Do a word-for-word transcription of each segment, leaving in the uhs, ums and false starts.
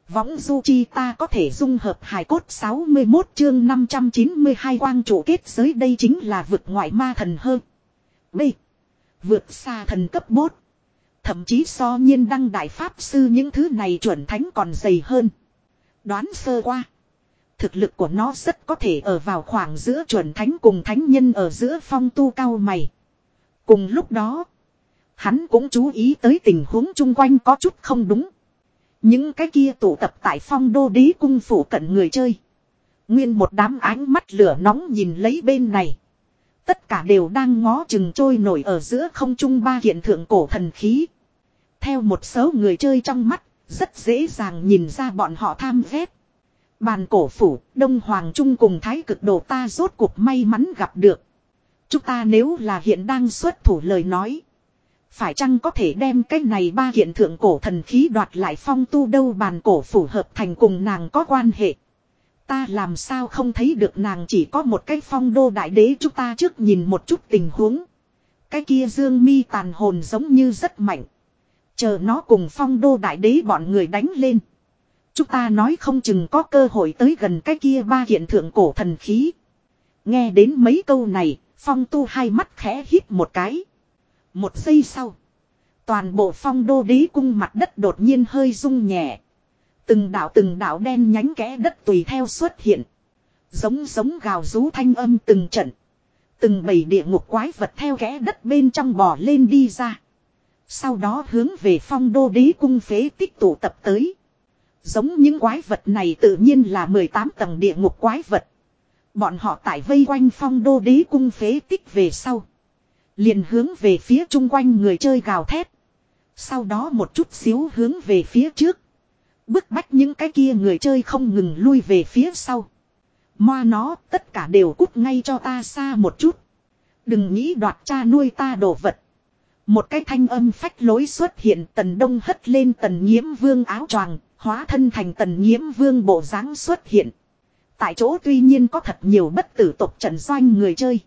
Võng du chi ta có thể dung hợp hài cốt sáu mươi mốt chương năm trăm chín mươi hai quang trụ kết giới đây chính là vực ngoại ma thần hơn. B. Vượt xa thần cấp bốt. Thậm chí so nhiên đăng đại pháp sư những thứ này chuẩn thánh còn dày hơn. Đoán sơ qua. Thực lực của nó rất có thể ở vào khoảng giữa chuẩn thánh cùng thánh nhân ở giữa phong tu cao mày. Cùng lúc đó. Hắn cũng chú ý tới tình huống chung quanh có chút không đúng. Những cái kia tụ tập tại phong đô đế cung phủ cận người chơi. Nguyên một đám ánh mắt lửa nóng nhìn lấy bên này. Tất cả đều đang ngó chừng trôi nổi ở giữa không trung ba hiện thượng cổ thần khí. Theo một số người chơi trong mắt, rất dễ dàng nhìn ra bọn họ tham ghét. Bàn cổ phủ, Đông Hoàng Trung cùng Thái Cực Đồ ta rốt cuộc may mắn gặp được. Chúng ta nếu là hiện đang xuất thủ lời nói. Phải chăng có thể đem cái này ba hiện thượng cổ thần khí đoạt lại phong tu đâu bàn cổ phủ hợp thành cùng nàng có quan hệ. Ta làm sao không thấy được nàng chỉ có một cái phong đô đại đế chúng ta trước nhìn một chút tình huống. Cái kia dương mi tàn hồn giống như rất mạnh. Chờ nó cùng phong đô đại đế bọn người đánh lên. Chúng ta nói không chừng có cơ hội tới gần cái kia ba hiện thượng cổ thần khí. Nghe đến mấy câu này, phong tu hai mắt khẽ hít một cái. Một giây sau. Toàn bộ phong đô đế cung mặt đất đột nhiên hơi rung nhẹ. Từng đạo từng đạo đen nhánh kẽ đất tùy theo xuất hiện. Giống giống gào rú thanh âm từng trận. Từng bầy địa ngục quái vật theo kẽ đất bên trong bò lên đi ra. Sau đó hướng về phong đô đế cung phế tích tụ tập tới. Giống những quái vật này tự nhiên là mười tám tầng địa ngục quái vật. Bọn họ tại vây quanh phong đô đế cung phế tích về sau. Liền hướng về phía chung quanh người chơi gào thét. Sau đó một chút xíu hướng về phía trước. Bức bách những cái kia người chơi không ngừng lui về phía sau. Moa nó tất cả đều cút ngay cho ta xa một chút. Đừng nghĩ đoạt cha nuôi ta đồ vật. Một cái thanh âm phách lối xuất hiện Tần Đông hất lên Tần Nhiễm Vương áo choàng, hóa thân thành Tần Nhiễm Vương bộ dáng xuất hiện. Tại chỗ tuy nhiên có thật nhiều bất tử tộc trận doanh người chơi.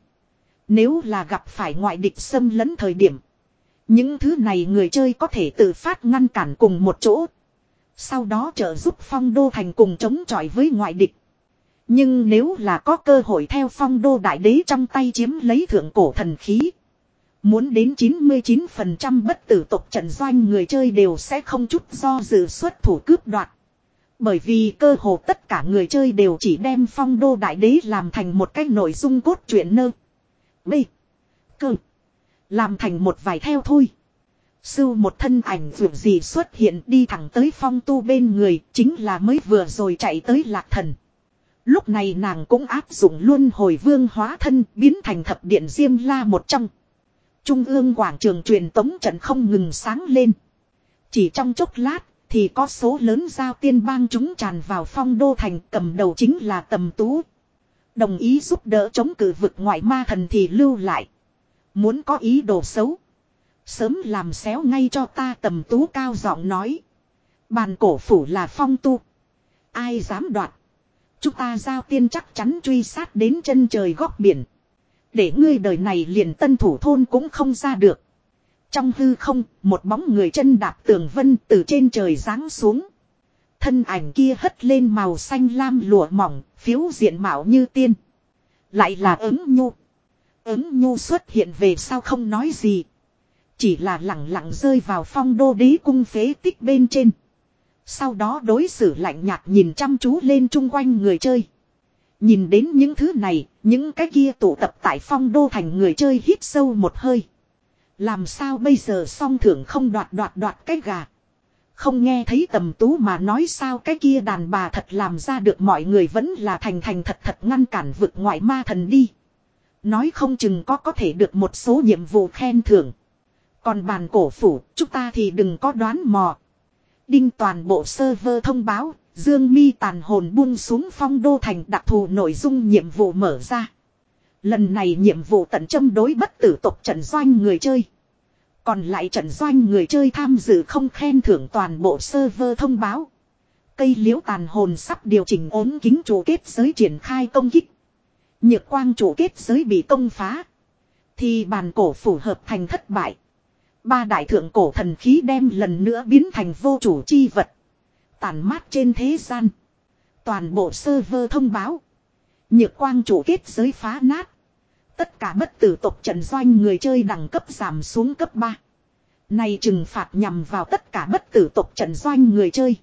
Nếu là gặp phải ngoại địch xâm lấn thời điểm. Những thứ này người chơi có thể tự phát ngăn cản cùng một chỗ. Sau đó trợ giúp phong đô thành cùng chống chọi với ngoại địch. Nhưng nếu là có cơ hội theo phong đô đại đế trong tay chiếm lấy thượng cổ thần khí. Muốn đến chín mươi chín phần trăm bất tử tộc trận doanh người chơi đều sẽ không chút do dự xuất thủ cướp đoạt. Bởi vì cơ hồ tất cả người chơi đều chỉ đem phong đô đại đế làm thành một cái nội dung cốt truyện nơ. B. Cơ. Làm thành một vài theo thôi. Sưu một thân ảnh vượt gì xuất hiện đi thẳng tới phong tu bên người. Chính là mới vừa rồi chạy tới lạc thần. Lúc này nàng cũng áp dụng luôn hồi vương hóa thân biến thành thập điện diêm la một trong. Trung ương quảng trường truyền tống trận không ngừng sáng lên. Chỉ trong chốc lát thì có số lớn giao tiên bang chúng tràn vào phong đô thành cầm đầu chính là Tầm Tú. Đồng ý giúp đỡ chống cự vực ngoại ma thần thì lưu lại. Muốn có ý đồ xấu. Sớm làm xéo ngay cho ta Tầm Tú cao giọng nói. Bàn cổ phủ là phong tu. Ai dám đoạt. Chúng ta giao tiên chắc chắn truy sát đến chân trời góc biển. Để ngươi đời này liền tân thủ thôn cũng không ra được. Trong hư không, một bóng người chân đạp tường vân từ trên trời giáng xuống. Thân ảnh kia hất lên màu xanh lam lụa mỏng, phiếu diện mạo như tiên. Lại là ứng nhu. Ứng nhu xuất hiện về sau không nói gì. Chỉ là lặng lặng rơi vào phong đô đế cung phế tích bên trên. Sau đó đối xử lạnh nhạt nhìn chăm chú lên chung quanh người chơi. Nhìn đến những thứ này, những cái kia tụ tập tại phong đô thành người chơi hít sâu một hơi. Làm sao bây giờ song thưởng không đoạt đoạt đoạt cái gà. Không nghe thấy Tầm Tú mà nói sao cái kia đàn bà thật làm ra được mọi người vẫn là thành thành thật thật ngăn cản vực ngoại ma thần đi. Nói không chừng có có thể được một số nhiệm vụ khen thưởng. Còn bàn cổ phủ, chúng ta thì đừng có đoán mò. Đinh toàn bộ server thông báo, Dương Mi tàn hồn buông xuống phong đô thành đặc thù nội dung nhiệm vụ mở ra. Lần này nhiệm vụ tận châm đối bất tử tộc trận doanh người chơi. Còn lại trận doanh người chơi tham dự không khen thưởng toàn bộ server thông báo. Cây liễu tàn hồn sắp điều chỉnh ốm kính trụ kết giới triển khai công kích. Nhược quang trụ kết giới bị công phá. Thì bàn cổ phủ hợp thành thất bại. Ba đại thượng cổ thần khí đem lần nữa biến thành vô chủ chi vật. Tản mát trên thế gian. Toàn bộ server thông báo. Nhược quang chủ kết giới phá nát. Tất cả bất tử tộc trận doanh người chơi đẳng cấp giảm xuống cấp ba. Này trừng phạt nhằm vào tất cả bất tử tộc trận doanh người chơi.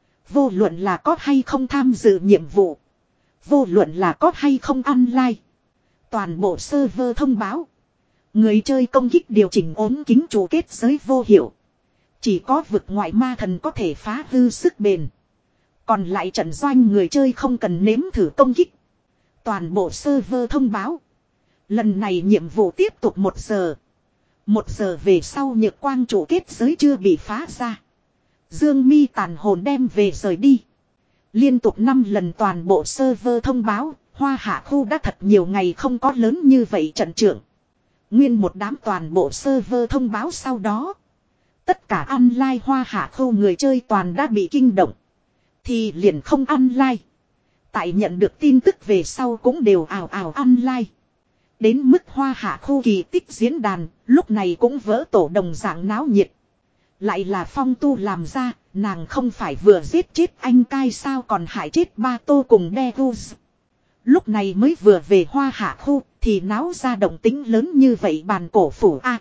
Vô luận là có hay không tham dự nhiệm vụ. Vô luận là có hay không online. Toàn bộ server thông báo. Người chơi công kích điều chỉnh ốm kính chủ kết giới vô hiệu. Chỉ có vực ngoại ma thần có thể phá hư sức bền. Còn lại trận doanh người chơi không cần nếm thử công kích. Toàn bộ server thông báo. Lần này nhiệm vụ tiếp tục một giờ. Một giờ về sau nhược quang chủ kết giới chưa bị phá ra. Dương mi tàn hồn đem về rời đi. Liên tục năm lần toàn bộ server thông báo. Hoa hạ khu đã thật nhiều ngày không có lớn như vậy trận trưởng. Nguyên một đám toàn bộ server thông báo sau đó. Tất cả online hoa hạ khu người chơi toàn đã bị kinh động. Thì liền không online. Tại nhận được tin tức về sau cũng đều ào ào online. Đến mức hoa hạ khu kỳ tích diễn đàn, lúc này cũng vỡ tổ đồng dạng náo nhiệt. Lại là Phong Tu làm ra, nàng không phải vừa giết chết anh cai sao còn hại chết ba tô cùng Degus. Lúc này mới vừa về hoa hạ khu, thì náo ra động tính lớn như vậy bàn cổ phủ A.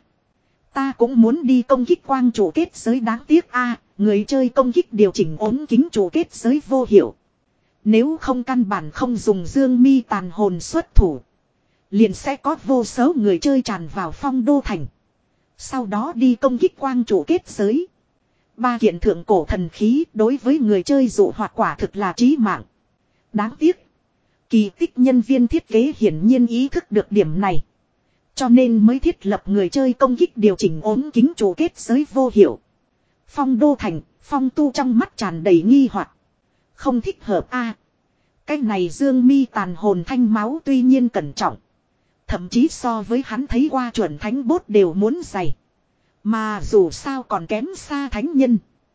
Ta cũng muốn đi công kích quang chủ kết giới đáng tiếc A, người chơi công kích điều chỉnh ốm kính chủ kết giới vô hiệu. Nếu không căn bản không dùng dương mi tàn hồn xuất thủ. Liền sẽ có vô số người chơi tràn vào phong đô thành. Sau đó đi công kích quang chủ kết giới. Ba kiện thượng cổ thần khí đối với người chơi dụ hoạt quả thực là chí mạng. Đáng tiếc. Kỳ tích nhân viên thiết kế hiển nhiên ý thức được điểm này. Cho nên mới thiết lập người chơi công kích điều chỉnh ốm kính chủ kết giới vô hiệu. Phong đô thành, Phong Tu trong mắt tràn đầy nghi hoặc. Không thích hợp a. À, cái này dương mi tàn hồn thanh máu tuy nhiên cẩn trọng. Thậm chí so với hắn thấy qua chuẩn thánh bốt đều muốn dày. Mà dù sao còn kém xa thánh nhân.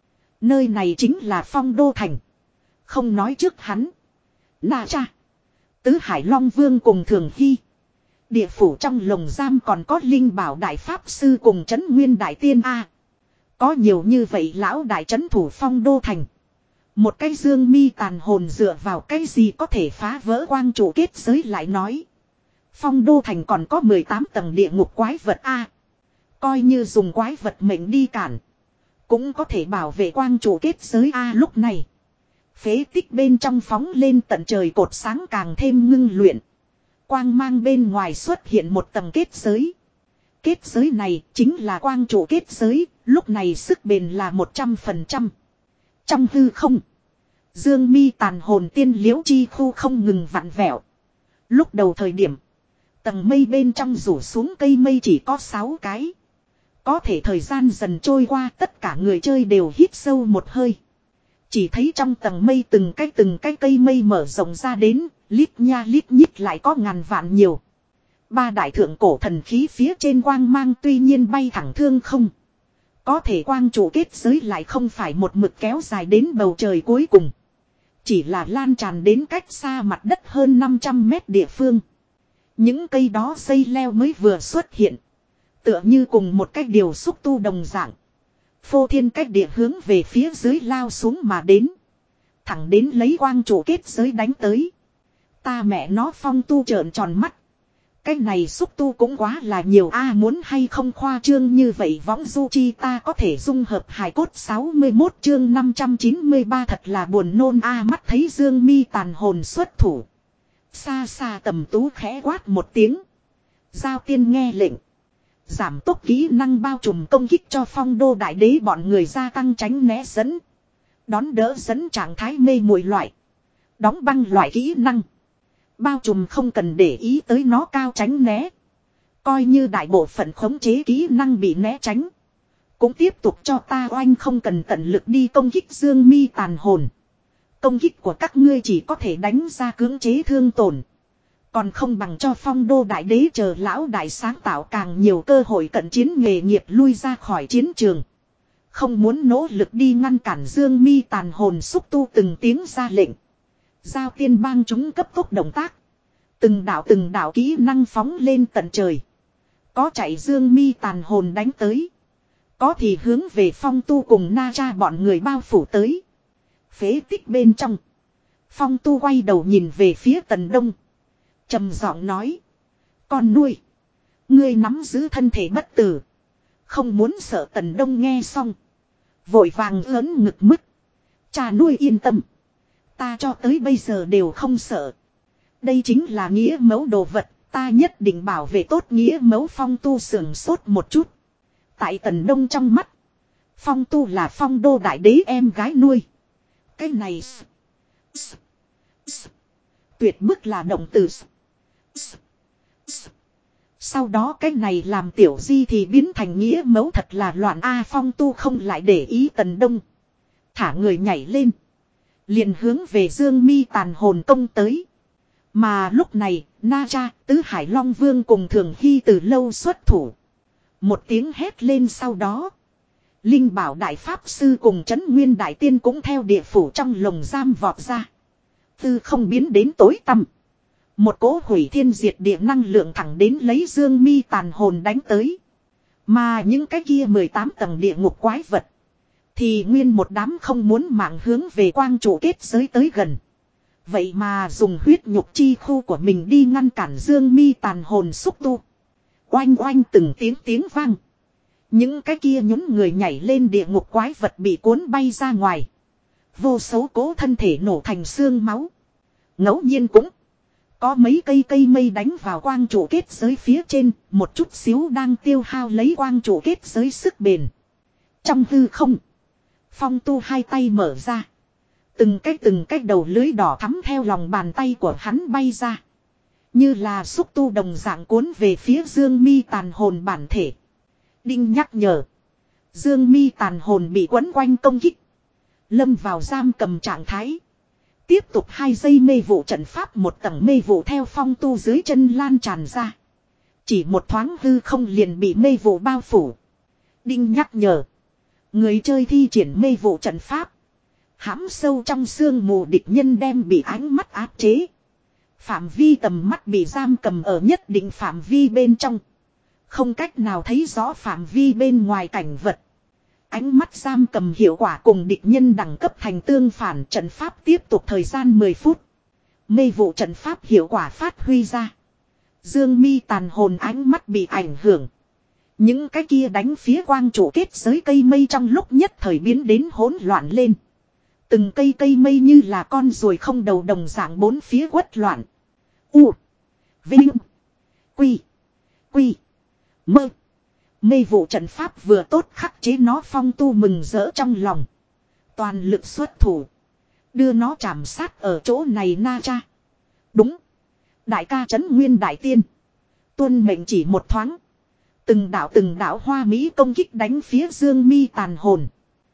Nơi này chính là phong đô thành. Không nói trước hắn. Na cha. Tứ Hải Long Vương cùng Thường Hy. Địa phủ trong lồng giam còn có Linh Bảo Đại Pháp Sư cùng Trấn Nguyên Đại Tiên A. Có nhiều như vậy lão đại trấn thủ phong đô thành. Một cái dương mi tàn hồn dựa vào cái gì có thể phá vỡ quang chủ kết giới lại nói. Phong đô thành còn có mười tám tầng địa ngục quái vật A. Coi như dùng quái vật mệnh đi cản. Cũng có thể bảo vệ quang chủ kết giới A lúc này. Phế tích bên trong phóng lên tận trời cột sáng càng thêm ngưng luyện. Quang mang bên ngoài xuất hiện một tầng kết giới. Kết giới này chính là quang chủ kết giới, lúc này sức bền là một trăm phần trăm. Trong hư không, dương mi tàn hồn tiên liễu chi khu không ngừng vặn vẹo. Lúc đầu thời điểm, tầng mây bên trong rủ xuống cây mây chỉ có sáu cái. Có thể thời gian dần trôi qua tất cả người chơi đều hít sâu một hơi. Chỉ thấy trong tầng mây từng cái từng cái cây mây mở rộng ra đến, lít nha lít nhít lại có ngàn vạn nhiều. Ba đại thượng cổ thần khí phía trên quang mang tuy nhiên bay thẳng thương không. Có thể quang chủ kết giới lại không phải một mực kéo dài đến bầu trời cuối cùng. Chỉ là lan tràn đến cách xa mặt đất hơn năm trăm mét địa phương. Những cây đó dây leo mới vừa xuất hiện. Tựa như cùng một cách điều xúc tu đồng dạng. Phô thiên cách địa hướng về phía dưới lao xuống mà đến. Thẳng đến lấy quang chủ kết giới đánh tới. Ta mẹ nó Phong Tu trợn tròn mắt. Cái này xúc tu cũng quá là nhiều a, muốn hay không khoa trương như vậy võng du chi ta có thể dung hợp hài cốt sáu mươi mốt chương năm trăm chín mươi ba thật là buồn nôn a. Mắt thấy dương mi tàn hồn xuất thủ. Xa xa Tầm Tú khẽ quát một tiếng. Giao tiên nghe lệnh. Giảm tốc kỹ năng bao trùm công kích cho phong đô đại đế bọn người gia tăng tránh né dẫn. Đón đỡ dẫn trạng thái mê muội loại. Đóng băng loại kỹ năng. Bao trùm không cần để ý tới nó cao tránh né. Coi như đại bộ phận khống chế kỹ năng bị né tránh. Cũng tiếp tục cho ta oanh không cần tận lực đi công kích dương mi tàn hồn. Công kích của các ngươi chỉ có thể đánh ra cưỡng chế thương tổn. Còn không bằng cho phong đô đại đế chờ lão đại sáng tạo càng nhiều cơ hội cận chiến nghề nghiệp lui ra khỏi chiến trường. Không muốn nỗ lực đi ngăn cản dương mi tàn hồn xúc tu từng tiếng ra lệnh. Giao tiên bang chúng cấp tốc động tác. Từng đạo từng đạo kỹ năng phóng lên tận trời. Có chạy dương mi tàn hồn đánh tới. Có thì hướng về Phong Tu cùng Na Cha bọn người bao phủ tới. Phế tích bên trong. Phong Tu quay đầu nhìn về phía Tần Đông. Trầm giọng nói. Con nuôi. Ngươi nắm giữ thân thể bất tử. Không muốn sợ. Tần Đông nghe xong. Vội vàng ớn ngực mức. Cha nuôi yên tâm. Ta cho tới bây giờ đều không sợ. Đây chính là nghĩa mẫu đồ vật. Ta nhất định bảo vệ tốt nghĩa mẫu. Phong Tu sườn sốt một chút. Tại Tần Đông trong mắt. Phong Tu là Phong Đô đại đế em gái nuôi. Cái này. Tuyệt bức là động từ. Sau đó cái này làm tiểu di thì biến thành nghĩa mẫu thật là loạn. A Phong Tu không lại để ý Tần Đông. Thả người nhảy lên. Liền hướng về Dương Mi tàn hồn công tới. Mà lúc này, Na Cha, Tứ Hải Long Vương cùng Thường Hy từ lâu xuất thủ. Một tiếng hét lên sau đó. Linh Bảo Đại Pháp Sư cùng Trấn Nguyên Đại Tiên cũng theo địa phủ trong lồng giam vọt ra. Tư không biến đến tối tăm. Một cỗ hủy thiên diệt địa năng lượng thẳng đến lấy Dương Mi tàn hồn đánh tới. Mà những cái kia mười tám tầng địa ngục quái vật. Thì nguyên một đám không muốn mạng hướng về quang trụ kết giới tới gần. Vậy mà dùng huyết nhục chi khu của mình đi ngăn cản Dương Mi tàn hồn xúc tu. Oanh oanh từng tiếng tiếng vang. Những cái kia nhún người nhảy lên địa ngục quái vật bị cuốn bay ra ngoài. Vô số cố thân thể nổ thành xương máu. Ngẫu nhiên cũng có mấy cây cây mây đánh vào quang trụ kết giới phía trên. Một chút xíu đang tiêu hao lấy quang trụ kết giới sức bền. Trong hư không. Phong Tu hai tay mở ra. Từng cái từng cái đầu lưới đỏ thắm theo lòng bàn tay của hắn bay ra. Như là xúc tu đồng dạng cuốn về phía Dương Mi tàn hồn bản thể. Đinh nhắc nhở. Dương Mi tàn hồn bị quấn quanh công kích. Lâm vào giam cầm trạng thái. Tiếp tục hai giây mê vụ trận pháp. Một tầng mê vụ theo Phong Tu dưới chân lan tràn ra. Chỉ một thoáng hư không liền bị mê vụ bao phủ. Đinh nhắc nhở. Người chơi thi triển mê vụ trận pháp. Hãm sâu trong sương mù địch nhân đem bị ánh mắt áp chế. Phạm vi tầm mắt bị giam cầm ở nhất định phạm vi bên trong. Không cách nào thấy rõ phạm vi bên ngoài cảnh vật. Ánh mắt giam cầm hiệu quả cùng địch nhân đẳng cấp thành tương phản. Trận pháp tiếp tục thời gian mười phút. Mê vụ trận pháp hiệu quả phát huy ra. Dương Mi tàn hồn ánh mắt bị ảnh hưởng. Những cái kia đánh phía quang trụ kết giới cây mây trong lúc nhất thời biến đến hỗn loạn lên. Từng cây cây mây như là con ruồi không đầu đồng dạng bốn phía quất loạn. U. Vinh. Quy. Quy. Mơ. Mê vụ trận pháp vừa tốt khắc chế nó. Phong Tu mừng rỡ trong lòng. Toàn lực xuất thủ. Đưa nó chạm sát ở chỗ này. Na Cha. Đúng. Đại ca Trấn Nguyên Đại Tiên. Tuân mệnh chỉ một thoáng. Từng đạo từng đạo hoa mỹ công kích đánh phía Dương Mi tàn hồn.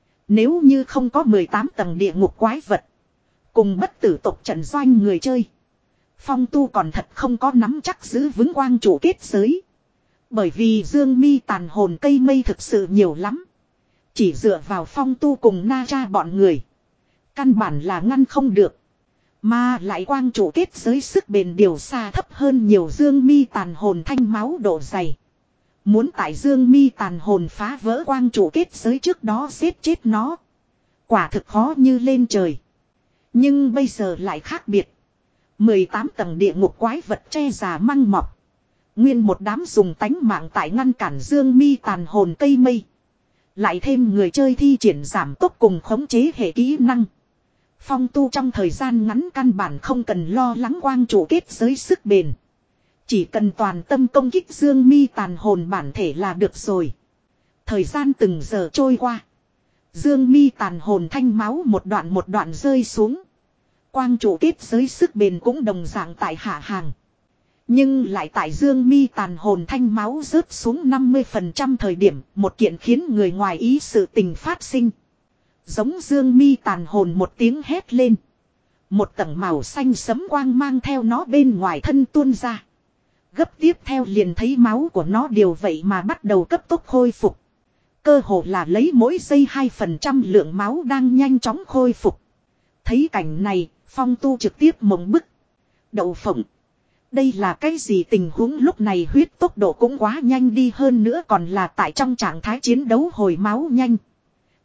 Nếu như không có mười tám tầng địa ngục quái vật. Cùng bất tử tộc trận doanh người chơi. Phong Tu còn thật không có nắm chắc giữ vững quang trụ kết giới. Bởi vì Dương Mi tàn hồn cây mây thực sự nhiều lắm. Chỉ dựa vào Phong Tu cùng Na Cha bọn người. Căn bản là ngăn không được. Mà lại quang trụ kết giới sức bền điều xa thấp hơn nhiều. Dương Mi tàn hồn thanh máu độ dày. Muốn tại Dương Mi tàn hồn phá vỡ quang trụ kết giới trước đó giết chết nó. Quả thực khó như lên trời. Nhưng bây giờ lại khác biệt. mười tám tầng địa ngục quái vật che già măng mọc. Nguyên một đám dùng tánh mạng tại ngăn cản Dương Mi tàn hồn cây mây. Lại thêm người chơi thi triển giảm tốc cùng khống chế hệ kỹ năng. Phong Tu trong thời gian ngắn căn bản không cần lo lắng quang trụ kết giới sức bền. Chỉ cần toàn tâm công kích Dương Mi tàn hồn bản thể là được rồi. Thời gian từng giờ trôi qua. Dương Mi tàn hồn thanh máu một đoạn một đoạn rơi xuống. Quang trụ kết giới sức bền cũng đồng dạng tại hạ hàng. Nhưng lại tại Dương Mi tàn hồn thanh máu rớt xuống năm mươi phần trăm thời điểm. Một kiện khiến người ngoài ý sự tình phát sinh. Giống Dương Mi tàn hồn một tiếng hét lên. Một tầng màu xanh sẫm quang mang theo nó bên ngoài thân tuôn ra. Gấp tiếp theo liền thấy máu của nó đều vậy mà bắt đầu cấp tốc khôi phục. Cơ hồ là lấy mỗi giây hai phần trăm lượng máu đang nhanh chóng khôi phục. Thấy cảnh này, Phong Tu trực tiếp mộng bức. Đậu phộng. Đây là cái gì tình huống lúc này huyết tốc độ cũng quá nhanh đi hơn nữa còn là tại trong trạng thái chiến đấu hồi máu nhanh.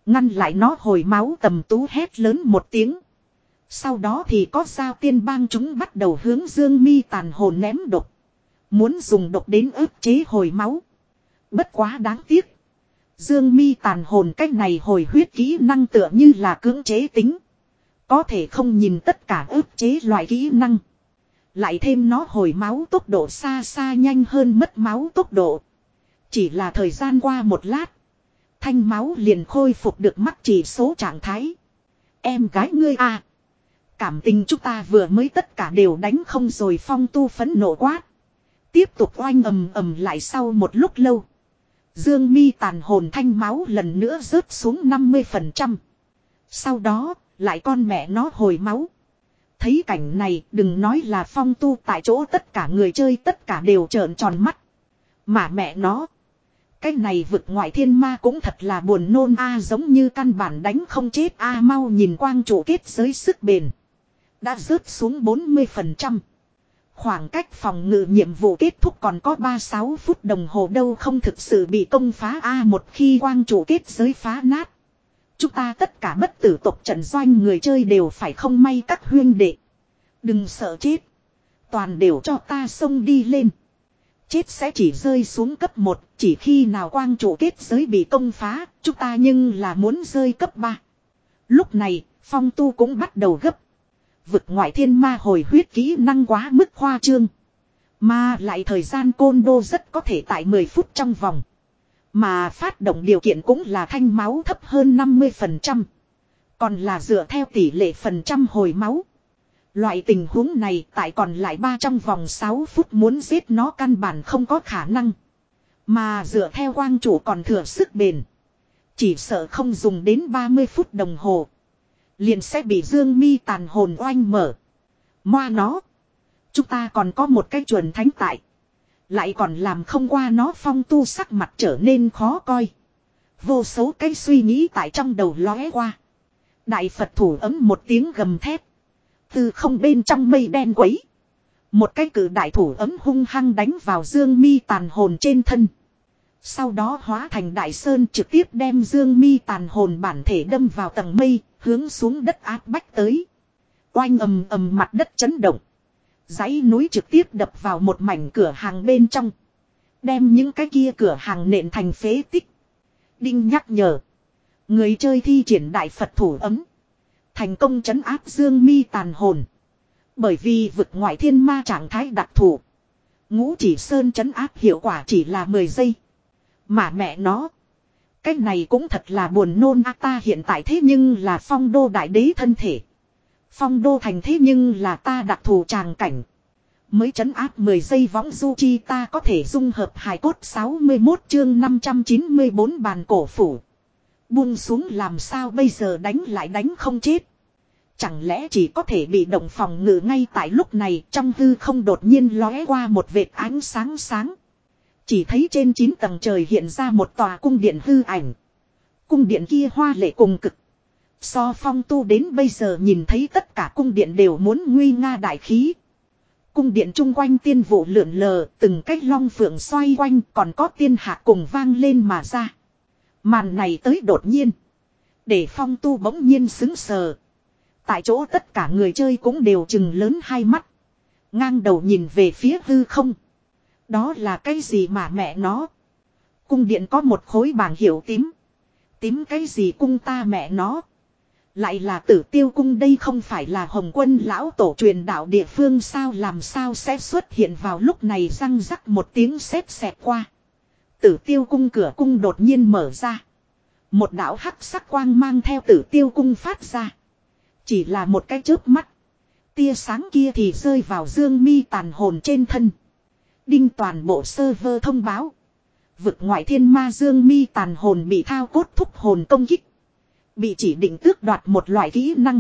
Ngăn lại nó hồi máu tầm tú hét lớn một tiếng. Sau đó thì có Giao Tiên Bang chúng bắt đầu hướng Dương Mi tàn hồn ném độc. Muốn dùng độc đến ức chế hồi máu. Bất quá đáng tiếc. Dương Mi tàn hồn cách này hồi huyết kỹ năng tựa như là cưỡng chế tính. Có thể không nhìn tất cả ức chế loại kỹ năng. Lại thêm nó hồi máu tốc độ xa xa nhanh hơn mất máu tốc độ. Chỉ là thời gian qua một lát. Thanh máu liền khôi phục được mắc chỉ số trạng thái. Em gái ngươi à. Cảm tình chúng ta vừa mới tất cả đều đánh không rồi. Phong Tu phẫn nộ quát. Tiếp tục oanh ầm ầm lại sau một lúc lâu. Dương Mi tàn hồn thanh máu lần nữa rớt xuống năm mươi phần trăm. Sau đó lại con mẹ nó hồi máu. Thấy cảnh này đừng nói là Phong Tu, tại chỗ tất cả người chơi tất cả đều trợn tròn mắt. Mà mẹ nó. Cái này vực ngoại thiên ma cũng thật là buồn nôn a, giống như căn bản đánh không chết a. Mau nhìn quang trụ kết giới sức bền. Đã rớt xuống bốn mươi phần trăm. Khoảng cách phòng ngự nhiệm vụ kết thúc còn có ba mươi sáu phút đồng hồ đâu, không thực sự bị công phá a. Một khi quang trụ kết giới phá nát. Chúng ta tất cả bất tử tộc trận doanh người chơi đều phải không may các huyên đệ. Đừng sợ chết. Toàn đều cho ta xông đi lên. Chết sẽ chỉ rơi xuống cấp một, chỉ khi nào quang trụ kết giới bị công phá, chúng ta nhưng là muốn rơi cấp ba. Lúc này, Phong Tu cũng bắt đầu gấp. Vực ngoại thiên ma hồi huyết kỹ năng quá mức khoa trương. Mà lại thời gian côn đô rất có thể tại mười phút trong vòng. Mà phát động điều kiện cũng là thanh máu thấp hơn năm mươi phần trăm. Còn là dựa theo tỷ lệ phần trăm hồi máu. Loại tình huống này tại còn lại ba trong vòng sáu phút muốn giết nó căn bản không có khả năng. Mà dựa theo quang chủ còn thừa sức bền. Chỉ sợ không dùng đến ba mươi phút đồng hồ. Liền sẽ bị Dương Mi tàn hồn oanh mở. Moa nó. Chúng ta còn có một cái chuẩn thánh tại. Lại còn làm không qua nó. Phong Tu sắc mặt trở nên khó coi. Vô số cái suy nghĩ tại trong đầu lóe qua. Đại Phật thủ ấm một tiếng gầm thét. Từ không bên trong mây đen quấy. Một cái cử đại thủ ấm hung hăng đánh vào Dương Mi tàn hồn trên thân. Sau đó hóa thành đại sơn trực tiếp đem Dương Mi tàn hồn bản thể đâm vào tầng mây, hướng xuống đất áp bách tới. Oanh ầm ầm mặt đất chấn động. Dãy núi trực tiếp đập vào một mảnh cửa hàng bên trong. Đem những cái kia cửa hàng nện thành phế tích. Đinh nhắc nhở. Người chơi thi triển đại Phật thủ ấm. Thành công trấn áp Dương Mi tàn hồn. Bởi vì vực ngoại thiên ma trạng thái đặc thù. Ngũ chỉ sơn trấn áp hiệu quả chỉ là mười giây. Mà mẹ nó. Cái này cũng thật là buồn nôn a. Ta hiện tại thế nhưng là phong đô đại đế thân thể. Phong đô thành thế nhưng là ta đặc thù tràng cảnh. Mới trấn áp mười giây võng du chi ta có thể dung hợp hài cốt sáu mươi mốt chương năm trăm chín mươi bốn bàn cổ phủ. Buông xuống làm sao bây giờ, đánh lại đánh không chết. Chẳng lẽ chỉ có thể bị động phòng ngự. Ngay tại lúc này trong hư không đột nhiên lóe qua một vệt ánh sáng sáng. Chỉ thấy trên chín tầng trời hiện ra một tòa cung điện hư ảnh. Cung điện kia hoa lệ cùng cực. So Phong Tu đến bây giờ nhìn thấy tất cả cung điện đều muốn nguy nga đại khí. Cung điện chung quanh tiên vụ lượn lờ, từng cách long phượng xoay quanh, còn có tiên hạ cùng vang lên mà ra. Màn này tới đột nhiên. Để Phong Tu bỗng nhiên sững sờ. Tại chỗ tất cả người chơi cũng đều chừng lớn hai mắt. Ngang đầu nhìn về phía hư không. Đó là cái gì mà mẹ nó. Cung điện có một khối bảng hiệu tím. Tím cái gì cung ta mẹ nó. Lại là Tử Tiêu cung, đây không phải là Hồng Quân lão tổ truyền đạo địa phương sao, làm sao sẽ xuất hiện vào lúc này. Răng rắc một tiếng sét xẹt qua. Tử Tiêu cung cửa cung đột nhiên mở ra. Một đạo hắc sắc quang mang theo Tử Tiêu cung phát ra. Chỉ là một cái chớp mắt. Tia sáng kia thì rơi vào Dương Mi tàn hồn trên thân. Đinh, toàn bộ server thông báo. Vực ngoại thiên ma Dương Mi tàn hồn bị thao cốt thúc hồn công kích. Bị chỉ định tước đoạt một loại kỹ năng.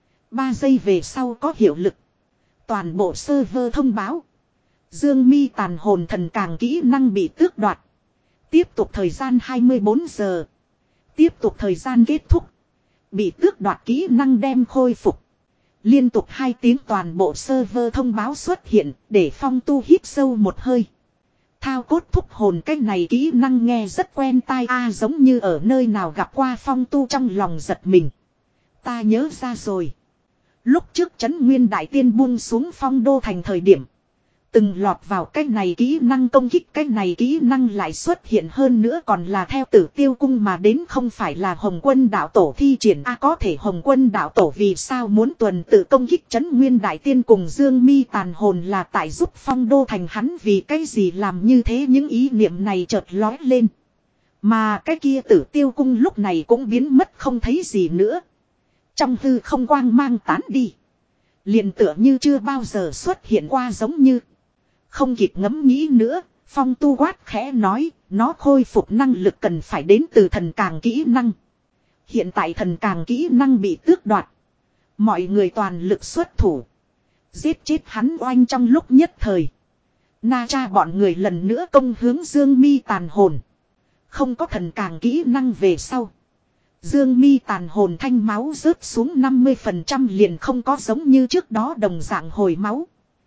ba giây về sau có hiệu lực. Toàn bộ server thông báo. Dương Mi tàn hồn thần càng kỹ năng bị tước đoạt. Tiếp tục thời gian hai mươi bốn giờ. Tiếp tục thời gian kết thúc. Bị tước đoạt kỹ năng đem khôi phục. Liên tục hai tiếng toàn bộ server thông báo xuất hiện, để Phong Tu hít sâu một hơi. Thao cốt thúc hồn, cái này kỹ năng nghe rất quen tai a, giống như ở nơi nào gặp qua. Phong Tu trong lòng giật mình. Ta nhớ ra rồi. Lúc trước Trấn Nguyên Đại Tiên buông xuống Phong Đô Thành thời điểm, từng lọt vào cái này kỹ năng công kích. Cái này kỹ năng lại xuất hiện hơn nữa còn là theo Tử Tiêu Cung mà đến, không phải là Hồng Quân đạo tổ thi triển. A à, có thể Hồng Quân đạo tổ vì sao muốn tuần tự công kích Trấn Nguyên Đại Tiên cùng Dương Mi tàn hồn, là tại giúp Phong Đô Thành hắn vì cái gì làm như thế. Những ý niệm này chợt lói lên. Mà cái kia Tử Tiêu Cung lúc này cũng biến mất không thấy gì nữa. Trong hư không quang mang tán đi, liền tựa như chưa bao giờ xuất hiện qua giống như. Không kịp ngẫm nghĩ nữa, Phong Tu quát khẽ nói, nó khôi phục năng lực cần phải đến từ thần càng kỹ năng. Hiện tại thần càng kỹ năng bị tước đoạt. Mọi người toàn lực xuất thủ, giết chết hắn oanh. Trong lúc nhất thời, Na Cha bọn người lần nữa công hướng Dương Mi tàn hồn. Không có thần càng kỹ năng về sau, Dương Mi tàn hồn thanh máu rớt xuống năm mươi phần trăm, liền không có giống như trước đó đồng dạng hồi máu,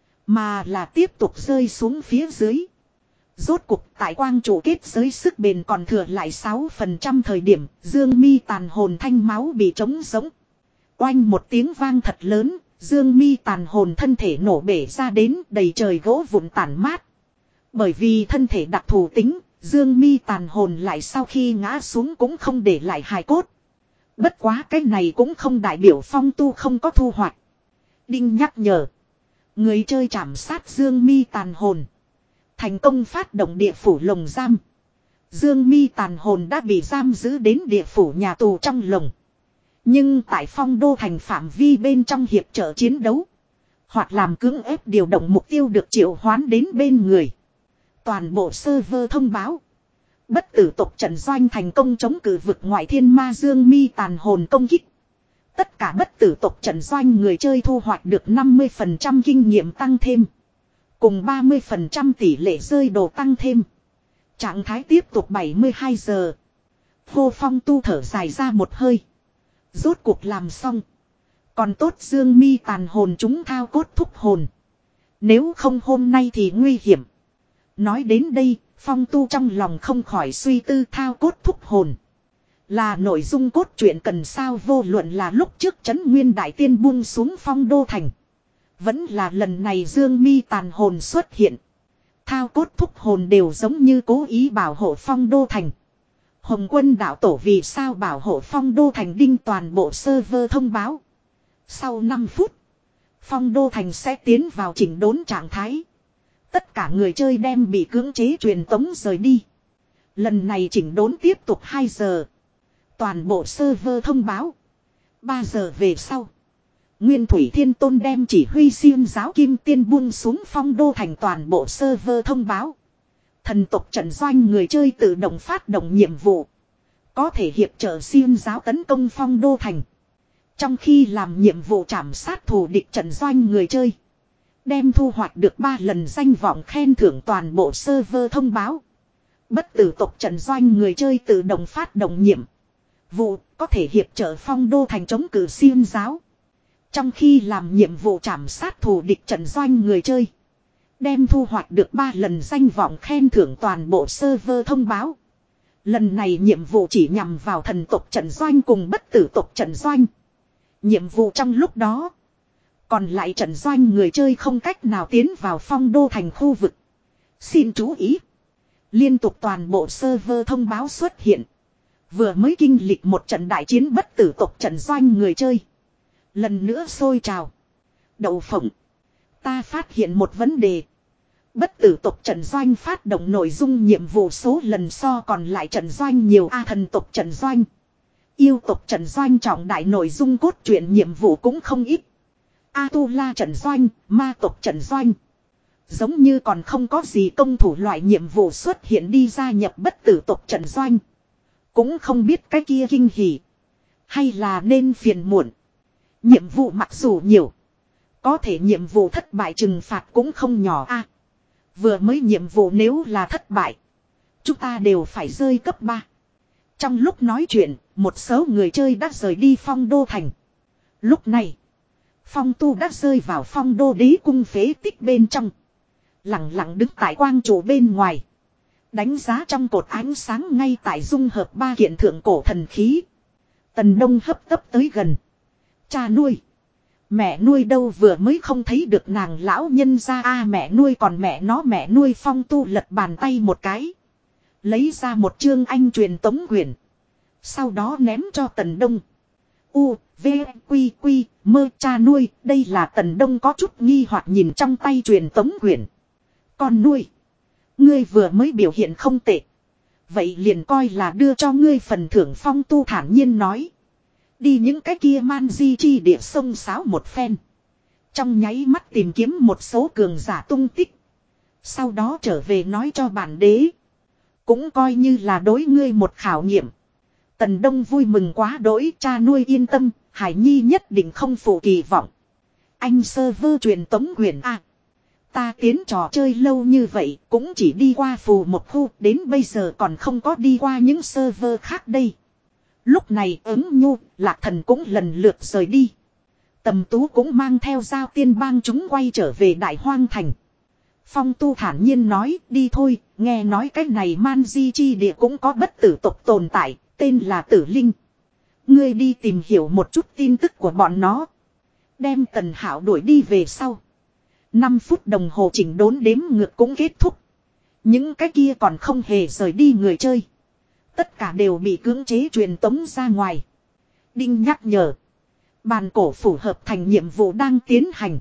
mà là tiếp tục rơi xuống phía dưới. Rốt cuộc tại quang trụ kết giới sức bền còn thừa lại sáu phần trăm thời điểm, Dương Mi tàn hồn thanh máu bị trống giống. Oanh một tiếng vang thật lớn, Dương Mi tàn hồn thân thể nổ bể ra đến, đầy trời gỗ vụn tản mát. Bởi vì thân thể đặc thù tính, Dương Mi tàn hồn lại sau khi ngã xuống cũng không để lại hài cốt. Bất quá cái này cũng không đại biểu Phong Tu không có thu hoạch. Đinh nhắc nhở. Người chơi chạm sát Dương Mi tàn hồn, thành công phát động địa phủ lồng giam. Dương Mi tàn hồn đã bị giam giữ đến địa phủ nhà tù trong lồng. Nhưng tại Phong Đô Thành phạm vi bên trong hiệp trợ chiến đấu, hoặc làm cưỡng ép điều động mục tiêu được triệu hoán đến bên người. Toàn bộ server thông báo. Bất tử tộc trận doanh thành công chống cự vực ngoại thiên ma Dương Mi tàn hồn công kích. Tất cả bất tử tộc trận doanh người chơi thu hoạch được năm mươi phần trăm kinh nghiệm tăng thêm, cùng ba mươi phần trăm tỷ lệ rơi đồ tăng thêm. Trạng thái tiếp tục bảy mươi hai giờ. Hô Phong Tu thở dài ra một hơi. Rốt cuộc làm xong. Còn tốt Dương Mi tàn hồn chúng thao cốt thúc hồn. Nếu không hôm nay thì nguy hiểm. Nói đến đây, Phong Tu trong lòng không khỏi suy tư thao cốt thúc hồn. Là nội dung cốt truyện cần sao, vô luận là lúc trước Trấn Nguyên Đại Tiên buông xuống Phong Đô Thành, vẫn là lần này Dương Mi tàn hồn xuất hiện. Thao cốt thúc hồn đều giống như cố ý bảo hộ Phong Đô Thành. Hồng Quân đạo tổ vì sao bảo hộ Phong Đô Thành, đinh toàn bộ server thông báo. Sau năm phút, Phong Đô Thành sẽ tiến vào chỉnh đốn trạng thái. Tất cả người chơi đem bị cưỡng chế truyền tống rời đi. Lần này chỉnh đốn tiếp tục hai giờ. Toàn bộ server thông báo. ba giờ về sau, Nguyên Thủy Thiên Tôn đem chỉ huy xiêm giáo kim tiên buông xuống Phong Đô Thành. Toàn bộ server thông báo. Thần tộc trận doanh người chơi tự động phát động nhiệm vụ, có thể hiệp trợ xiêm giáo tấn công Phong Đô Thành. Trong khi làm nhiệm vụ trảm sát thù địch trận doanh người chơi, đem thu hoạch được ba lần danh vọng khen thưởng. Toàn bộ server thông báo. Bất tử tộc trận doanh người chơi tự động phát động nhiệm vụ, có thể hiệp trợ Phong Đô Thành chống cự xiêm giáo. Trong khi làm nhiệm vụ trảm sát thù địch trận doanh người chơi, đem thu hoạch được ba lần danh vọng khen thưởng. Toàn bộ server thông báo. Lần này nhiệm vụ chỉ nhằm vào thần tộc trận doanh cùng bất tử tộc trận doanh. Nhiệm vụ trong lúc đó, còn lại trận doanh người chơi không cách nào tiến vào Phong Đô Thành khu vực. Xin chú ý. Liên tục toàn bộ server thông báo xuất hiện. Vừa mới kinh lịch một trận đại chiến, bất tử tộc trận doanh người chơi lần nữa sôi trào. Đậu phộng. Ta phát hiện một vấn đề. Bất tử tộc trận doanh phát động nội dung nhiệm vụ số lần so còn lại trận doanh nhiều. A thần tộc trận doanh, yêu tộc trận doanh trọng đại nội dung cốt truyện nhiệm vụ cũng không ít. A tu la trận doanh, ma tộc trận doanh, giống như còn không có gì công thủ loại nhiệm vụ xuất hiện đi gia nhập bất tử tộc trận doanh. Cũng không biết cái kia kinh hỉ, hay là nên phiền muộn. Nhiệm vụ mặc dù nhiều, có thể nhiệm vụ thất bại trừng phạt cũng không nhỏ a. À, vừa mới nhiệm vụ nếu là thất bại, chúng ta đều phải rơi cấp ba. Trong lúc nói chuyện, một số người chơi đã rời đi Phong Đô Thành. Lúc này, Phong Tu đã rơi vào Phong Đô Đế cung phế tích bên trong. Lặng lặng đứng tại quang trụ bên ngoài. Đánh giá trong cột ánh sáng ngay tại dung hợp ba kiện thượng cổ thần khí. Tần Đông hấp tấp tới gần. Cha nuôi. Mẹ nuôi đâu vừa mới không thấy được nàng lão nhân ra a mẹ nuôi còn mẹ nó mẹ nuôi Phong Tu lật bàn tay một cái. Lấy ra một chương anh truyền tống quyển. Sau đó ném cho Tần Đông. U, V, Quy, Quy, mơ cha nuôi. Đây là Tần Đông có chút nghi hoặc nhìn trong tay truyền tống quyển. Con nuôi. Ngươi vừa mới biểu hiện không tệ. Vậy liền coi là đưa cho ngươi phần thưởng. Phong Tu thản nhiên nói. Đi những cái kia man di chi địa sông sáo một phen. Trong nháy mắt tìm kiếm một số cường giả tung tích. Sau đó trở về nói cho bản đế. Cũng coi như là đối ngươi một khảo nghiệm. Tần Đông vui mừng quá đỗi, cha nuôi yên tâm, Hải Nhi nhất định không phụ kỳ vọng. Anh sơ vơ truyền tống quyền A. Ta tiến trò chơi lâu như vậy, cũng chỉ đi qua phù một khu, đến bây giờ còn không có đi qua những server khác đây. Lúc này ứng nhu, Lạc Thần cũng lần lượt rời đi. Tầm Tú cũng mang theo giao tiên bang chúng quay trở về Đại Hoang Thành. Phong Tu thản nhiên nói, đi thôi, nghe nói cái này man di chi địa cũng có bất tử tộc tồn tại, tên là Tử Linh. Ngươi đi tìm hiểu một chút tin tức của bọn nó. Đem Tần Hạo đuổi đi về sau. năm phút đồng hồ chỉnh đốn đếm ngược cũng kết thúc. Những cái kia còn không hề rời đi người chơi. Tất cả đều bị cưỡng chế truyền tống ra ngoài. Đinh nhắc nhở. Bàn cổ phủ hợp thành nhiệm vụ đang tiến hành.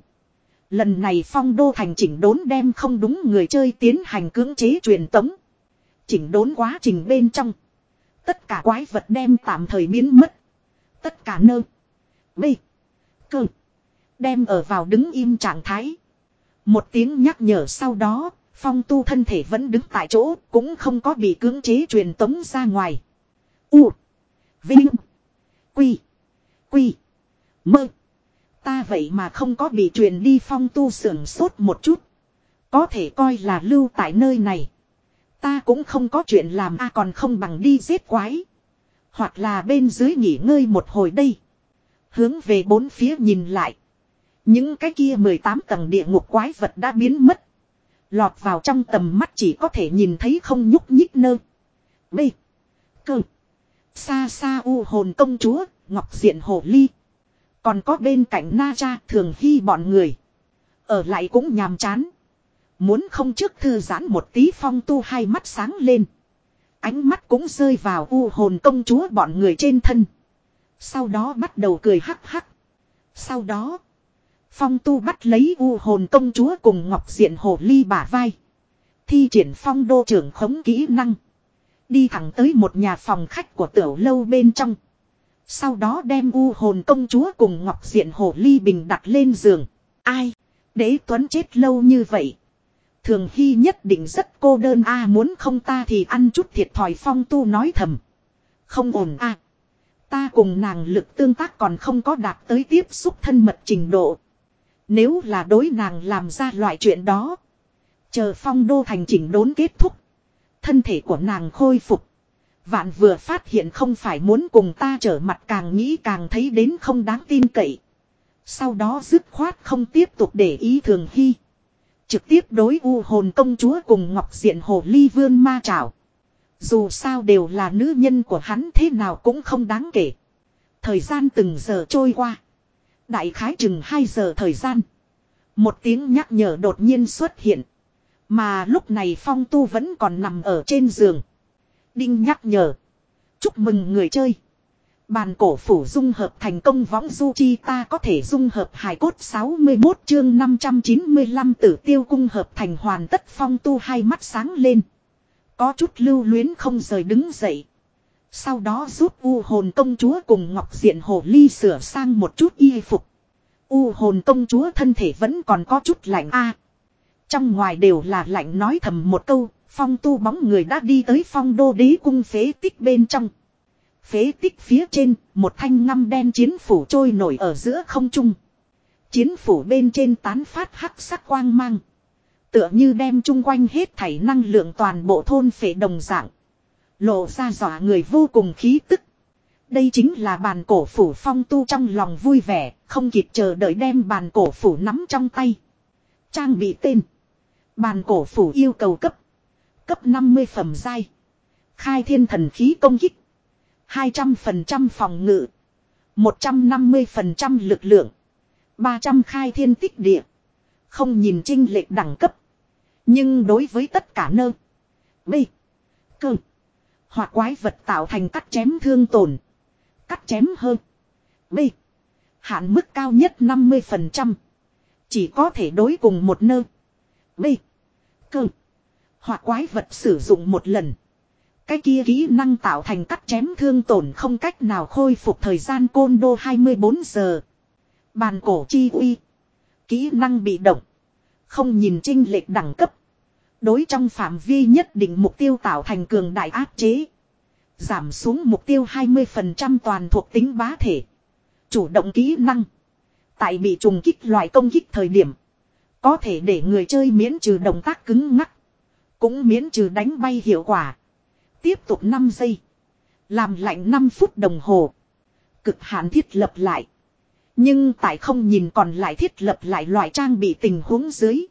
Lần này Phong Đô thành chỉnh đốn đem không đúng người chơi tiến hành cưỡng chế truyền tống. Chỉnh đốn quá trình bên trong. Tất cả quái vật đem tạm thời biến mất. Tất cả nơ. B. Cơ. Đem ở vào đứng im trạng thái. Một tiếng nhắc nhở sau đó. Phong Tu thân thể vẫn đứng tại chỗ. Cũng không có bị cưỡng chế truyền tống ra ngoài. U. Vinh. Quy. Quy. Mơ. Ta vậy mà không có bị truyền đi. Phong Tu sưởng sốt một chút. Có thể coi là lưu tại nơi này. Ta cũng không có chuyện làm a à, còn không bằng đi giết quái. Hoặc là bên dưới nghỉ ngơi một hồi đây. Hướng về bốn phía nhìn lại. Những cái kia mười tám tầng địa ngục quái vật đã biến mất. Lọt vào trong tầm mắt chỉ có thể nhìn thấy không nhúc nhích nơ. B. Cơ. Xa xa u hồn công chúa, ngọc diện hồ ly. Còn có bên cạnh Na Cha Thường Hy bọn người. Ở lại cũng nhàm chán. Muốn không trước thư giãn một tí. Phong Tu hai mắt sáng lên. Ánh mắt cũng rơi vào u hồn công chúa bọn người trên thân. Sau đó bắt đầu cười hắc hắc. Sau đó. Phong Tu bắt lấy u hồn công chúa cùng ngọc diện hồ ly bả vai. Thi triển phong đô trưởng khống kỹ năng. Đi thẳng tới một nhà phòng khách của tiểu lâu bên trong. Sau đó đem u hồn công chúa cùng ngọc diện hồ ly bình đặt lên giường. Ai? Đế Tuấn chết lâu như vậy. Thường Hy nhất định rất cô đơn a à, muốn không ta thì ăn chút thiệt thòi. Phong Tu nói thầm. Không ổn a à. Ta cùng nàng lực tương tác còn không có đạt tới tiếp xúc thân mật trình độ. Nếu là đối nàng làm ra loại chuyện đó. Chờ Phong Đô thành chỉnh đốn kết thúc. Thân thể của nàng khôi phục. Vạn vừa phát hiện không phải muốn cùng ta trở mặt càng nghĩ càng thấy đến không đáng tin cậy. Sau đó dứt khoát không tiếp tục để ý Thường Hy. Trực tiếp đối u hồn công chúa cùng ngọc diện hồ ly vươn ma trảo. Dù sao đều là nữ nhân của hắn thế nào cũng không đáng kể. Thời gian từng giờ trôi qua. Đại khái chừng hai giờ thời gian. Một tiếng nhắc nhở đột nhiên xuất hiện. Mà lúc này Phong Tu vẫn còn nằm ở trên giường. Đinh nhắc nhở. Chúc mừng người chơi. Bàn cổ phủ dung hợp thành công võng du chi ta có thể dung hợp hài cốt sáu mươi mốt chương năm trăm chín mươi lăm tử tiêu cung hợp thành hoàn tất. Phong Tu hai mắt sáng lên. Có chút lưu luyến không rời đứng dậy. Sau đó giúp u hồn công chúa cùng ngọc diện hồ ly sửa sang một chút y phục. U hồn công chúa thân thể vẫn còn có chút lạnh a. Trong ngoài đều là lạnh nói thầm một câu. Phong Tu bóng người đã đi tới Phong Đô đế cung phế tích bên trong. Phế tích phía trên, một thanh ngăm đen chiến phủ trôi nổi ở giữa không trung. Chiến phủ bên trên tán phát hắc sắc quang mang. Tựa như đem chung quanh hết thảy năng lượng toàn bộ thôn phệ đồng dạng. Lộ ra dọa người vô cùng khí tức. Đây chính là bàn cổ phủ. Phong Tu trong lòng vui vẻ, không kịp chờ đợi đem bàn cổ phủ nắm trong tay. Trang bị tên. Bàn cổ phủ yêu cầu cấp. Cấp năm mươi phẩm giai. Khai thiên thần khí công kích. hai trăm phần trăm phòng ngự. một trăm năm mươi phần trăm lực lượng. ba trăm khai thiên tích địa. Không nhìn chênh lệch đẳng cấp. Nhưng đối với tất cả nơ. B. Cơ. Hoặc quái vật tạo thành cắt chém thương tổn. Cắt chém hơn. B. Hạn mức cao nhất năm mươi phần trăm. Chỉ có thể đối cùng một nơ. B. Cơ. Hoặc quái vật sử dụng một lần. Cái kia kỹ năng tạo thành cắt chém thương tổn không cách nào khôi phục thời gian côn đô hai mươi bốn giờ. Bàn cổ chi uy. Kỹ năng bị động. Không nhìn chênh lệch đẳng cấp. Đối trong phạm vi nhất định mục tiêu tạo thành cường đại áp chế. Giảm xuống mục tiêu hai mươi phần trăm toàn thuộc tính bá thể. Chủ động kỹ năng. Tại bị trùng kích loại công kích thời điểm. Có thể để người chơi miễn trừ động tác cứng ngắc. Cũng miễn trừ đánh bay hiệu quả. Tiếp tục năm giây. Làm lạnh năm phút đồng hồ. Cực hạn thiết lập lại. Nhưng tại không nhìn còn lại thiết lập lại loại trang bị tình huống dưới.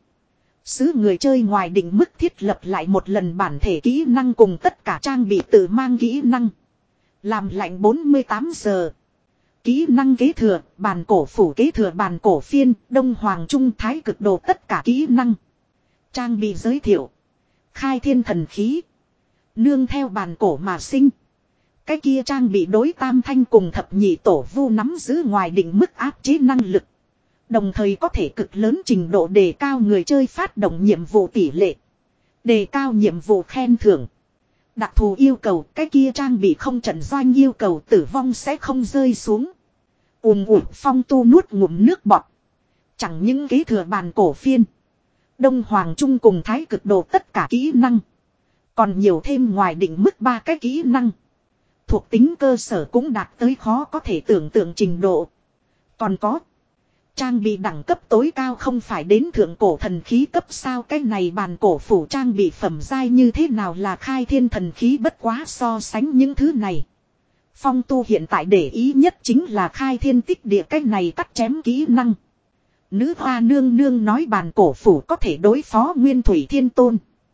Sứ người chơi ngoài định mức thiết lập lại một lần bản thể kỹ năng cùng tất cả trang bị tự mang kỹ năng. Làm lạnh bốn mươi tám giờ. Kỹ năng kế thừa, bàn cổ phủ kế thừa bàn cổ phiên, đông hoàng trung thái cực đồ tất cả kỹ năng. Trang bị giới thiệu. Khai thiên thần khí. Nương theo bàn cổ mà sinh. Cái kia trang bị đối tam thanh cùng thập nhị tổ vu nắm giữ ngoài định mức áp chế năng lực. Đồng thời có thể cực lớn trình độ đề cao người chơi phát động nhiệm vụ tỷ lệ. Đề cao nhiệm vụ khen thưởng. Đặc thù yêu cầu cái kia trang bị không trận doanh yêu cầu tử vong sẽ không rơi xuống. Ùm ùm Phong Tu nuốt ngụm nước bọt. Chẳng những kế thừa bàn cổ phiên. Đông Hoàng Trung cùng thái cực đồ tất cả kỹ năng. Còn nhiều thêm ngoài định mức ba cái kỹ năng. Thuộc tính cơ sở cũng đạt tới khó có thể tưởng tượng trình độ. Còn có. Trang bị đẳng cấp tối cao không phải đến thượng cổ thần khí cấp sao cái này bàn cổ phủ trang bị phẩm giai như thế nào là khai thiên thần khí bất quá so sánh những thứ này. Phong Tu hiện tại để ý nhất chính là khai thiên tích địa cái này cắt chém kỹ năng. Nữ hoa nương nương nói bàn cổ phủ có thể đối phó nguyên thủy thiên tôn.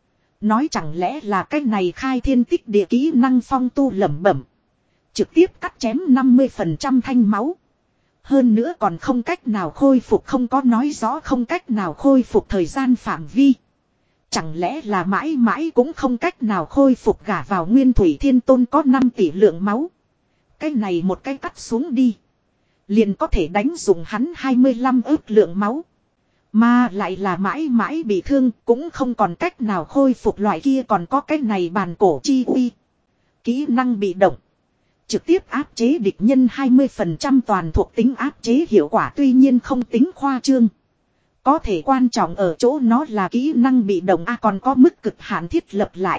Nói chẳng lẽ là cái này khai thiên tích địa kỹ năng Phong Tu lẩm bẩm. Trực tiếp cắt chém năm mươi phần trăm thanh máu. Hơn nữa còn không cách nào khôi phục không có nói rõ không cách nào khôi phục thời gian phạm vi. Chẳng lẽ là mãi mãi cũng không cách nào khôi phục gả vào nguyên thủy thiên tôn có năm tỷ lượng máu. Cái này một cái cắt xuống đi. Liền có thể đánh dùng hắn hai mươi lăm ức lượng máu. Mà lại là mãi mãi bị thương cũng không còn cách nào khôi phục loại kia còn có cái này bàn cổ chi uy. Kỹ năng bị động. Trực tiếp áp chế địch nhân hai mươi phần trăm toàn thuộc tính áp chế hiệu quả tuy nhiên không tính khoa trương. Có thể quan trọng ở chỗ nó là kỹ năng bị động A còn có mức cực hạn thiết lập lại.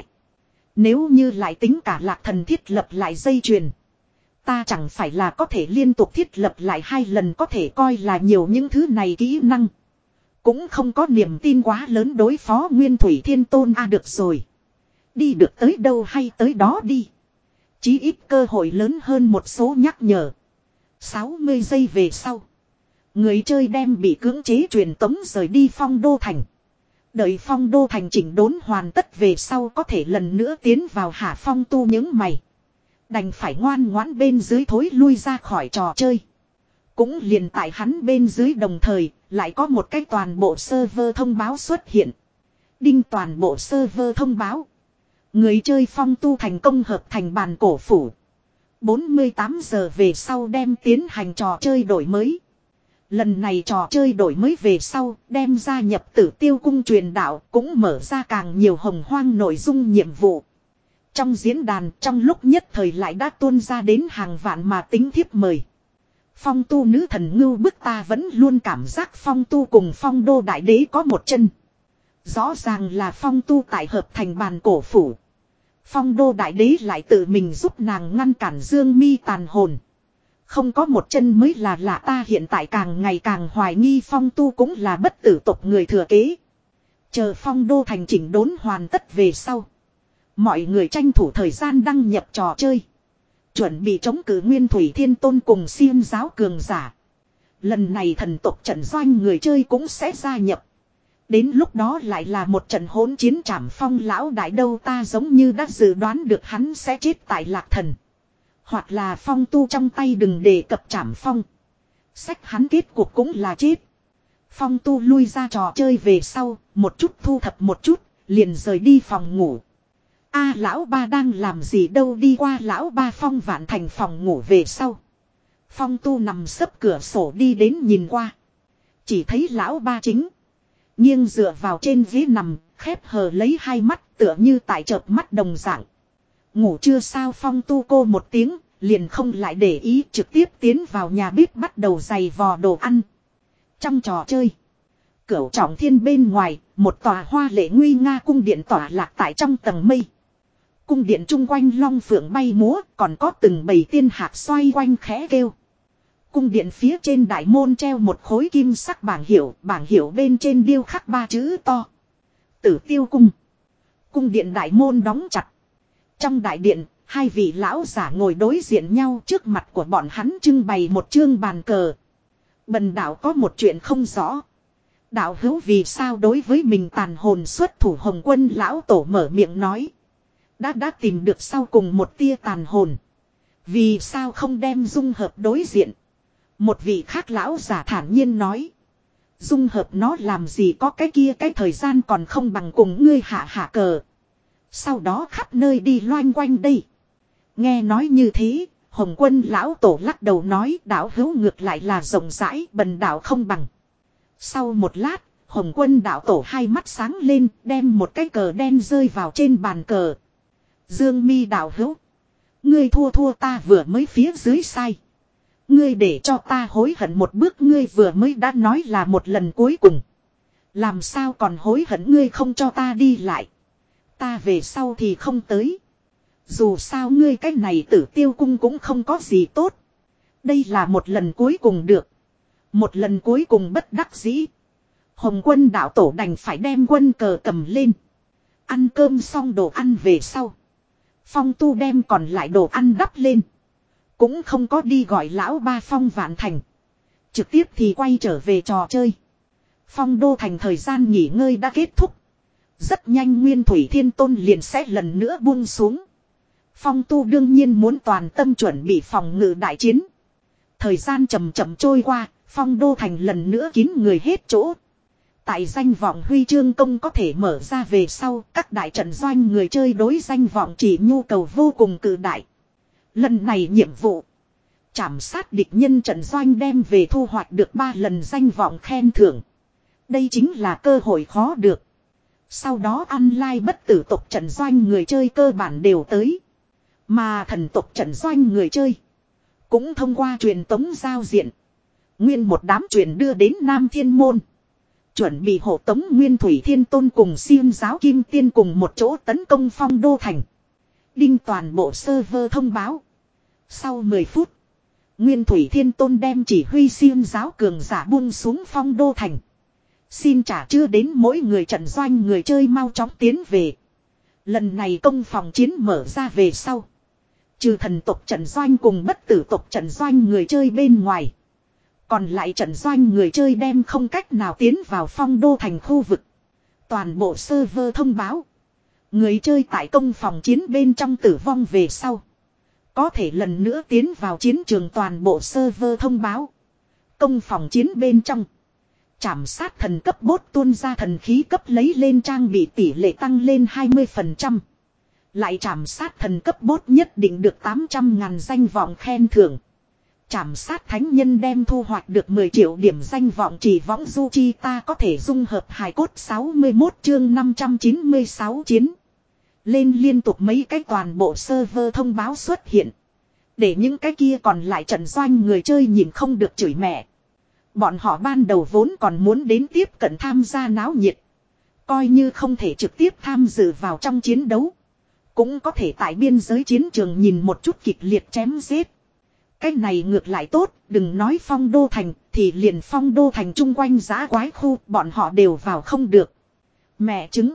Nếu như lại tính cả lạc thần thiết lập lại dây chuyền. Ta chẳng phải là có thể liên tục thiết lập lại hai lần có thể coi là nhiều những thứ này kỹ năng. Cũng không có niềm tin quá lớn đối phó nguyên thủy thiên tôn A được rồi. Đi được tới đâu hay tới đó đi. Chí ít cơ hội lớn hơn một số nhắc nhở. sáu mươi giây về sau. Người chơi đem bị cưỡng chế truyền tống rời đi Phong Đô Thành. Đợi Phong Đô Thành chỉnh đốn hoàn tất về sau có thể lần nữa tiến vào Hạ Phong Tu những mày. Đành phải ngoan ngoãn bên dưới thối lui ra khỏi trò chơi. Cũng liền tại hắn bên dưới đồng thời lại có một cái toàn bộ server thông báo xuất hiện. Đinh toàn bộ server thông báo. Người chơi Phong Tu thành công hợp thành bàn cổ phủ. bốn mươi tám giờ về sau đem tiến hành trò chơi đổi mới. Lần này trò chơi đổi mới về sau đem gia nhập Tử Tiêu cung truyền đạo cũng mở ra càng nhiều hồng hoang nội dung nhiệm vụ. Trong diễn đàn trong lúc nhất thời lại đã tuôn ra đến hàng vạn mà tính thiếp mời. Phong Tu nữ thần ngưu bức ta vẫn luôn cảm giác Phong Tu cùng Phong Đô Đại Đế có một chân. Rõ ràng là Phong Tu tại hợp thành bàn cổ phủ. Phong Đô Đại Đế lại tự mình giúp nàng ngăn cản Dương Mi tàn hồn. Không có một chân mới là lạ ta hiện tại càng ngày càng hoài nghi Phong Tu cũng là bất tử tộc người thừa kế. Chờ Phong Đô thành chỉnh đốn hoàn tất về sau. Mọi người tranh thủ thời gian đăng nhập trò chơi. Chuẩn bị chống cự Nguyên Thủy Thiên Tôn cùng Xiêm giáo cường giả. Lần này thần tộc trận doanh người chơi cũng sẽ gia nhập. Đến lúc đó lại là một trận hỗn chiến trảm Phong lão đại đâu, ta giống như đã dự đoán được hắn sẽ chết tại Lạc Thần. Hoặc là Phong Tu trong tay, đừng đề cập trảm Phong. Sách hắn kết cuộc cũng là chết. Phong Tu lui ra trò chơi về sau, một chút thu thập một chút, liền rời đi phòng ngủ. A lão ba đang làm gì đâu, đi qua lão ba Phong Vạn Thành phòng ngủ về sau. Phong Tu nằm sấp cửa sổ đi đến nhìn qua. Chỉ thấy lão ba chính nghiêng dựa vào trên ghế nằm, khép hờ lấy hai mắt, tựa như tại chợp mắt đồng dạng. Ngủ chưa sao? Phong Tu cô một tiếng, liền không lại để ý, trực tiếp tiến vào nhà bếp bắt đầu giày vò đồ ăn. Trong trò chơi, Cửu Trọng Thiên bên ngoài, một tòa hoa lệ nguy nga cung điện tỏa lạc tại trong tầng mây. Cung điện chung quanh long phượng bay múa, còn có từng bầy tiên hạc xoay quanh khẽ kêu. Cung điện phía trên đại môn treo một khối kim sắc bảng hiệu, bảng hiệu bên trên điêu khắc ba chữ to: Tử Tiêu Cung. Cung điện đại môn đóng chặt. Trong đại điện, hai vị lão giả ngồi đối diện nhau, trước mặt của bọn hắn trưng bày một chương bàn cờ. Bần đạo có một chuyện không rõ. Đạo hữu vì sao đối với mình tàn hồn xuất thủ? Hồng Quân lão tổ mở miệng nói. Đã đã tìm được sau cùng một tia tàn hồn, vì sao không đem dung hợp đối diện? Một vị khác lão giả thản nhiên nói. Dung hợp nó làm gì, có cái kia cái thời gian còn không bằng cùng ngươi hạ hạ cờ. Sau đó khắp nơi đi loanh quanh đây. Nghe nói như thế, Hồng Quân lão tổ lắc đầu nói, đạo hữu ngược lại là rộng rãi, bần đạo không bằng. Sau một lát, Hồng Quân đạo tổ hai mắt sáng lên, đem một cái cờ đen rơi vào trên bàn cờ. Dương Mi đạo hữu, ngươi thua thua ta vừa mới phía dưới sai. Ngươi để cho ta hối hận một bước, ngươi vừa mới đã nói là một lần cuối cùng. Làm sao còn hối hận? Ngươi không cho ta đi lại, ta về sau thì không tới. Dù sao ngươi cái này Tử Tiêu Cung cũng không có gì tốt. Đây là một lần cuối cùng được. Một lần cuối cùng bất đắc dĩ. Hồng Quân đạo tổ đành phải đem quân cờ cầm lên. Ăn cơm xong đồ ăn về sau, Phong Tu đem còn lại đồ ăn đắp lên. Cũng không có đi gọi lão ba Phong Vạn Thành, trực tiếp thì quay trở về trò chơi. Phong Đô Thành thời gian nghỉ ngơi đã kết thúc. Rất nhanh Nguyên Thủy Thiên Tôn liền sẽ lần nữa buông xuống. Phong Tu đương nhiên muốn toàn tâm chuẩn bị phòng ngự đại chiến. Thời gian chậm chậm trôi qua, Phong Đô Thành lần nữa kín người hết chỗ. Tại danh vọng huy chương công có thể mở ra về sau, các đại trận doanh người chơi đối danh vọng chỉ nhu cầu vô cùng cự đại. Lần này nhiệm vụ trảm sát địch nhân trận doanh đem về thu hoạch được ba lần danh vọng khen thưởng. Đây chính là cơ hội khó được. Sau đó online bất tử tộc trận doanh người chơi cơ bản đều tới. Mà thần tộc trận doanh người chơi cũng thông qua truyền tống giao diện, nguyên một đám truyền đưa đến Nam Thiên Môn. Chuẩn bị hộ tống Nguyên Thủy Thiên Tôn cùng Xiêm Giáo Kim Tiên cùng một chỗ tấn công Phong Đô Thành. Đinh toàn bộ server thông báo. Sau mười phút, Nguyên Thủy Thiên Tôn đem chỉ huy Xiêm Giáo cường giả buông xuống Phong Đô Thành. Xin trả chưa đến mỗi người trận doanh người chơi mau chóng tiến về. Lần này công phòng chiến mở ra về sau, trừ thần tộc trận doanh cùng bất tử tộc trận doanh người chơi bên ngoài, còn lại trận doanh người chơi đem không cách nào tiến vào Phong Đô Thành khu vực. Toàn bộ server thông báo. Người chơi tại công phòng chiến bên trong tử vong về sau, có thể lần nữa tiến vào chiến trường. Toàn bộ server thông báo. Công phòng chiến bên trong, trảm sát thần cấp bốt tuôn ra thần khí cấp lấy lên trang bị tỷ lệ tăng lên hai mươi phần trăm. Lại trảm sát thần cấp bốt nhất định được tám trăm ngàn danh vọng khen thưởng. Trảm sát thánh nhân đem thu hoạch được mười triệu điểm danh vọng chỉ võng du chi ta có thể dung hợp hài cốt. Sáu mươi mốt chương năm trăm chín mươi sáu chiến lên liên tục mấy cái toàn bộ server thông báo xuất hiện. Để những cái kia còn lại trận doanh người chơi nhìn không được chửi mẹ. Bọn họ ban đầu vốn còn muốn đến tiếp cận tham gia náo nhiệt. Coi như không thể trực tiếp tham dự vào trong chiến đấu, cũng có thể tại biên giới chiến trường nhìn một chút kịch liệt chém giết. Cái này ngược lại tốt, đừng nói Phong Đô Thành, thì liền Phong Đô Thành chung quanh giã quái khu bọn họ đều vào không được. Mẹ chứng.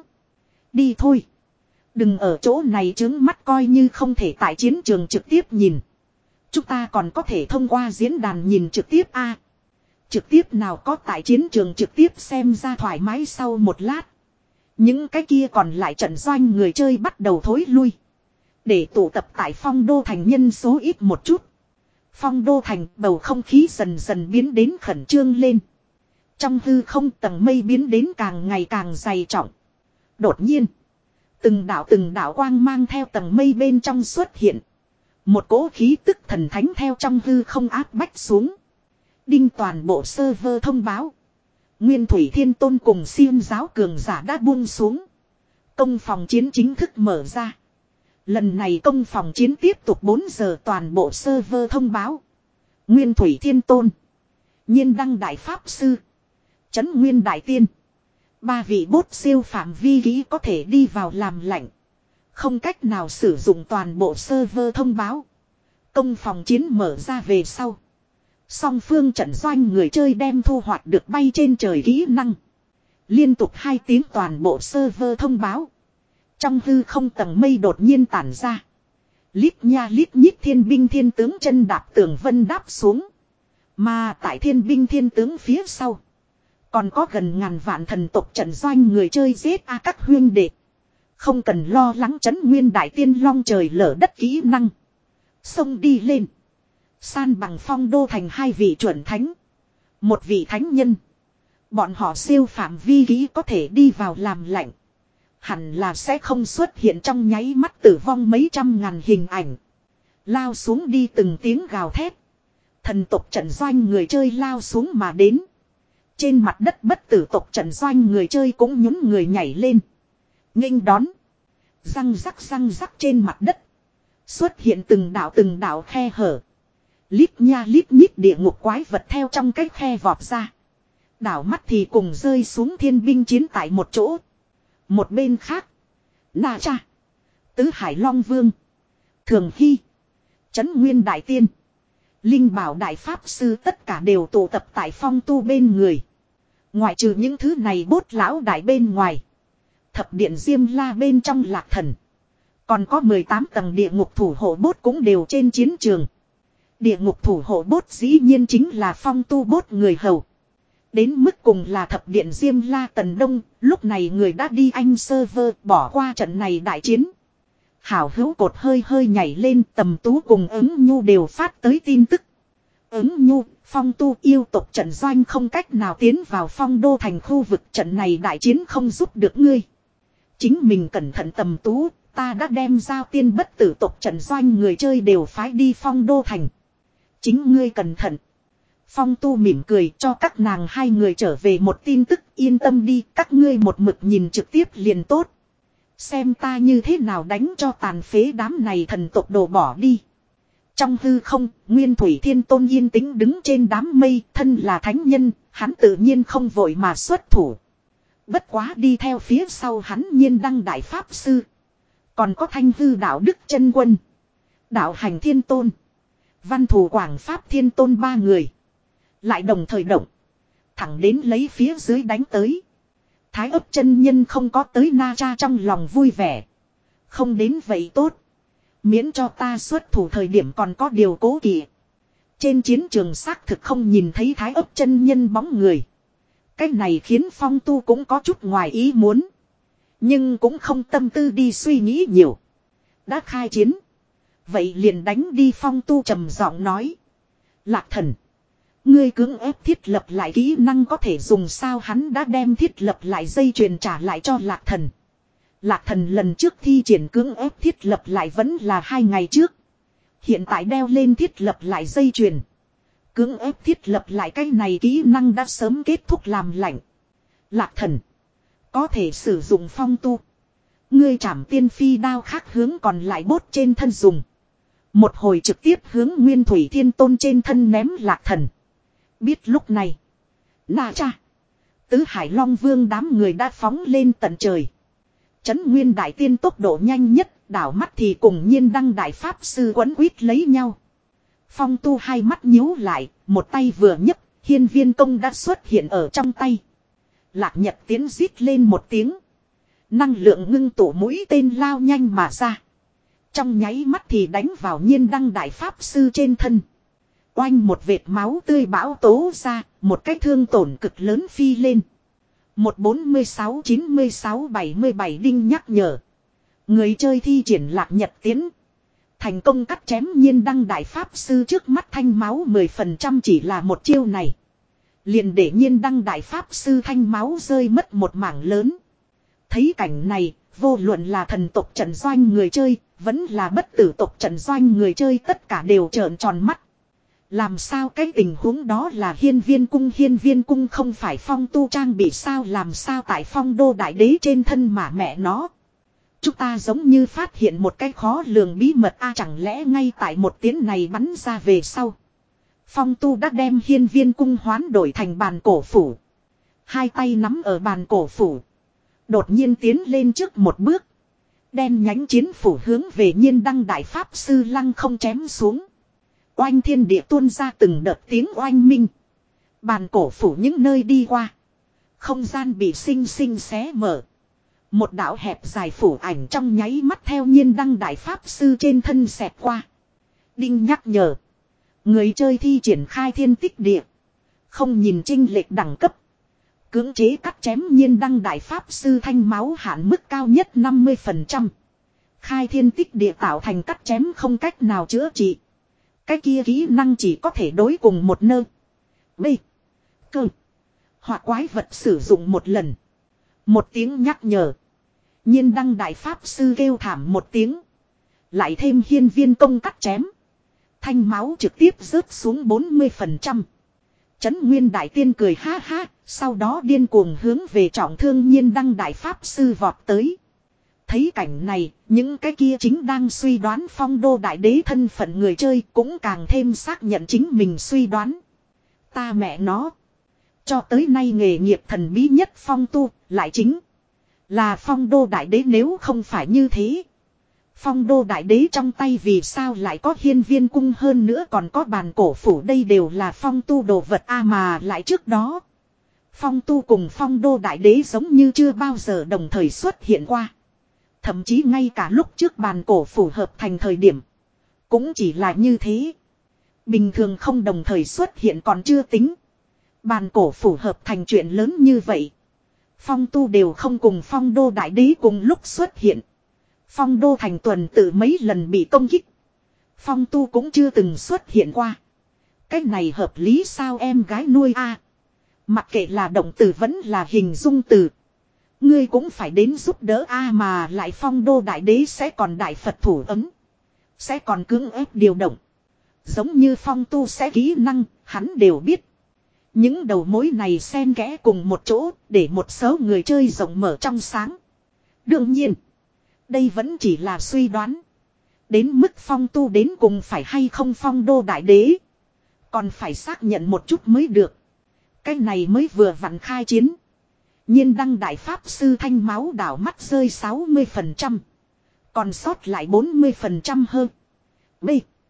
Đi thôi. Đừng ở chỗ này chứng mắt, coi như không thể tại chiến trường trực tiếp nhìn. Chúng ta còn có thể thông qua diễn đàn nhìn trực tiếp a. Trực tiếp nào có tại chiến trường trực tiếp xem ra thoải mái sau một lát. Những cái kia còn lại trận doanh người chơi bắt đầu thối lui. Để tụ tập tại Phong Đô Thành nhân số ít một chút. Phong Đô Thành bầu không khí dần dần biến đến khẩn trương lên. Trong hư không tầng mây biến đến càng ngày càng dày trọng. Đột nhiên. Từng đạo từng đạo quang mang theo tầng mây bên trong xuất hiện. Một cỗ khí tức thần thánh theo trong hư không áp bách xuống. Đinh toàn bộ server thông báo. Nguyên Thủy Thiên Tôn cùng Xiêm giáo cường giả đã buông xuống. Công phòng chiến chính thức mở ra. Lần này công phòng chiến tiếp tục bốn giờ toàn bộ server thông báo. Nguyên Thủy Thiên Tôn. Nhiên Đăng Đại Pháp Sư. Trấn Nguyên Đại Tiên. Ba vị bốt siêu phạm vi kỹ có thể đi vào làm lạnh. Không cách nào sử dụng toàn bộ server thông báo. Công phòng chiến mở ra về sau. Song phương trận doanh người chơi đem thu hoạch được bay trên trời kỹ năng. Liên tục hai tiếng toàn bộ server thông báo. Trong hư không tầng mây đột nhiên tản ra. Lít nha lít nhít thiên binh thiên tướng chân đạp tường vân đáp xuống. Mà tại thiên binh thiên tướng phía sau. Còn có gần ngàn vạn thần tộc trận doanh người chơi giết a các huyên đệ. Không cần lo lắng trấn nguyên đại tiên long trời lở đất kỹ năng. Xông đi lên. San bằng Phong Đô Thành hai vị chuẩn thánh. Một vị thánh nhân. Bọn họ siêu phạm vi kỹ có thể đi vào làm lạnh. Hẳn là sẽ không xuất hiện trong nháy mắt tử vong mấy trăm ngàn hình ảnh. Lao xuống đi từng tiếng gào thét. Thần tộc trận doanh người chơi lao xuống mà đến. Trên mặt đất bất tử tộc trận doanh người chơi cũng nhún người nhảy lên. Nghênh đón. Răng rắc răng rắc trên mặt đất. Xuất hiện từng đạo từng đạo khe hở. Lít nha lít nhít địa ngục quái vật theo trong cái khe vọt ra. Đảo mắt thì cùng rơi xuống thiên binh chiến tại một chỗ. Một bên khác. Na Cha. Tứ Hải Long Vương. Thường Hy. Trấn Nguyên Đại Tiên. Linh Bảo Đại Pháp Sư tất cả đều tụ tập tại Phong Tu bên người. Ngoại trừ những thứ này bốt lão đại bên ngoài. Thập điện Diêm La bên trong Lạc Thần. Còn có mười tám tầng địa ngục thủ hộ bốt cũng đều trên chiến trường. Địa ngục thủ hộ bốt dĩ nhiên chính là Phong Tu bốt người hầu. Đến mức cùng là thập điện Diêm La Tần Đông, lúc này người đã đi anh server bỏ qua trận này đại chiến. Hảo hữu cột hơi hơi nhảy lên, Tầm Tú cùng Ứng Nhu đều phát tới tin tức. Ứng Nhu, Phong Tu yêu tộc trận doanh không cách nào tiến vào Phong Đô Thành khu vực, trận này đại chiến không giúp được ngươi. Chính mình cẩn thận Tầm Tú, ta đã đem giao tiên bất tử tộc trận doanh người chơi đều phái đi Phong Đô Thành. Chính ngươi cẩn thận. Phong Tu mỉm cười cho các nàng hai người trở về một tin tức, yên tâm đi, các ngươi một mực nhìn trực tiếp liền tốt. Xem ta như thế nào đánh cho tàn phế đám này thần tộc đổ bỏ đi. Trong hư không, Nguyên Thủy Thiên Tôn yên tĩnh đứng trên đám mây, thân là thánh nhân, hắn tự nhiên không vội mà xuất thủ. Bất quá đi theo phía sau hắn Nhiên Đăng Đại Pháp Sư. Còn có Thanh Hư Đạo Đức Chân Quân. Đạo Hành Thiên Tôn. Văn Thù Quảng Pháp Thiên Tôn ba người. Lại đồng thời động. Thẳng đến lấy phía dưới đánh tới. Thái ấp chân nhân không có tới Na Cha trong lòng vui vẻ. Không đến vậy tốt. Miễn cho ta xuất thủ thời điểm còn có điều cố kỵ. Trên chiến trường xác thực không nhìn thấy thái ấp chân nhân bóng người. Cái này khiến Phong Tu cũng có chút ngoài ý muốn. Nhưng cũng không tâm tư đi suy nghĩ nhiều. Đã khai chiến. Vậy liền đánh đi. Phong Tu trầm giọng nói. Lạc Thần. Ngươi cưỡng ép thiết lập lại kỹ năng có thể dùng sao, hắn đã đem thiết lập lại dây chuyền trả lại cho Lạc Thần. Lạc Thần lần trước thi triển cưỡng ép thiết lập lại vẫn là hai ngày trước. Hiện tại đeo lên thiết lập lại dây chuyền. Cưỡng ép thiết lập lại cái này kỹ năng đã sớm kết thúc làm lạnh. Lạc Thần. Có thể sử dụng Phong Tu. Ngươi trảm tiên phi đao khác hướng còn lại bốt trên thân dùng. Một hồi trực tiếp hướng Nguyên Thủy Thiên Tôn trên thân ném Lạc Thần. Biết lúc này. Na Cha. Tứ Hải Long Vương đám người đã phóng lên tận trời. Trấn Nguyên Đại Tiên tốc độ nhanh nhất, đảo mắt thì cùng Nhiên Đăng Đại Pháp Sư quấn quýt lấy nhau. Phong Tu hai mắt nhíu lại, một tay vừa nhấc, hiên viên công đã xuất hiện ở trong tay. Lạc Nhật tiến rít lên một tiếng. Năng lượng ngưng tụ mũi tên lao nhanh mà ra. Trong nháy mắt thì đánh vào Nhiên Đăng Đại Pháp Sư trên thân. Oanh một vệt máu tươi bão tố ra, một cái thương tổn cực lớn phi lên. Một bốn mươi sáu chín mươi sáu bảy mươi bảy đinh nhắc nhở. Người chơi thi triển lạc nhật tiến. Thành công cắt chém nhiên đăng đại pháp sư trước mắt thanh máu mười phần trăm chỉ là một chiêu này. Liền để nhiên đăng đại pháp sư thanh máu rơi mất một mảng lớn. Thấy cảnh này, vô luận là thần tộc trận doanh người chơi, vẫn là bất tử tộc trận doanh người chơi tất cả đều trợn tròn mắt. Làm sao cái tình huống đó là hiên viên cung hiên viên cung không phải phong tu trang bị sao làm sao tại phong đô đại đế trên thân mà mẹ nó. Chúng ta giống như phát hiện một cái khó lường bí mật a chẳng lẽ ngay tại một tiếng này bắn ra về sau. Phong tu đã đem hiên viên cung hoán đổi thành bàn cổ phủ. Hai tay nắm ở bàn cổ phủ. Đột nhiên tiến lên trước một bước. Đen nhánh chiến phủ hướng về nhiên đăng đại pháp sư lăng không chém xuống. Oanh thiên địa tuôn ra từng đợt tiếng oanh minh. Bàn cổ phủ những nơi đi qua. Không gian bị xinh xinh xé mở. Một đạo hẹp dài phủ ảnh trong nháy mắt theo nhiên đăng đại pháp sư trên thân xẹt qua. Đinh nhắc nhở. Người chơi thi triển khai thiên tích địa. Không nhìn chênh lệch đẳng cấp. Cưỡng chế cắt chém nhiên đăng đại pháp sư thanh máu hạn mức cao nhất năm mươi phần trăm. Khai thiên tích địa tạo thành cắt chém không cách nào chữa trị. Cái kia kỹ năng chỉ có thể đối cùng một nơ. B. Cơ. Hoặc quái vật sử dụng một lần. Một tiếng nhắc nhở. Nhiên đăng đại pháp sư kêu thảm một tiếng. Lại thêm hiên viên công cắt chém. Thanh máu trực tiếp rớt xuống bốn mươi phần trăm. Chấn nguyên đại tiên cười ha ha. Sau đó điên cuồng hướng về trọng thương nhiên đăng đại pháp sư vọt tới. Thấy cảnh này, những cái kia chính đang suy đoán phong đô đại đế thân phận người chơi cũng càng thêm xác nhận chính mình suy đoán. Ta mẹ nó. Cho tới nay nghề nghiệp thần bí nhất phong tu, lại chính là phong đô đại đế nếu không phải như thế. Phong đô đại đế trong tay vì sao lại có hiên viên cung hơn nữa còn có bàn cổ phủ đây đều là phong tu đồ vật a mà lại trước đó. Phong tu cùng phong đô đại đế giống như chưa bao giờ đồng thời xuất hiện qua. Thậm chí ngay cả lúc trước bàn cổ phủ hợp thành thời điểm. Cũng chỉ là như thế. Bình thường không đồng thời xuất hiện còn chưa tính. Bàn cổ phủ hợp thành chuyện lớn như vậy. Phong tu đều không cùng phong đô đại đế cùng lúc xuất hiện. Phong đô thành tuần tự mấy lần bị công kích. Phong tu cũng chưa từng xuất hiện qua. Cái này hợp lý sao em gái nuôi a? Mặc kệ là động từ vẫn là hình dung từ. Ngươi cũng phải đến giúp đỡ a mà lại phong đô đại đế sẽ còn đại Phật thủ ấm. Sẽ còn cưỡng ép điều động. Giống như phong tu sẽ kỹ năng, hắn đều biết. Những đầu mối này xen kẽ cùng một chỗ để một số người chơi rộng mở trong sáng. Đương nhiên, đây vẫn chỉ là suy đoán. Đến mức phong tu đến cùng phải hay không phong đô đại đế. Còn phải xác nhận một chút mới được. Cái này mới vừa vặn khai chiến. Nhiên đăng đại pháp sư thanh máu đảo mắt rơi sáu mươi phần trăm. Còn sót lại bốn mươi phần trăm hơn. B.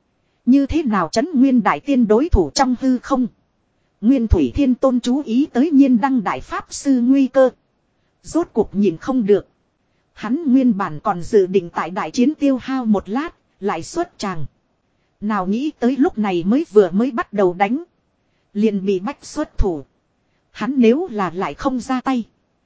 Như thế nào trấn nguyên đại tiên đối thủ trong hư không? Nguyên Thủy Thiên Tôn chú ý tới nhiên đăng đại pháp sư nguy cơ. Rốt cuộc nhìn không được. Hắn nguyên bản còn dự định tại đại chiến tiêu hao một lát, lại xuất tràng. Nào nghĩ tới lúc này mới vừa mới bắt đầu đánh. Liền bị bách xuất thủ. Hắn nếu là lại không ra tay.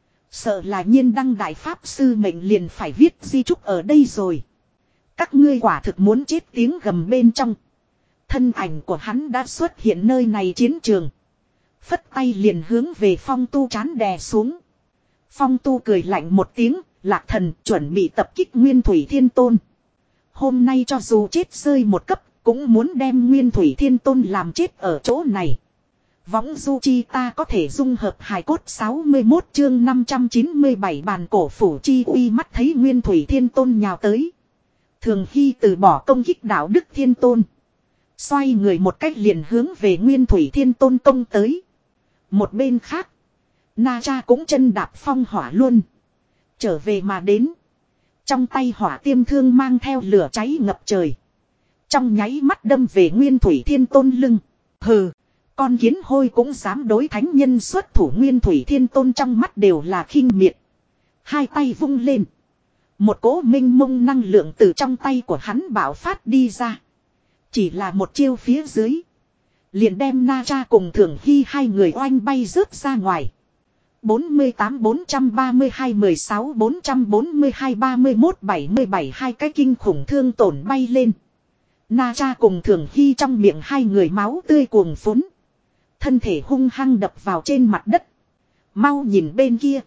Sợ là nhiên đăng đại pháp sư mệnh liền phải viết di chúc ở đây rồi. Các ngươi quả thực muốn chết tiếng gầm bên trong. Thân ảnh của hắn đã xuất hiện nơi này chiến trường. Phất tay liền hướng về phong tu chán đè xuống. Phong tu cười lạnh một tiếng, lạc thần chuẩn bị tập kích Nguyên Thủy Thiên Tôn. Hôm nay cho dù chết rơi một cấp, cũng muốn đem Nguyên Thủy Thiên Tôn làm chết ở chỗ này. Võng du chi ta có thể dung hợp hài cốt sáu mươi mốt chương năm trăm chín mươi bảy bàn cổ phủ chi uy mắt thấy Nguyên Thủy Thiên Tôn nhào tới. Thường Hy từ bỏ công kích đạo đức Thiên Tôn. Xoay người một cách liền hướng về Nguyên Thủy Thiên Tôn công tới. Một bên khác, Na Cha cũng chân đạp phong hỏa luôn. Trở về mà đến. Trong tay hỏa tiêm thương mang theo lửa cháy ngập trời. Trong nháy mắt đâm về Nguyên Thủy Thiên Tôn lưng. Hừ, con kiến hôi cũng dám đối thánh nhân xuất thủ. Nguyên Thủy Thiên Tôn trong mắt đều là khinh miệt. Hai tay vung lên. Một cỗ minh mông năng lượng từ trong tay của hắn bạo phát đi ra. Chỉ là một chiêu phía dưới. liền đem Na Tra cùng Thường Hy hai người oanh bay rớt ra ngoài. bốn mươi tám bốn trăm ba mươi hai mười sáu bốn trăm bốn mươi hai ba mươi mốt bảy mươi bảy hai cái kinh khủng thương tổn bay lên. Na Tra cùng Thường Hy trong miệng hai người máu tươi cuồng phún. Thân thể hung hăng đập vào trên mặt đất. Mau nhìn bên kia.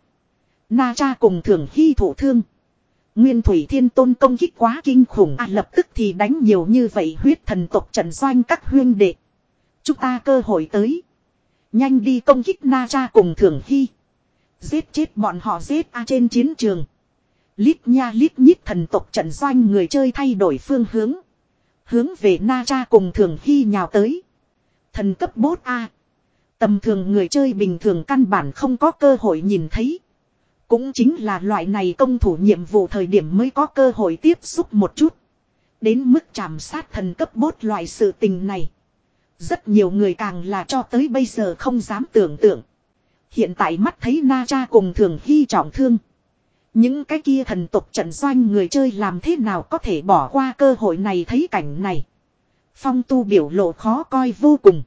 Na Tra cùng Thường Hy thổ thương. Nguyên Thủy Thiên Tôn công kích quá kinh khủng à, lập tức thì đánh nhiều như vậy huyết thần tộc Trần Doanh các huyên đệ. Chúng ta cơ hội tới. Nhanh đi công kích Na Tra cùng Thường Hy. Giết chết bọn họ giết a trên chiến trường. Lít nha lít nhít thần tộc Trần Doanh người chơi thay đổi phương hướng. Hướng về Na Tra cùng Thường Hy nhào tới. Thần cấp bốt A. Tầm thường người chơi bình thường căn bản không có cơ hội nhìn thấy. Cũng chính là loại này công thủ nhiệm vụ thời điểm mới có cơ hội tiếp xúc một chút. Đến mức chạm sát thần cấp bốt loại sự tình này. Rất nhiều người càng là cho tới bây giờ không dám tưởng tượng. Hiện tại mắt thấy Na Tra cùng Thường Hy trọng thương. Những cái kia thần tộc Trận Doanh người chơi làm thế nào có thể bỏ qua cơ hội này, thấy cảnh này. Phong Tu biểu lộ khó coi vô cùng.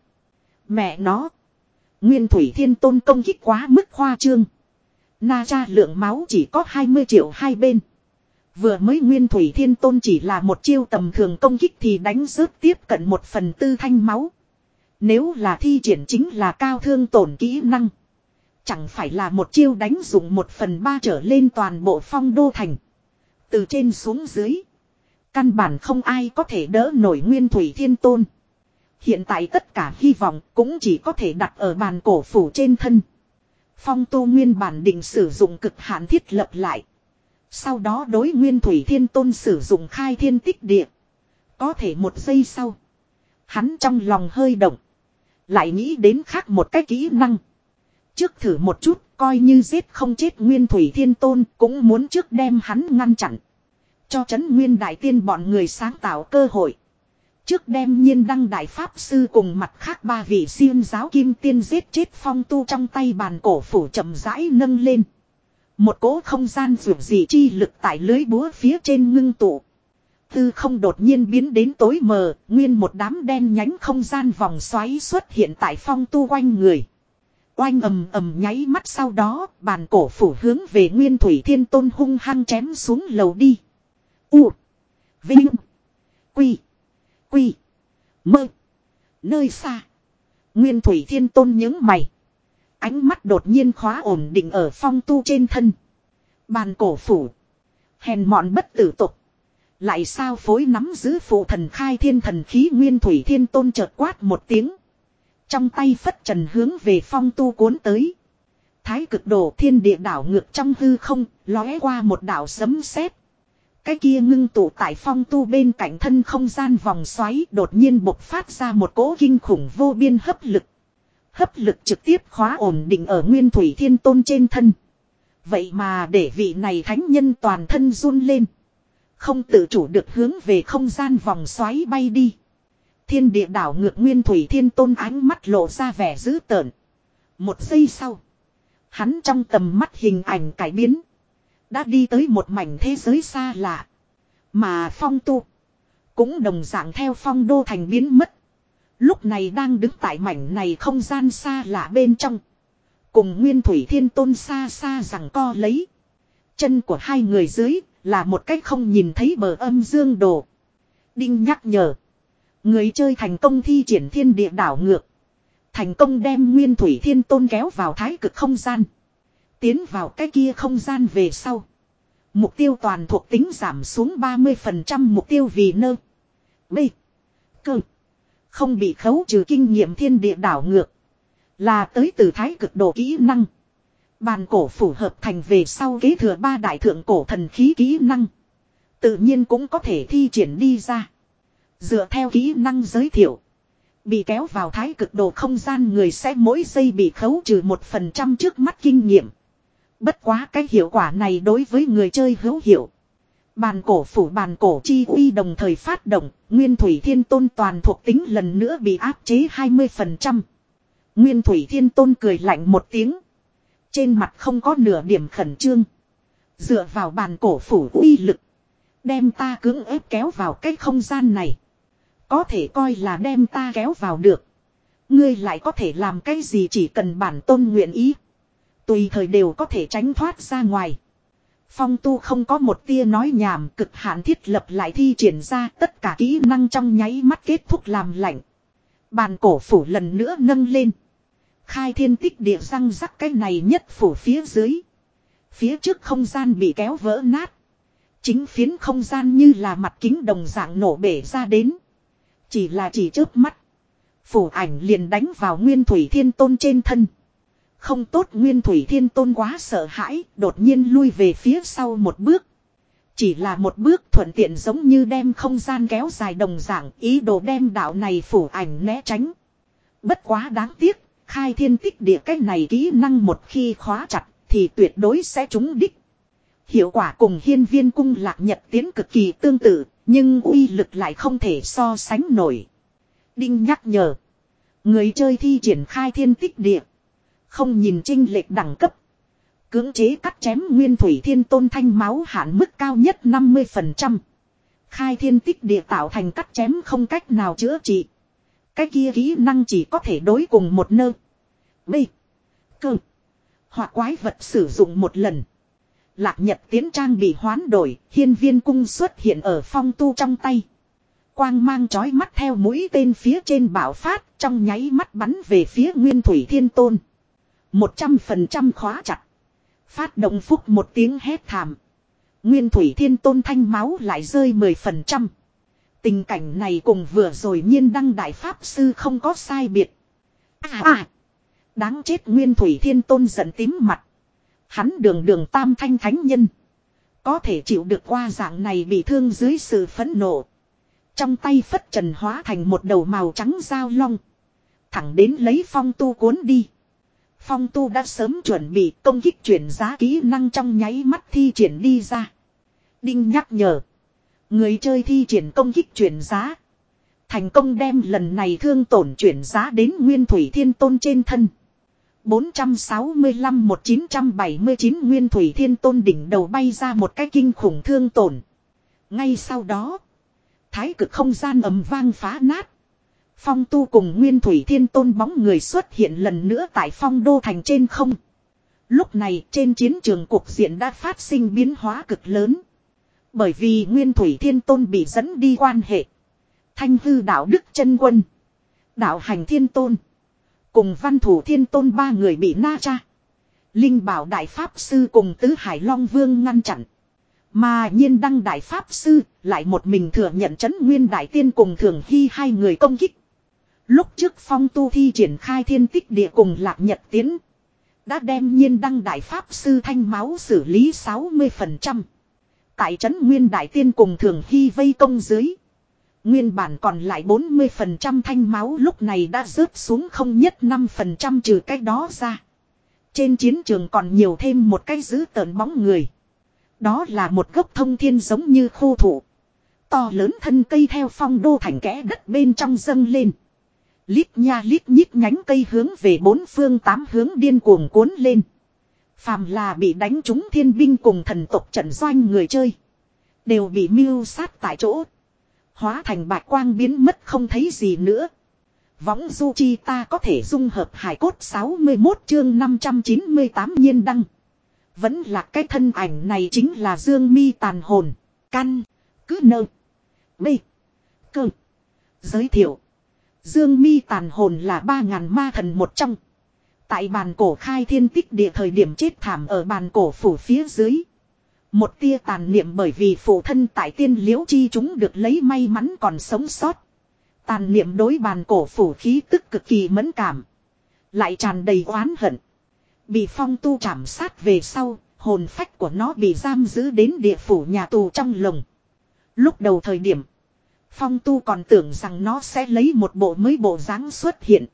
Mẹ nó. Nguyên Thủy Thiên Tôn công kích quá mức khoa trương. Na Tra lượng máu chỉ có hai mươi triệu hai bên. Vừa mới Nguyên Thủy Thiên Tôn chỉ là một chiêu tầm thường công kích thì đánh rớt tiếp cận một phần tư thanh máu. Nếu là thi triển chính là cao thương tổn kỹ năng. Chẳng phải là một chiêu đánh dụng một phần ba trở lên toàn bộ Phong Đô Thành. Từ trên xuống dưới. Căn bản không ai có thể đỡ nổi Nguyên Thủy Thiên Tôn. Hiện tại tất cả hy vọng cũng chỉ có thể đặt ở bàn cổ phủ trên thân. Phong Tu nguyên bản định sử dụng cực hạn thiết lập lại. Sau đó đối Nguyên Thủy Thiên Tôn sử dụng khai thiên tích địa. Có thể một giây sau. Hắn trong lòng hơi động. Lại nghĩ đến khác một cái kỹ năng. Trước thử một chút, coi như giết không chết Nguyên Thủy Thiên Tôn, cũng muốn trước đem hắn ngăn chặn. Cho Trấn Nguyên Đại Tiên bọn người sáng tạo cơ hội. Trước đem Nhiên Đăng Đại Pháp Sư cùng mặt khác ba vị xiêm giáo kim tiên giết chết. Phong Tu trong tay bàn cổ phủ chậm rãi nâng lên. Một cỗ không gian rủi dị chi lực tại lưới búa phía trên ngưng tụ. Tư không đột nhiên biến đến tối mờ, nguyên một đám đen nhánh không gian vòng xoáy xuất hiện tại Phong Tu quanh người. Oanh ầm ầm nháy mắt sau đó, bàn cổ phủ hướng về Nguyên Thủy Thiên Tôn hung hăng chém xuống lầu đi. U. Vinh. Quy. Quy. Mơ. Nơi xa. Nguyên Thủy Thiên Tôn nhướng mày. Ánh mắt đột nhiên khóa ổn định ở Phong Tu trên thân. Bàn cổ phủ. Hèn mọn bất tử tục. Lại sao phối nắm giữ phụ thần khai thiên thần khí. Nguyên Thủy Thiên Tôn chợt quát một tiếng. Trong tay phất trần hướng về Phong Tu cuốn tới. Thái cực đồ thiên địa đảo ngược trong hư không, lóe qua một đảo sấm sét. Cái kia ngưng tụ tại Phong Tu bên cạnh thân không gian vòng xoáy đột nhiên bộc phát ra một cỗ kinh khủng vô biên hấp lực. Hấp lực trực tiếp khóa ổn định ở Nguyên Thủy Thiên Tôn trên thân. Vậy mà để vị này thánh nhân toàn thân run lên. Không tự chủ được hướng về không gian vòng xoáy bay đi. Thiên địa đảo ngược Nguyên Thủy Thiên Tôn ánh mắt lộ ra vẻ dữ tợn. Một giây sau. Hắn trong tầm mắt hình ảnh cải biến. Đã đi tới một mảnh thế giới xa lạ. Mà Phong Tu. Cũng đồng dạng theo Phong Đô Thành biến mất. Lúc này đang đứng tại mảnh này không gian xa lạ bên trong. Cùng Nguyên Thủy Thiên Tôn xa xa rằng co lấy. Chân của hai người dưới là một cách không nhìn thấy bờ âm dương đồ. Đinh nhắc nhở. Người chơi thành công thi triển thiên địa đảo ngược. Thành công đem Nguyên Thủy Thiên Tôn kéo vào thái cực không gian. Tiến vào cái kia không gian về sau. Mục tiêu toàn thuộc tính giảm xuống ba mươi phần trăm mục tiêu vì nơ. B. Cơ. Không bị khấu trừ kinh nghiệm thiên địa đảo ngược. Là tới từ thái cực đồ kỹ năng. Bàn cổ phủ hợp thành về sau kế thừa ba đại thượng cổ thần khí kỹ năng. Tự nhiên cũng có thể thi triển đi ra. Dựa theo kỹ năng giới thiệu. Bị kéo vào thái cực đồ không gian người sẽ mỗi giây bị khấu trừ một phần trăm trước mắt kinh nghiệm. Bất quá cái hiệu quả này đối với người chơi hữu hiệu. Bàn cổ phủ bàn cổ chi uy đồng thời phát động. Nguyên Thủy Thiên Tôn toàn thuộc tính lần nữa bị áp chế hai mươi phần trăm. Nguyên Thủy Thiên Tôn cười lạnh một tiếng. Trên mặt không có nửa điểm khẩn trương. Dựa vào bàn cổ phủ uy lực. Đem ta cưỡng ép kéo vào cái không gian này. Có thể coi là đem ta kéo vào được. Ngươi lại có thể làm cái gì, chỉ cần bản tôn nguyện ý. Tùy thời đều có thể tránh thoát ra ngoài. Phong Tu không có một tia nói nhảm, cực hạn thiết lập lại thi triển ra, tất cả kỹ năng trong nháy mắt kết thúc làm lạnh. Bàn cổ phủ lần nữa nâng lên. Khai thiên tích địa răng rắc, cái này nhất phủ phía dưới. Phía trước không gian bị kéo vỡ nát. Chính phiến không gian như là mặt kính đồng dạng nổ bể ra đến. Chỉ là chỉ chớp mắt. Phủ ảnh liền đánh vào Nguyên Thủy Thiên Tôn trên thân. Không tốt, Nguyên Thủy Thiên Tôn quá sợ hãi, đột nhiên lui về phía sau một bước. Chỉ là một bước thuận tiện, giống như đem không gian kéo dài đồng dạng, ý đồ đem đạo này phủ ảnh né tránh. Bất quá đáng tiếc, khai thiên tích địa cái này kỹ năng một khi khóa chặt thì tuyệt đối sẽ trúng đích. Hiệu quả cùng Hiên Viên Cung Lạc Nhật Tiến cực kỳ tương tự, nhưng uy lực lại không thể so sánh nổi. Đinh nhắc nhở. Người chơi thi triển khai thiên tích địa. Không nhìn chênh lệch đẳng cấp. Cưỡng chế cắt chém Nguyên Thủy Thiên Tôn thanh máu hạn mức cao nhất năm mươi phần trăm. Khai thiên tích địa tạo thành cắt chém không cách nào chữa trị. Cái kia kỹ năng chỉ có thể đối cùng một nơ. B. Cơ. Hoặc quái vật sử dụng một lần. Lạc Nhật Tiến trang bị hoán đổi, Hiên Viên Cung xuất hiện ở Phong Tu trong tay. Quang mang chói mắt theo mũi tên phía trên bạo phát, trong nháy mắt bắn về phía Nguyên Thủy Thiên Tôn. Một trăm phần trăm khóa chặt. Phát động phúc một tiếng hét thảm. Nguyên Thủy Thiên Tôn thanh máu lại rơi mười phần trăm. Tình cảnh này cùng vừa rồi Nhiên Đăng Đại Pháp Sư không có sai biệt. À à. Đáng chết, Nguyên Thủy Thiên Tôn giận tím mặt. Hắn đường đường tam thanh thánh nhân. Có thể chịu được qua dạng này bị thương dưới sự phẫn nộ. Trong tay phất trần hóa thành một đầu màu trắng dao long. Thẳng đến lấy Phong Tu cuốn đi. Phong Tu đã sớm chuẩn bị, công kích chuyển giá kỹ năng trong nháy mắt thi triển đi ra. Đinh nhắc nhở. Người chơi thi triển công kích chuyển giá. Thành công đem lần này thương tổn chuyển giá đến Nguyên Thủy Thiên Tôn trên thân. bốn trăm sáu mươi lăm một chín trăm bảy mươi chín Nguyên Thủy Thiên Tôn đỉnh đầu bay ra một cái kinh khủng thương tổn. Ngay sau đó, thái cực không gian ầm vang phá nát. Phong Tu cùng Nguyên Thủy Thiên Tôn bóng người xuất hiện lần nữa tại Phong Đô Thành trên không. Lúc này trên chiến trường cục diện đã phát sinh biến hóa cực lớn. Bởi vì Nguyên Thủy Thiên Tôn bị dẫn đi quan hệ. Thanh Hư Đạo Đức Chân Quân, Đạo Hành Thiên Tôn cùng Văn Thủ Thiên Tôn ba người bị Na Cha, Linh Bảo Đại Pháp Sư cùng Tứ Hải Long Vương ngăn chặn. Mà Nhiên Đăng Đại Pháp Sư lại một mình thừa nhận Trấn Nguyên Đại Tiên cùng Thường Hy hai người công kích. Lúc trước Phong Tu thi triển khai thiên tích địa cùng Lạc Nhật Tiến, đã đem Nhiên Đăng Đại Pháp Sư thanh máu xử lý sáu mươi phần trăm. Tại Trấn Nguyên Đại Tiên cùng Thường Hy vây công dưới, nguyên bản còn lại bốn mươi phần trăm thanh máu lúc này đã rớt xuống không nhất năm phần trăm, trừ cái đó ra. Trên chiến trường còn nhiều thêm một cái dữ tợn bóng người. Đó là một gốc thông thiên giống như khô thụ. To lớn thân cây theo Phong Đô Thành kẽ đất bên trong dâng lên. Lít nha lít nhít nhánh cây hướng về bốn phương tám hướng điên cuồng cuốn lên. Phàm là bị đánh trúng thiên binh cùng thần tộc trận doanh người chơi, đều bị mưu sát tại chỗ. Hóa thành bạch quang biến mất không thấy gì nữa. Võng du chi ta có thể dung hợp hải cốt sáu mươi mốt chương năm trăm chín mươi tám Nhiên Đăng. Vẫn là cái thân ảnh này chính là Dương Mi tàn hồn. Căn. Cứ nơ. B. Cơ. Giới thiệu. Dương Mi tàn hồn là ba ngàn ma thần một trong. Tại bàn cổ khai thiên tích địa thời điểm chết thảm ở bàn cổ phủ phía dưới. Một tia tàn niệm bởi vì phụ thân tại tiên liễu chi chúng được lấy may mắn còn sống sót. Tàn niệm đối bàn cổ phủ khí tức cực kỳ mẫn cảm. Lại tràn đầy oán hận. Bị Phong Tu trảm sát về sau, hồn phách của nó bị giam giữ đến địa phủ nhà tù trong lồng. Lúc đầu thời điểm, Phong Tu còn tưởng rằng nó sẽ lấy một bộ mới bộ dáng xuất hiện.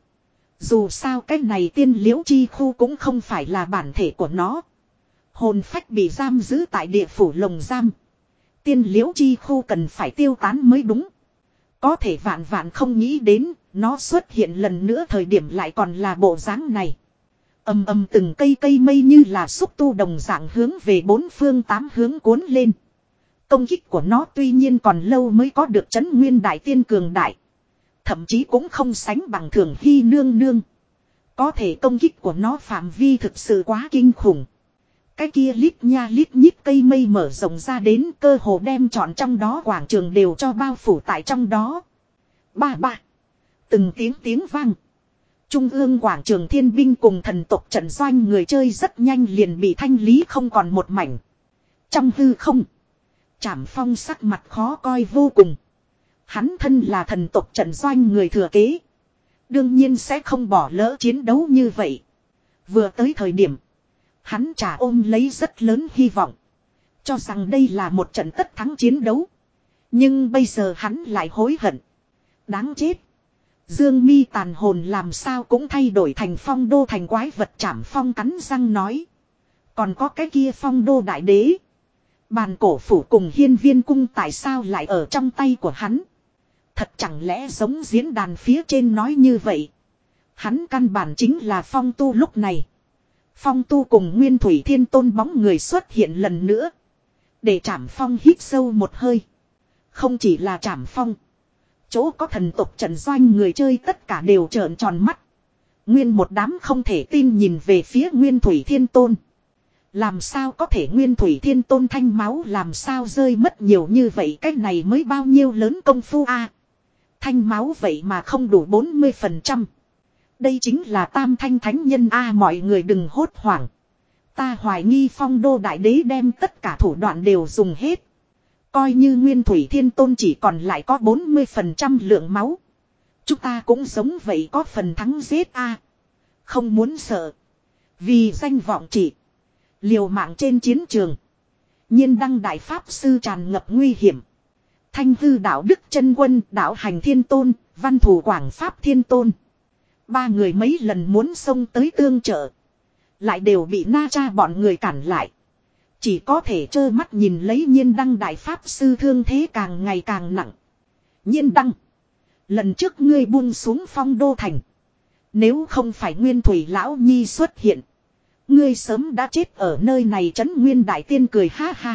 Dù sao cái này tiên liễu chi khu cũng không phải là bản thể của nó. Hồn phách bị giam giữ tại địa phủ lồng giam. Tiên liễu chi khu cần phải tiêu tán mới đúng. Có thể vạn vạn không nghĩ đến, nó xuất hiện lần nữa thời điểm lại còn là bộ dáng này. Ầm ầm từng cây cây mây như là xúc tu đồng dạng hướng về bốn phương tám hướng cuốn lên. Công kích của nó tuy nhiên còn lâu mới có được Trấn Nguyên Đại Tiên cường đại. thậm chí cũng không sánh bằng Thường Hy nương nương. Có thể công kích của nó phạm vi thực sự quá kinh khủng. Cái kia lít nha lít nhít cây mây mở rộng ra đến cơ hồ đem trọn trong đó quảng trường đều cho bao phủ tại trong đó. Ba ba. Từng tiếng tiếng vang. Trung ương quảng trường thiên binh cùng thần tộc trận doanh người chơi rất nhanh liền bị thanh lý không còn một mảnh. Trong hư không. Trảm Phong sắc mặt khó coi vô cùng. Hắn thân là thần tộc trận doanh người thừa kế. Đương nhiên sẽ không bỏ lỡ chiến đấu như vậy. Vừa tới thời điểm. Hắn chả ôm lấy rất lớn hy vọng. Cho rằng đây là một trận tất thắng chiến đấu. Nhưng bây giờ hắn lại hối hận. Đáng chết. Dương Mi tàn hồn làm sao cũng thay đổi thành Phong Đô thành quái vật. Trảm Phong cắn răng nói. Còn có cái kia Phong Đô đại đế. Bàn cổ phủ cùng hiên viên cung tại sao lại ở trong tay của hắn. Thật chẳng lẽ giống diễn đàn phía trên nói như vậy. Hắn căn bản chính là Phong Tu lúc này. Phong Tu cùng Nguyên Thủy Thiên Tôn bóng người xuất hiện lần nữa. Để Trảm Phong hít sâu một hơi. Không chỉ là Trảm Phong. Chỗ có thần tộc trận doanh người chơi tất cả đều trợn tròn mắt. Nguyên một đám không thể tin nhìn về phía Nguyên Thủy Thiên Tôn. Làm sao có thể Nguyên Thủy Thiên Tôn thanh máu làm sao rơi mất nhiều như vậy. Cái này mới bao nhiêu lớn công phu a à, thanh máu vậy mà không đủ bốn mươi phần trăm. Đây chính là tam thanh thánh nhân a à, mọi người đừng hốt hoảng. Ta hoài nghi Phong Đô đại đế đem tất cả thủ đoạn đều dùng hết. Coi như Nguyên Thủy Thiên Tôn chỉ còn lại có bốn mươi phần trăm lượng máu. Chúng ta cũng giống vậy có phần thắng giết a à. Không muốn sợ. Vì danh vọng chỉ. Liều mạng trên chiến trường. Nhiên đăng đại pháp sư tràn ngập nguy hiểm. Thanh hư đạo đức chân quân, đạo hành thiên tôn, văn thủ quảng pháp thiên tôn. Ba người mấy lần muốn xông tới tương trợ. Lại đều bị na cha bọn người cản lại. Chỉ có thể trơ mắt nhìn lấy nhiên đăng đại pháp sư thương thế càng ngày càng nặng. Nhiên đăng. Lần trước ngươi buông xuống Phong Đô thành. Nếu không phải Nguyên Thủy Lão Nhi xuất hiện. Ngươi sớm đã chết ở nơi này. Trấn Nguyên Đại Tiên cười ha ha.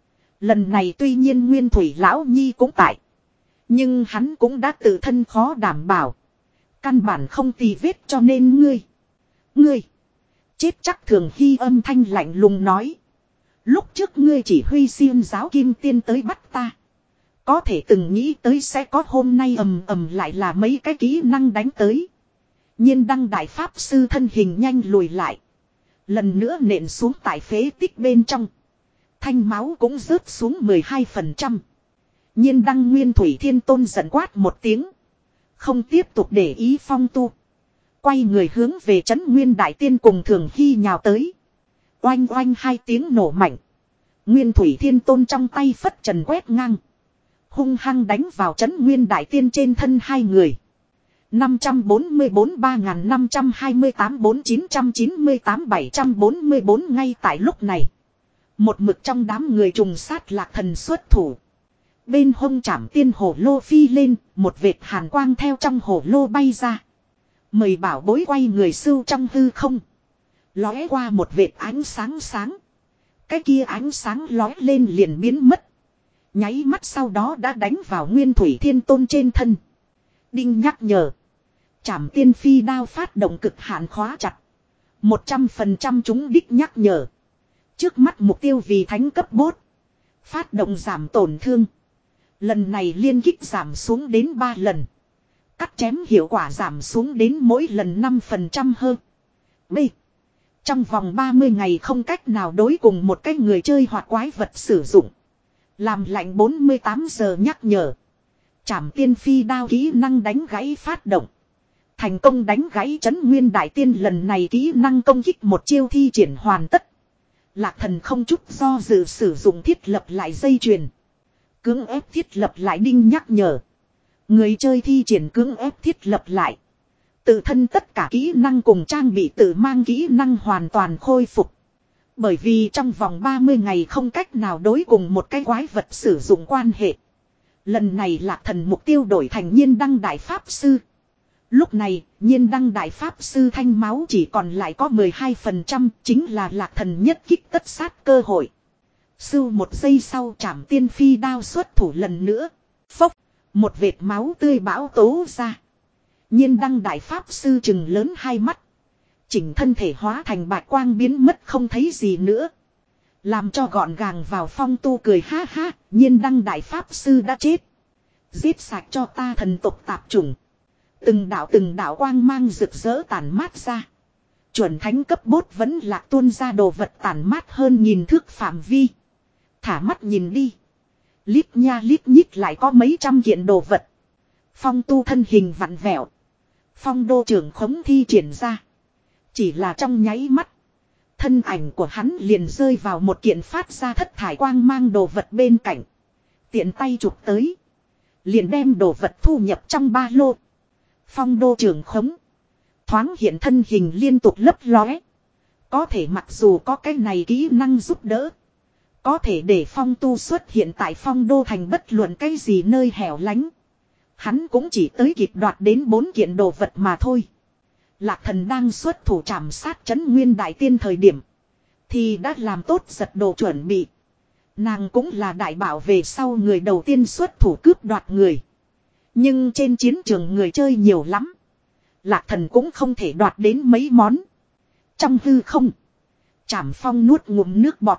Lần này tuy nhiên Nguyên Thủy Lão Nhi cũng tại. Nhưng hắn cũng đã tự thân khó đảm bảo. Căn bản không tì vết cho nên ngươi. Ngươi. Chết chắc Thường Hy âm thanh lạnh lùng nói. Lúc trước ngươi chỉ huy xiêm giáo kim tiên tới bắt ta. Có thể từng nghĩ tới sẽ có hôm nay ầm ầm lại là mấy cái kỹ năng đánh tới. Nhiên đăng đại pháp sư thân hình nhanh lùi lại. Lần nữa nện xuống tại phế tích bên trong. Thanh máu cũng rớt xuống mười hai phần trăm. Nhiên đăng Nguyên Thủy Thiên Tôn giận quát một tiếng. Không tiếp tục để ý Phong Tu. Quay người hướng về Trấn Nguyên Đại Tiên cùng Thường Hy nhào tới. Oanh oanh hai tiếng nổ mạnh. Nguyên Thủy Thiên Tôn trong tay phất trần quét ngang. Hung hăng đánh vào Trấn Nguyên Đại Tiên trên thân hai người. năm trăm bốn mươi bốn ba nghìn năm trăm hai mươi tám bốn nghìn chín trăm chín mươi tám bảy trăm bốn mươi bốn ngay tại lúc này. Một mực trong đám người trùng sát Lạc Thần xuất thủ. Bên hông Trảm Tiên hổ lô phi lên, một vệt hàn quang theo trong hổ lô bay ra. Mời bảo bối quay người sưu trong hư không. Lóe qua một vệt ánh sáng sáng. Cái kia ánh sáng lóe lên liền biến mất. Nháy mắt sau đó đã đánh vào Nguyên Thủy Thiên Tôn trên thân. Đinh nhắc nhở. Trảm Tiên phi đao phát động cực hạn khóa chặt. một trăm phần trăm chúng đích nhắc nhở. Trước mắt mục tiêu vì thánh cấp bốt. Phát động giảm tổn thương. Lần này liên kích giảm xuống đến ba lần. Cắt chém hiệu quả giảm xuống đến mỗi lần năm phần trăm hơn. B. Trong vòng ba mươi ngày không cách nào đối cùng một cái người chơi hoặc quái vật sử dụng. Làm lạnh bốn mươi tám giờ nhắc nhở. Trảm Tiên phi đao kỹ năng đánh gãy phát động. Thành công đánh gãy Trấn Nguyên Đại Tiên lần này kỹ năng công kích một chiêu thi triển hoàn tất. Lạc Thần không chút do dự sử dụng thiết lập lại dây chuyền. Cưỡng ép thiết lập lại đinh nhắc nhở. Người chơi thi triển cưỡng ép thiết lập lại. Tự thân tất cả kỹ năng cùng trang bị tự mang kỹ năng hoàn toàn khôi phục. Bởi vì trong vòng ba mươi ngày không cách nào đối cùng một cái quái vật sử dụng quan hệ. Lần này Lạc Thần mục tiêu đổi thành Nhiên đăng đại pháp sư. Lúc này, Nhiên đăng đại pháp sư thanh máu chỉ còn lại có mười hai phần trăm, chính là Lạc Thần nhất kích tất sát cơ hội. Sưu một giây sau Trảm Tiên phi đao xuất thủ lần nữa. Phốc, một vệt máu tươi bão tố ra. Nhiên đăng đại pháp sư chừng lớn hai mắt. Chỉnh thân thể hóa thành bạch quang biến mất không thấy gì nữa. Làm cho gọn gàng vào Phong Tu cười ha ha, nhiên đăng đại pháp sư đã chết. Giết sạch cho ta thần tộc tạp chủng. Từng đạo từng đạo quang mang rực rỡ tản mát ra. Chuẩn thánh cấp bốt vẫn lạc tuôn ra đồ vật tản mát hơn nghìn thước phạm vi. Thả mắt nhìn đi. Lít nha lít nhít lại có mấy trăm kiện đồ vật. Phong Tu thân hình vặn vẹo. Phong đô trưởng khống thi triển ra. Chỉ là trong nháy mắt. Thân ảnh của hắn liền rơi vào một kiện phát ra thất thải quang mang đồ vật bên cạnh. Tiện tay chụp tới. Liền đem đồ vật thu nhập trong ba lô. Phong đô trưởng khống. Thoáng hiện thân hình liên tục lấp lóe. Có thể mặc dù có cái này kỹ năng giúp đỡ. Có thể để Phong Tu xuất hiện tại Phong đô thành bất luận cái gì nơi hẻo lánh. Hắn cũng chỉ tới kịp đoạt đến bốn kiện đồ vật mà thôi. Lạc Thần đang xuất thủ trảm sát trấn nguyên đại tiên thời điểm. Thì đã làm tốt giật đồ chuẩn bị. Nàng cũng là đại bảo về sau người đầu tiên xuất thủ cướp đoạt người. Nhưng trên chiến trường người chơi nhiều lắm. Lạc Thần cũng không thể đoạt đến mấy món. Trong hư không. Trảm Phong nuốt ngụm nước bọt.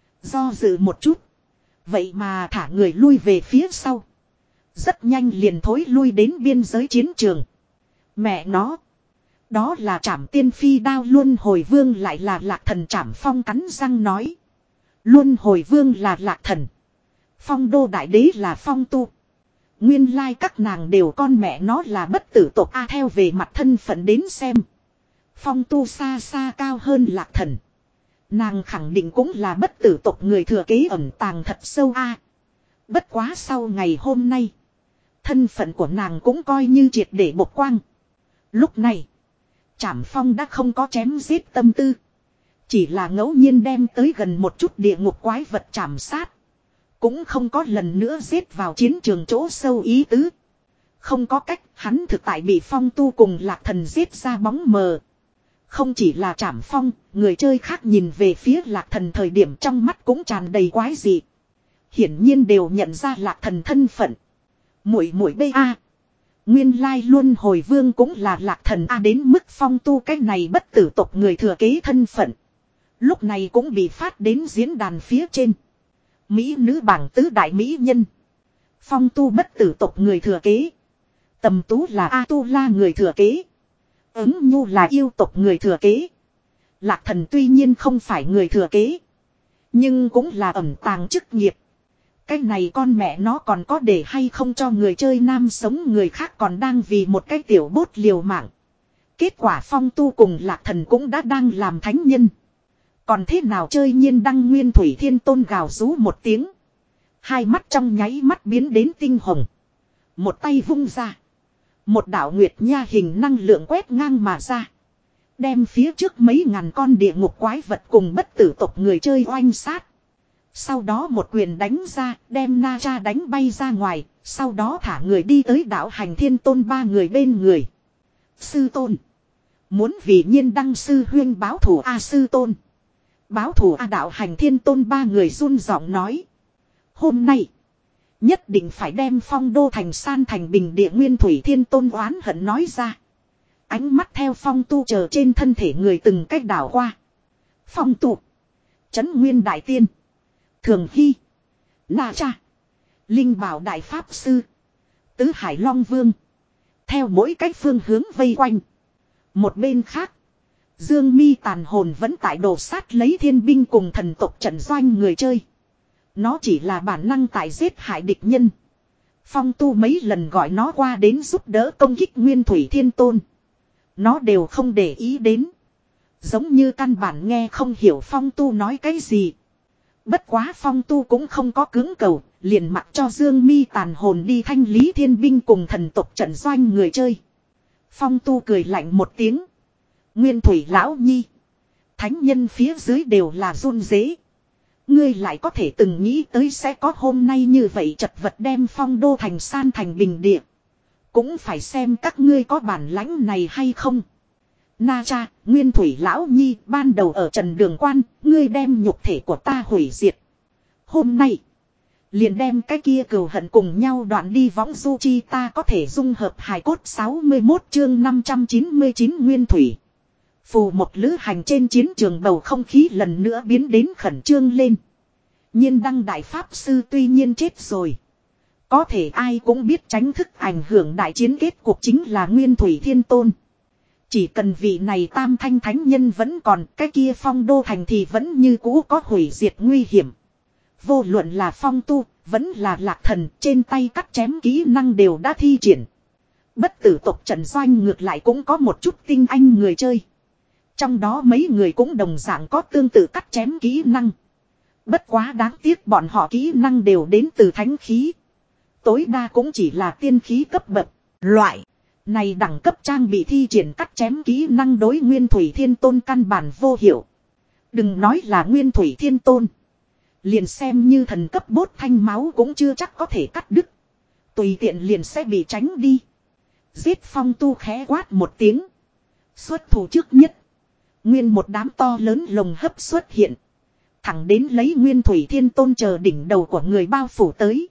Do dự một chút. Vậy mà thả người lui về phía sau. Rất nhanh liền thối lui đến biên giới chiến trường. Mẹ nó. Đó là Trảm Tiên Phi đao Luân Hồi Vương lại là Lạc Thần. Trảm Phong cắn răng nói. Luân Hồi Vương là Lạc Thần. Phong đô đại đế là Phong Tu. Nguyên lai các nàng đều con mẹ nó là bất tử tộc A, theo về mặt thân phận đến xem. Phong Tu xa xa cao hơn Lạc Thần. Nàng khẳng định cũng là bất tử tộc người thừa kế ẩn tàng thật sâu A. Bất quá sau ngày hôm nay. Thân phận của nàng cũng coi như triệt để bộc quang. Lúc này. Trảm Phong đã không có chém giết tâm tư. Chỉ là ngẫu nhiên đem tới gần một chút địa ngục quái vật trảm sát. Cũng không có lần nữa giết vào chiến trường chỗ sâu ý tứ. Không có cách, hắn thực tại bị Phong Tu cùng Lạc Thần giết ra bóng mờ. Không chỉ là Trảm Phong, người chơi khác nhìn về phía Lạc Thần thời điểm trong mắt cũng tràn đầy quái dị. Hiển nhiên đều nhận ra Lạc Thần thân phận. Muội muội bê a. Nguyên lai Luân Hồi Vương cũng là Lạc Thần A, đến mức Phong Tu cái này bất tử tộc người thừa kế thân phận. Lúc này cũng bị phát đến diễn đàn phía trên. Mỹ nữ bảng tứ đại mỹ nhân. Phong Tu bất tử tộc người thừa kế. Tầm Tú là A Tu La người thừa kế. Ứng Nhu là yêu tộc người thừa kế. Lạc Thần tuy nhiên không phải người thừa kế. Nhưng cũng là ẩn tàng chức nghiệp. Cái này con mẹ nó còn có để hay không cho người chơi nam sống, người khác còn đang vì một cái tiểu bốt liều mạng. Kết quả Phong Tu cùng Lạc Thần cũng đã đang làm thánh nhân. Còn thế nào chơi nhiên đăng nguyên thủy thiên tôn gào rú một tiếng. Hai mắt trong nháy mắt biến đến tinh hồng. Một tay vung ra. Một đạo nguyệt nha hình năng lượng quét ngang mà ra. Đem phía trước mấy ngàn con địa ngục quái vật cùng bất tử tộc người chơi oanh sát. Sau đó một quyền đánh ra, đem Na Cha đánh bay ra ngoài, sau đó thả người đi tới đạo hành thiên tôn ba người bên người. Sư tôn. Muốn vì nhiên đăng sư huyên báo thủ A sư tôn. Báo thủ A đạo hành thiên tôn ba người run giọng nói. Hôm nay, nhất định phải đem Phong đô thành san thành bình địa, nguyên thủy thiên tôn oán hận nói ra. Ánh mắt theo Phong Tu chờ trên thân thể người từng cách đảo qua. Phong Tu, Trấn Nguyên Đại Tiên, Thường Hy, Na Cha, Linh Bảo Đại Pháp Sư, Tứ Hải Long Vương. Theo mỗi cách phương hướng vây quanh. Một bên khác, Dương Mi tàn hồn vẫn tại đổ sát lấy thiên binh cùng thần tộc trận doanh người chơi. Nó chỉ là bản năng tại giết hại địch nhân. Phong Tu mấy lần gọi nó qua đến giúp đỡ công kích Nguyên Thủy Thiên Tôn. Nó đều không để ý đến. Giống như căn bản nghe không hiểu Phong Tu nói cái gì. Bất quá Phong Tu cũng không có cưỡng cầu, liền mặc cho Dương Mi tàn hồn đi thanh lý thiên binh cùng thần tộc trận doanh người chơi. Phong Tu cười lạnh một tiếng. Nguyên Thủy Lão Nhi, thánh nhân phía dưới đều là run rế. Ngươi lại có thể từng nghĩ tới sẽ có hôm nay như vậy chật vật đem Phong đô thành san thành bình địa. Cũng phải xem các ngươi có bản lãnh này hay không. Na Cha, Nguyên Thủy Lão Nhi, ban đầu ở Trần Đường Quan, ngươi đem nhục thể của ta hủy diệt. Hôm nay, Liền đem cái kia cừu hận cùng nhau đoạn đi võng du chi ta có thể dung hợp hài cốt sáu mươi mốt chương năm trăm chín mươi chín nguyên thủy. Phù một lữ hành trên chiến trường bầu không khí lần nữa biến đến khẩn trương lên. Nhiên đăng đại pháp sư tuy nhiên chết rồi. Có thể ai cũng biết tránh thức ảnh hưởng đại chiến kết cuộc chính là Nguyên Thủy Thiên Tôn. Chỉ cần vị này tam thanh thánh nhân vẫn còn, cái kia phong đô thành thì vẫn như cũ có hủy diệt nguy hiểm. Vô luận là phong tu, vẫn là lạc thần, trên tay cắt chém kỹ năng đều đã thi triển. Bất tử tộc Trần Doanh ngược lại cũng có một chút tinh anh người chơi. Trong đó mấy người cũng đồng dạng có tương tự cắt chém kỹ năng. Bất quá đáng tiếc bọn họ kỹ năng đều đến từ thánh khí. Tối đa cũng chỉ là tiên khí cấp bậc. Loại này đẳng cấp trang bị thi triển cắt chém kỹ năng đối Nguyên Thủy Thiên Tôn căn bản vô hiệu. Đừng nói là Nguyên Thủy Thiên Tôn. Liền xem như thần cấp bốt thanh máu cũng chưa chắc có thể cắt đứt. Tùy tiện liền sẽ bị tránh đi. Giết phong tu khẽ quát một tiếng. Xuất thủ trước nhất. Nguyên một đám to lớn lồng hấp xuất hiện. Thẳng đến lấy Nguyên Thủy Thiên Tôn chờ đỉnh đầu của người bao phủ tới.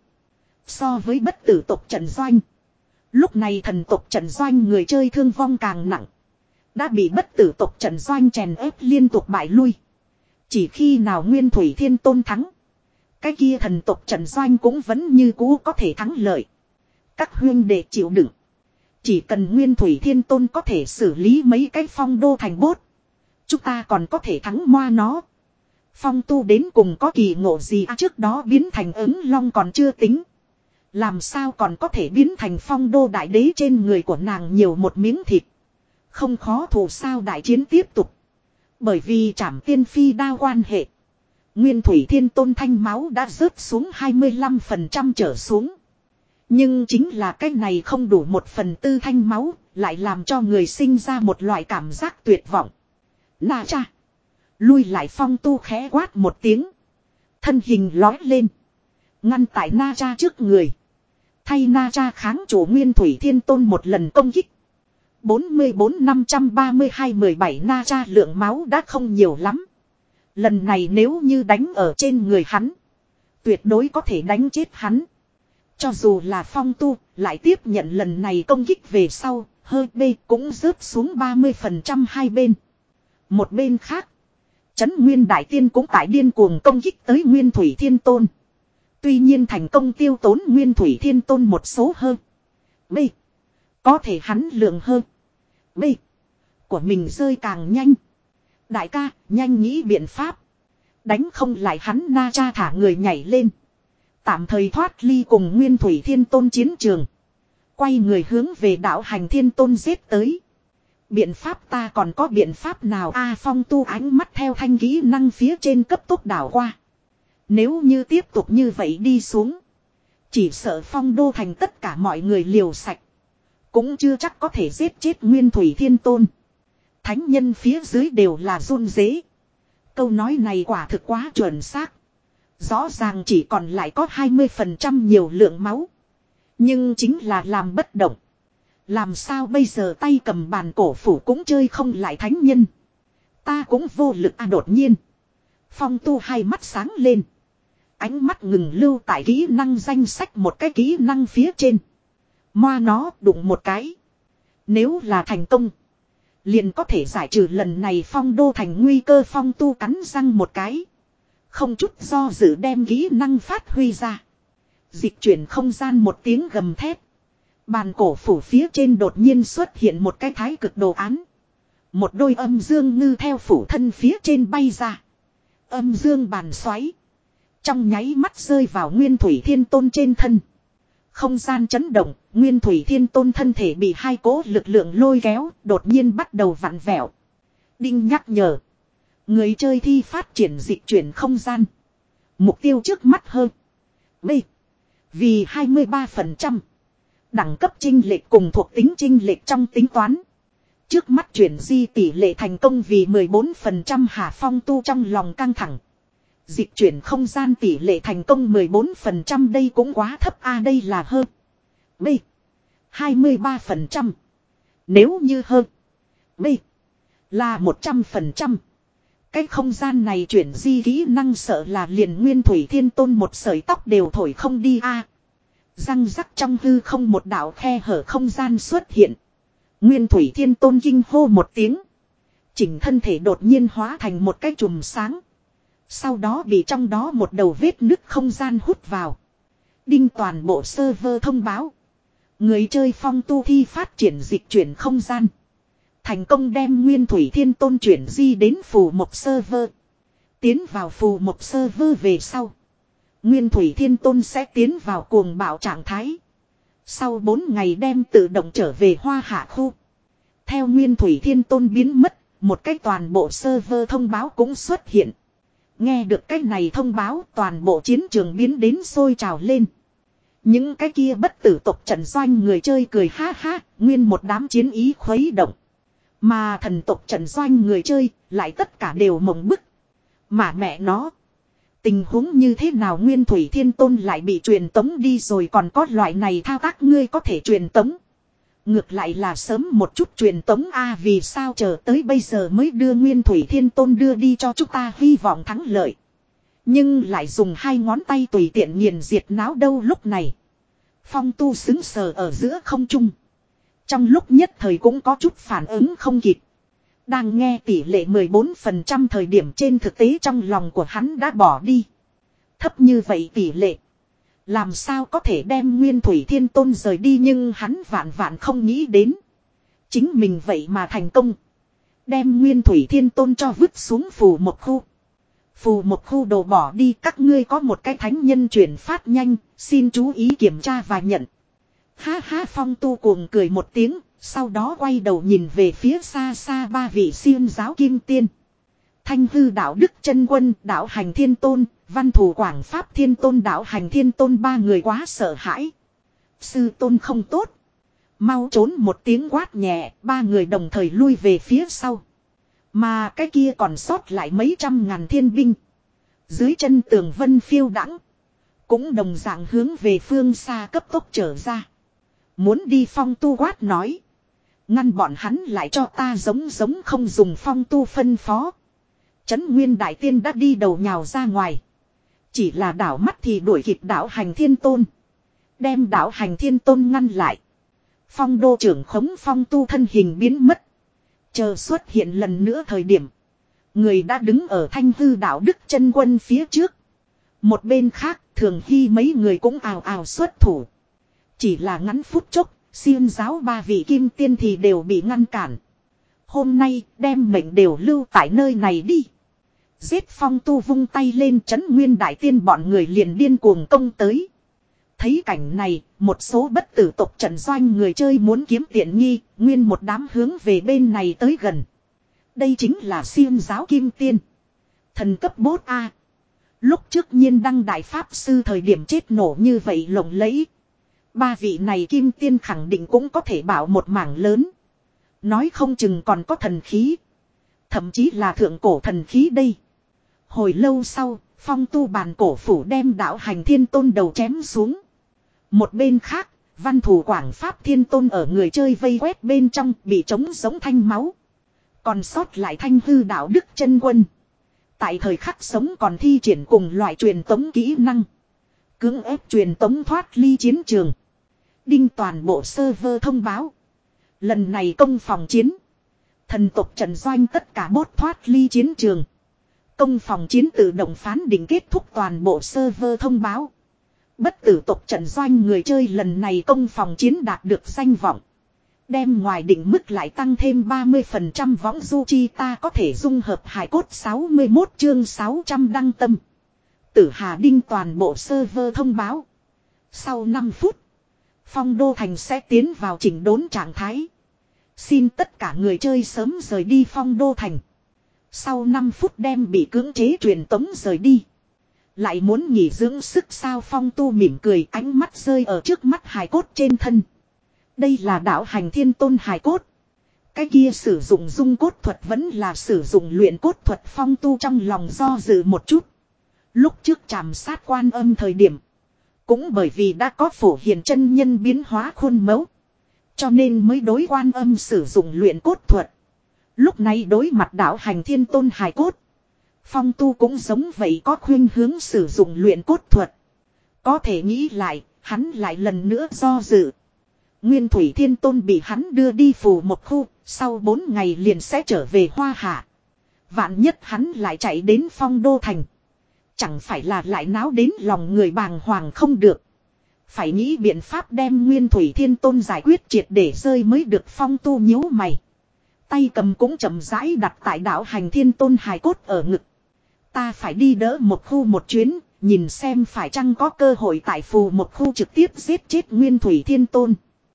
So với bất tử tộc Trần Doanh. Lúc này thần tộc Trần Doanh người chơi thương vong càng nặng. Đã bị bất tử tộc Trần Doanh chèn ép liên tục bại lui. Chỉ khi nào Nguyên Thủy Thiên Tôn thắng. Cái kia thần tộc Trần Doanh cũng vẫn như cũ có thể thắng lợi. Các huynh đệ chịu đựng. Chỉ cần Nguyên Thủy Thiên Tôn có thể xử lý mấy cái phong đô thành bốt. Chúng ta còn có thể thắng moa nó. Phong tu đến cùng có kỳ ngộ gì à, trước đó biến thành ứng long còn chưa tính. Làm sao còn có thể biến thành phong đô đại đế trên người của nàng nhiều một miếng thịt. Không khó thủ sao đại chiến tiếp tục. Bởi vì trảm tiên phi đao quan hệ. Nguyên Thủy Thiên Tôn thanh máu đã rớt xuống hai mươi lăm phần trăm trở xuống. Nhưng chính là cái này không đủ một phần tư thanh máu. Lại làm cho người sinh ra một loại cảm giác tuyệt vọng. Na cha. Lui lại phong tu khẽ quát một tiếng. Thân hình lói lên. Ngăn tại Na cha trước người. Thay Na cha kháng chủ Nguyên Thủy Thiên Tôn một lần công kích. bốn mươi bốn năm trăm ba mươi hai mười bảy Na cha lượng máu đã không nhiều lắm. Lần này nếu như đánh ở trên người hắn. Tuyệt đối có thể đánh chết hắn. Cho dù là phong tu lại tiếp nhận lần này công kích về sau. Hơi bê cũng rớt xuống ba mươi phần trăm hai bên. Một bên khác. Trấn Nguyên Đại Tiên cũng tại điên cuồng công kích tới Nguyên Thủy Thiên Tôn. Tuy nhiên thành công tiêu tốn Nguyên Thủy Thiên Tôn một số hơn. B. Có thể hắn lượng hơn. B. Của mình rơi càng nhanh. Đại ca, nhanh nghĩ biện pháp. Đánh không lại hắn Na cha thả người nhảy lên. Tạm thời thoát ly cùng Nguyên Thủy Thiên Tôn chiến trường. Quay người hướng về đạo hành Thiên Tôn giết tới. Biện pháp ta còn có biện pháp nào a à, phong tu ánh mắt theo thanh kỹ năng phía trên cấp tốc đảo qua. Nếu như tiếp tục như vậy đi xuống. Chỉ sợ phong đô thành tất cả mọi người liều sạch. Cũng chưa chắc có thể giết chết Nguyên Thủy Thiên Tôn. Thánh nhân phía dưới đều là run rế. Câu nói này quả thực quá chuẩn xác. Rõ ràng chỉ còn lại có hai mươi phần trăm nhiều lượng máu. Nhưng chính là làm bất động. Làm sao bây giờ tay cầm bàn cổ phủ cũng chơi không lại thánh nhân. Ta cũng vô lực à đột nhiên. Phong tu hai mắt sáng lên. Ánh mắt ngừng lưu tại kỹ năng danh sách một cái kỹ năng phía trên. Moa nó đụng một cái. Nếu là thành công. Liền có thể giải trừ lần này phong đô thành nguy cơ phong tu cắn răng một cái. Không chút do dự đem kỹ năng phát huy ra. Dịch chuyển không gian một tiếng gầm thét. Bàn cổ phủ phía trên đột nhiên xuất hiện một cái thái cực đồ án. Một đôi âm dương ngư theo phủ thân phía trên bay ra. Âm dương bàn xoáy. Trong nháy mắt rơi vào Nguyên Thủy Thiên Tôn trên thân. Không gian chấn động, Nguyên Thủy Thiên Tôn thân thể bị hai cỗ lực lượng lôi kéo, đột nhiên bắt đầu vặn vẹo. Đinh nhắc nhở. Người chơi thi phát triển dịch chuyển không gian. Mục tiêu trước mắt hơn. B. Vì hai mươi ba phần trăm. Đẳng cấp chênh lệch cùng thuộc tính chênh lệch trong tính toán. Trước mắt chuyển di tỷ lệ thành công vì mười bốn phần trăm Hà Phong tu trong lòng căng thẳng. Dịch chuyển không gian tỷ lệ thành công mười bốn phần trăm đây cũng quá thấp a à, đây là hơn. B. hai mươi ba phần trăm. Nếu như hơn. B. Là một trăm phần trăm. Cái không gian này chuyển di kỹ năng sợ là liền Nguyên Thủy Thiên Tôn một sợi tóc đều thổi không đi a. Răng rắc trong hư không một đạo khe hở không gian xuất hiện. Nguyên Thủy Thiên Tôn kinh hô một tiếng. Chỉnh thân thể đột nhiên hóa thành một cái chùm sáng. Sau đó bị trong đó một đầu vết nứt không gian hút vào. Đinh toàn bộ server thông báo. Người chơi Phong Tu Thi phát triển dịch chuyển không gian. Thành công đem Nguyên Thủy Thiên Tôn chuyển di đến phù một server. Tiến vào phù một server về sau. Nguyên Thủy Thiên Tôn sẽ tiến vào cuồng bạo trạng thái. Sau bốn ngày đem tự động trở về Hoa Hạ khu. Theo Nguyên Thủy Thiên Tôn biến mất, một cái toàn bộ server thông báo cũng xuất hiện. Nghe được cái này thông báo, toàn bộ chiến trường biến đến sôi trào lên. Những cái kia bất tử tộc trận doanh người chơi cười ha ha, nguyên một đám chiến ý khuấy động. Mà thần tộc trận doanh người chơi, lại tất cả đều mộng bức. Mà mẹ nó, tình huống như thế nào Nguyên Thủy Thiên Tôn lại bị truyền tống đi rồi, còn có loại này thao tác ngươi có thể truyền tống. Ngược lại là sớm một chút truyền tống a, vì sao chờ tới bây giờ mới đưa Nguyên Thủy Thiên Tôn đưa đi cho chúng ta hy vọng thắng lợi. Nhưng lại dùng hai ngón tay tùy tiện nghiền diệt náo đâu lúc này. Phong Tu xứng sờ ở giữa không trung. Trong lúc nhất thời cũng có chút phản ứng không kịp. Đang nghe tỷ lệ mười bốn phần trăm thời điểm trên thực tế trong lòng của hắn đã bỏ đi. Thấp như vậy tỷ lệ. Làm sao có thể đem Nguyên Thủy Thiên Tôn rời đi, nhưng hắn vạn vạn không nghĩ đến. Chính mình vậy mà thành công. Đem Nguyên Thủy Thiên Tôn cho vứt xuống phù một khu. Phù một khu đồ bỏ đi, các ngươi có một cái thánh nhân chuyển phát nhanh, xin chú ý kiểm tra và nhận. Ha ha, Phong Tu cuồng cười một tiếng, sau đó quay đầu nhìn về phía xa xa ba vị xiêm giáo kim tiên. Thanh Hư Đạo Đức Chân Quân, Đạo Hành Thiên Tôn, Văn Thù Quảng Pháp Thiên Tôn, Đạo Hành Thiên Tôn, ba người quá sợ hãi. Sư Tôn không tốt. Mau trốn, một tiếng quát nhẹ, ba người đồng thời lui về phía sau. Mà cái kia còn sót lại mấy trăm ngàn thiên binh. Dưới chân tường vân phiêu đãng, cũng đồng dạng hướng về phương xa cấp tốc trở ra. Muốn đi. Phong Tu quát nói. Ngăn bọn hắn lại cho ta, giống giống không dùng. Phong Tu phân phó. Trấn Nguyên Đại Tiên đã đi đầu nhào ra ngoài. Chỉ là đảo mắt thì đuổi kịp Đạo Hành Thiên Tôn. Đem Đạo Hành Thiên Tôn ngăn lại. Phong đô trưởng khống Phong Tu thân hình biến mất. Chờ xuất hiện lần nữa thời điểm. Người đã đứng ở Thanh Hư Đạo Đức Chân Quân phía trước. Một bên khác, Thường Hy mấy người cũng ào ào xuất thủ. Chỉ là ngắn phút chốc, xiêm giáo ba vị kim tiên thì đều bị ngăn cản. Hôm nay, đem mệnh đều lưu tại nơi này đi. Giết. Phong Tu vung tay lên, Trấn Nguyên Đại Tiên bọn người liền điên cuồng công tới. Thấy cảnh này, một số bất tử tộc trận doanh người chơi muốn kiếm tiện nghi, nguyên một đám hướng về bên này tới gần. Đây chính là xiêm giáo kim tiên. Thần cấp bốt A. Lúc trước Nhiên Đăng Đại Pháp Sư thời điểm chết nổ như vậy lộng lẫy. Ba vị này kim tiên khẳng định cũng có thể bảo một mảng lớn. Nói không chừng còn có thần khí. Thậm chí là thượng cổ thần khí đây. Hồi lâu sau, Phong Tu bàn cổ phủ đem Đạo Hành Thiên Tôn đầu chém xuống. Một bên khác, Văn Thù Quảng Pháp Thiên Tôn ở người chơi vây quét bên trong bị trống giống thanh máu. Còn sót lại Thanh Hư Đạo Đức Chân Quân. Tại thời khắc sống còn thi triển cùng loại truyền tống kỹ năng. Cưỡng ép truyền tống thoát ly chiến trường. Đinh toàn bộ server thông báo. Lần này công phòng chiến. Thần tộc trận doanh tất cả bốt thoát ly chiến trường. Công phòng chiến tự động phán định kết thúc, toàn bộ server thông báo. Bất tử tộc trận doanh người chơi lần này công phòng chiến đạt được danh vọng. Đem ngoài định mức lại tăng thêm ba mươi phần trăm võng du chi ta có thể dung hợp hài cốt. Sáu mươi mốt chương sáu trăm đăng tâm. Tử Hà Đinh toàn bộ server thông báo. Sau năm phút, Phong Đô Thành sẽ tiến vào chỉnh đốn trạng thái. Xin tất cả người chơi sớm rời đi Phong Đô Thành. Sau năm phút đem bị cưỡng chế truyền tống rời đi. Lại muốn nghỉ dưỡng sức sao? Phong Tu mỉm cười, ánh mắt rơi ở trước mắt hài cốt trên thân. Đây là Đạo Hành Thiên Tôn hài cốt. Cái kia sử dụng dung cốt thuật vẫn là sử dụng luyện cốt thuật? Phong Tu trong lòng do dự một chút. Lúc trước chạm sát Quan Âm thời điểm, cũng bởi vì đã có Phổ Hiền chân nhân biến hóa khuôn mẫu, cho nên mới đối Quan Âm sử dụng luyện cốt thuật. Lúc này đối mặt Đạo Hành Thiên Tôn hài cốt, Phong Tu cũng giống vậy có khuynh hướng sử dụng luyện cốt thuật. Có thể nghĩ lại, hắn lại lần nữa do dự. Nguyên Thủy Thiên Tôn bị hắn đưa đi phù một khu, sau bốn ngày liền sẽ trở về Hoa Hạ. Vạn nhất hắn lại chạy đến Phong Đô Thành. Chẳng phải là lại náo đến lòng người bàng hoàng không được. Phải nghĩ biện pháp đem Nguyên Thủy Thiên Tôn giải quyết triệt để rơi mới được. Phong Tu nhíu mày. Tay cầm cũng chậm rãi đặt tại đạo hành Thiên Tôn hài cốt ở ngực. Ta phải đi đỡ một khu một chuyến, nhìn xem phải chăng có cơ hội tại phù một khu trực tiếp giết chết Nguyên Thủy Thiên Tôn.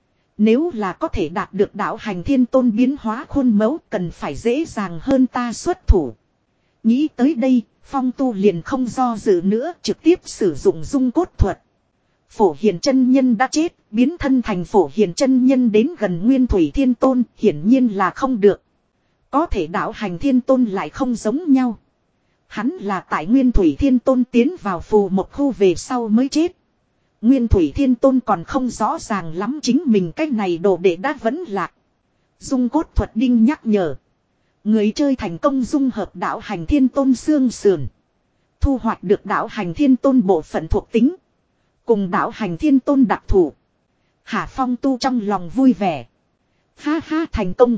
Nếu là có thể đạt được đạo hành Thiên Tôn biến hóa khuôn mẫu, cần phải dễ dàng hơn ta xuất thủ. Nghĩ tới đây, Phong Tu liền không do dự nữa, trực tiếp sử dụng dung cốt thuật. Phổ Hiền chân nhân đã chết, biến thân thành Phổ Hiền chân nhân đến gần Nguyên Thủy Thiên Tôn, hiển nhiên là không được. Có thể đạo hành Thiên Tôn lại không giống nhau. Hắn là tại Nguyên Thủy Thiên Tôn tiến vào phù một khu về sau mới chết. Nguyên Thủy Thiên Tôn còn không rõ ràng lắm chính mình cái này đồ đệ đã vẫn lạc. Dung cốt thuật đinh nhắc nhở. Người chơi thành công dung hợp đạo hành Thiên Tôn xương sườn. Thu hoạch được đạo hành Thiên Tôn bộ phận thuộc tính. Cùng đạo hành Thiên Tôn đặc thù. Hà Phong Tu trong lòng vui vẻ. Ha ha, thành công.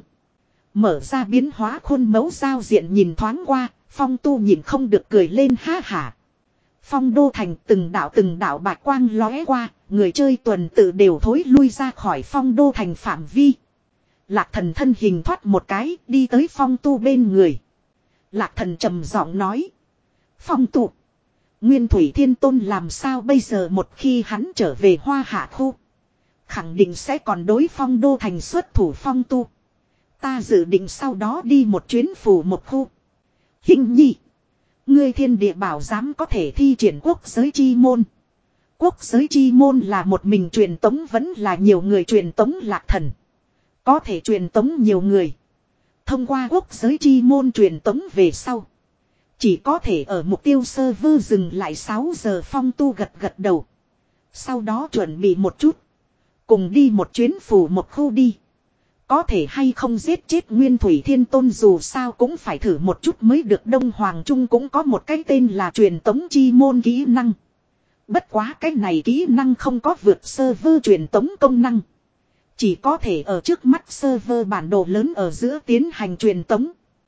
Mở ra biến hóa khuôn mẫu giao diện nhìn thoáng qua. Phong Tu nhìn không được cười lên ha hả. Phong Đô Thành từng đạo từng đạo bạch quang lóe qua. Người chơi tuần tự đều thối lui ra khỏi Phong Đô Thành phạm vi. Lạc Thần thân hình thoát một cái đi tới Phong Tu bên người. Lạc Thần trầm giọng nói. Phong Tu. Nguyên Thủy Thiên Tôn làm sao bây giờ? Một khi hắn trở về Hoa Hạ khu, khẳng định sẽ còn đối Phong Đô Thành xuất thủ. Phong Tu. Ta dự định sau đó đi một chuyến phù một khu. Hình nhi. Ngươi Thiên Địa Bảo Giám có thể thi triển quốc giới chi môn. Quốc giới chi môn là một mình truyền tống vẫn là nhiều người truyền tống? Lạc Thần. Có thể truyền tống nhiều người. Thông qua quốc giới chi môn truyền tống về sau. Chỉ có thể ở mục tiêu server dừng lại sáu giờ. Phong Tu gật gật đầu. Sau đó chuẩn bị một chút. Cùng đi một chuyến phù một khu đi. Có thể hay không giết chết Nguyên Thủy Thiên Tôn dù sao cũng phải thử một chút mới được. Đông Hoàng Trung cũng có một cái tên là truyền tống chi môn kỹ năng. Bất quá cái này kỹ năng không có vượt server truyền tống công năng. Chỉ có thể ở trước mắt server bản đồ lớn ở giữa tiến hành truyền tống.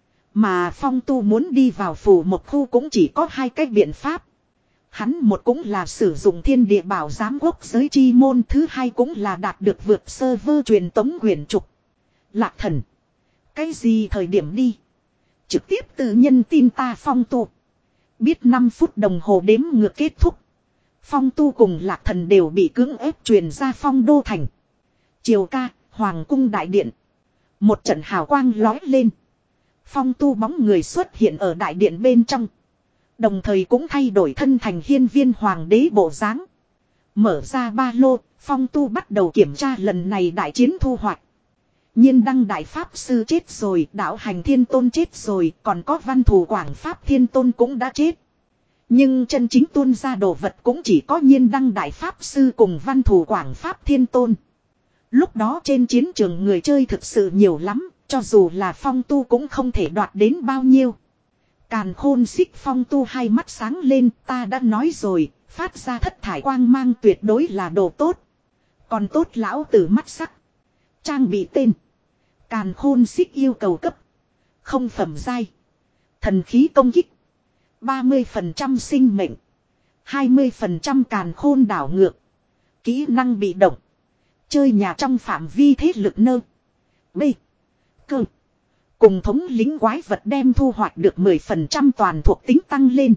Mà Phong Tu muốn đi vào phù một khu cũng chỉ có hai cách biện pháp. Hắn một cũng là sử dụng Thiên Địa Bảo Giám quốc giới chi môn. Thứ hai cũng là đạt được vượt server truyền tống quyển trục. Lạc Thần. Cái gì thời điểm đi? Trực tiếp tự nhân tin ta. Phong Tu. Biết năm phút đồng hồ đếm ngược kết thúc. Phong Tu cùng Lạc Thần đều bị cưỡng ép truyền ra Phong Đô Thành. Triều ca, Hoàng cung đại điện. Một trận hào quang lói lên. Phong Tu bóng người xuất hiện ở đại điện bên trong. Đồng thời cũng thay đổi thân thành hiên viên hoàng đế bộ dáng. Mở ra ba lô, Phong Tu bắt đầu kiểm tra lần này đại chiến thu hoạch. Nhiên đăng đại pháp sư chết rồi, đạo hành Thiên Tôn chết rồi, còn có văn thù quảng pháp Thiên Tôn cũng đã chết. Nhưng chân chính tuôn ra đồ vật cũng chỉ có nhiên đăng đại pháp sư cùng văn thù quảng pháp Thiên Tôn. Lúc đó trên chiến trường người chơi thực sự nhiều lắm, cho dù là Phong Tu cũng không thể đoạt đến bao nhiêu. Càn Khôn Xích Phong Tu hai mắt sáng lên, ta đã nói rồi, phát ra thất thải quang mang tuyệt đối là đồ tốt. Còn tốt lão tử mắt sắc. Trang bị tên. Càn Khôn Xích yêu cầu cấp. Không phẩm giai. Thần khí công kích. ba mươi phần trăm sinh mệnh. hai mươi phần trăm càn khôn đảo ngược. Kỹ năng bị động. Chơi nhà trong phạm vi thế lực nơ. B. Cơ. Cùng thống lính quái vật đem thu hoạch được mười phần trăm toàn thuộc tính tăng lên.